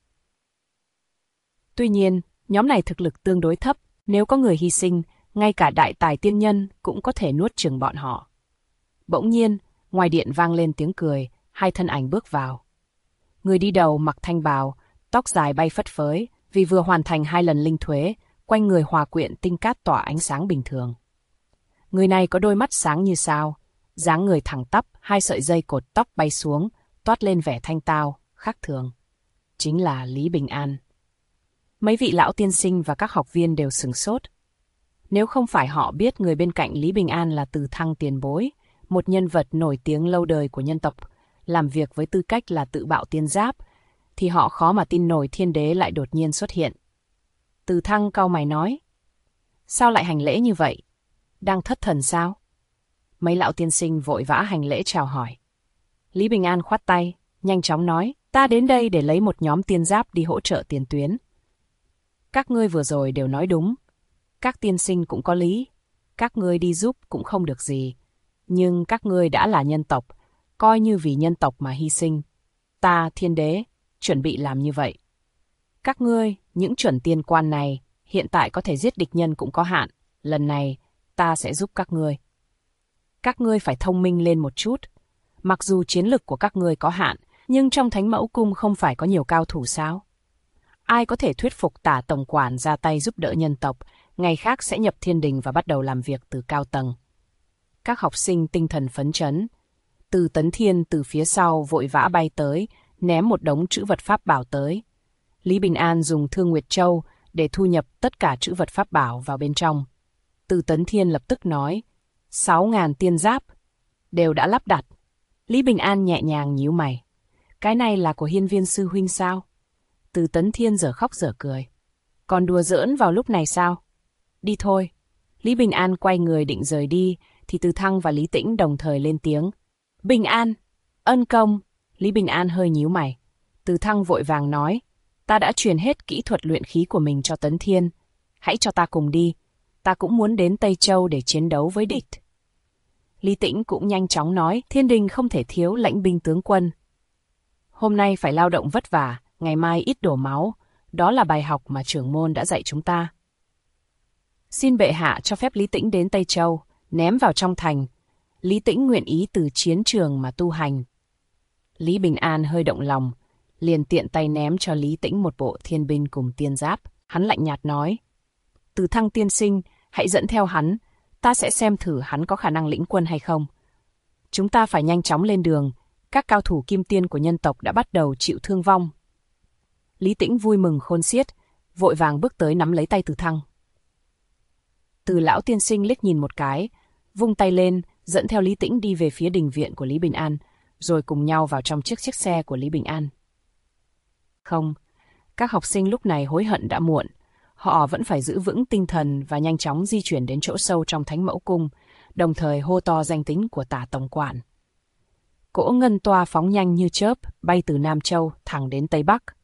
Tuy nhiên, nhóm này thực lực tương đối thấp, nếu có người hy sinh, ngay cả đại tài tiên nhân cũng có thể nuốt chửng bọn họ. Bỗng nhiên, ngoài điện vang lên tiếng cười, hai thân ảnh bước vào. Người đi đầu mặc thanh bào, tóc dài bay phất phới, vì vừa hoàn thành 2 lần linh thuế, quanh người hòa quyện tinh cát tỏa ánh sáng bình thường. Người này có đôi mắt sáng như sao, dáng người thẳng tắp, 2 sợi dây cột tóc bay xuống, toát lên vẻ thanh tao, khác thường. Chính là Lý Bình An. Mấy vị lão tiên sinh và các học viên đều sửng sốt. Nếu không phải họ biết người bên cạnh Lý Bình An là Từ Thăng tiền bối, một nhân vật nổi tiếng lâu đời của nhân tộc, làm việc với tư cách là tự bạo tiên giáp, thì họ khó mà tin nổi thiên đế lại đột nhiên xuất hiện. Từ Thăng cau mày nói, sao lại hành lễ như vậy? Đang thất thần sao? Mấy lão tiên sinh vội vã hành lễ chào hỏi. Lý Bình An khoát tay, nhanh chóng nói, ta đến đây để lấy một nhóm tiên giáp đi hỗ trợ tiền tuyến. Các ngươi vừa rồi đều nói đúng. Các tiên sinh cũng có lý. Các ngươi đi giúp cũng không được gì. Nhưng các ngươi đã là nhân tộc, coi như vì nhân tộc mà hy sinh. Ta, thiên đế, chuẩn bị làm như vậy. Các ngươi, những chuẩn tiên quan này, hiện tại có thể giết địch nhân cũng có hạn. Lần này, ta sẽ giúp các ngươi. Các ngươi phải thông minh lên một chút. Mặc dù chiến lực của các ngươi có hạn, nhưng trong Thánh Mẫu Cung không phải có nhiều cao thủ sao? Ai có thể thuyết phục Tả tổng quản ra tay giúp đỡ nhân tộc, ngày khác sẽ nhập thiên đình và bắt đầu làm việc từ cao tầng. Các học sinh tinh thần phấn chấn. Từ Tấn Thiên từ phía sau vội vã bay tới, ném một đống trữ vật pháp bảo tới. Lý Bình An dùng Thương Nguyệt Châu để thu nhập tất cả trữ vật pháp bảo vào bên trong. Từ Tấn Thiên lập tức nói, 6.000 tiên giáp, đều đã lắp đặt. Lý Bình An nhẹ nhàng nhíu mày. Cái này là của Hiên Viên sư huynh sao? Từ Tấn Thiên dở khóc dở cười. Còn đùa giỡn vào lúc này sao? Đi thôi. Lý Bình An quay người định rời đi, thì Từ Thăng và Lý Tĩnh đồng thời lên tiếng. Bình An, ân công. Lý Bình An hơi nhíu mày. Từ Thăng vội vàng nói, ta đã truyền hết kỹ thuật luyện khí của mình cho Tấn Thiên. Hãy cho ta cùng đi. Ta cũng muốn đến Tây Châu để chiến đấu với địch. Lý Tĩnh cũng nhanh chóng nói, thiên đình không thể thiếu lãnh binh tướng quân. Hôm nay phải lao động vất vả, ngày mai ít đổ máu. Đó là bài học mà trưởng môn đã dạy chúng ta. Xin bệ hạ cho phép Lý Tĩnh đến Tây Châu, ném vào trong thành. Lý Tĩnh nguyện ý từ chiến trường mà tu hành. Lý Bình An hơi động lòng, liền tiện tay ném cho Lý Tĩnh một bộ thiên binh cùng tiên giáp. Hắn lạnh nhạt nói, Từ Thăng tiên sinh, hãy dẫn theo hắn, ta sẽ xem thử hắn có khả năng lĩnh quân hay không. Chúng ta phải nhanh chóng lên đường, các cao thủ kim tiên của nhân tộc đã bắt đầu chịu thương vong. Lý Tĩnh vui mừng khôn xiết, vội vàng bước tới nắm lấy tay Từ Thăng. Từ lão tiên sinh liếc nhìn một cái, vung tay lên, dẫn theo Lý Tĩnh đi về phía đình viện của Lý Bình An, rồi cùng nhau vào trong chiếc xe của Lý Bình An. Không, các học sinh lúc này hối hận đã muộn. Họ vẫn phải giữ vững tinh thần và nhanh chóng di chuyển đến chỗ sâu trong Thánh Mẫu Cung, đồng thời hô to danh tính của Tả tổng quản. Cỗ ngân toa phóng nhanh như chớp, bay từ Nam Châu thẳng đến Tây Bắc.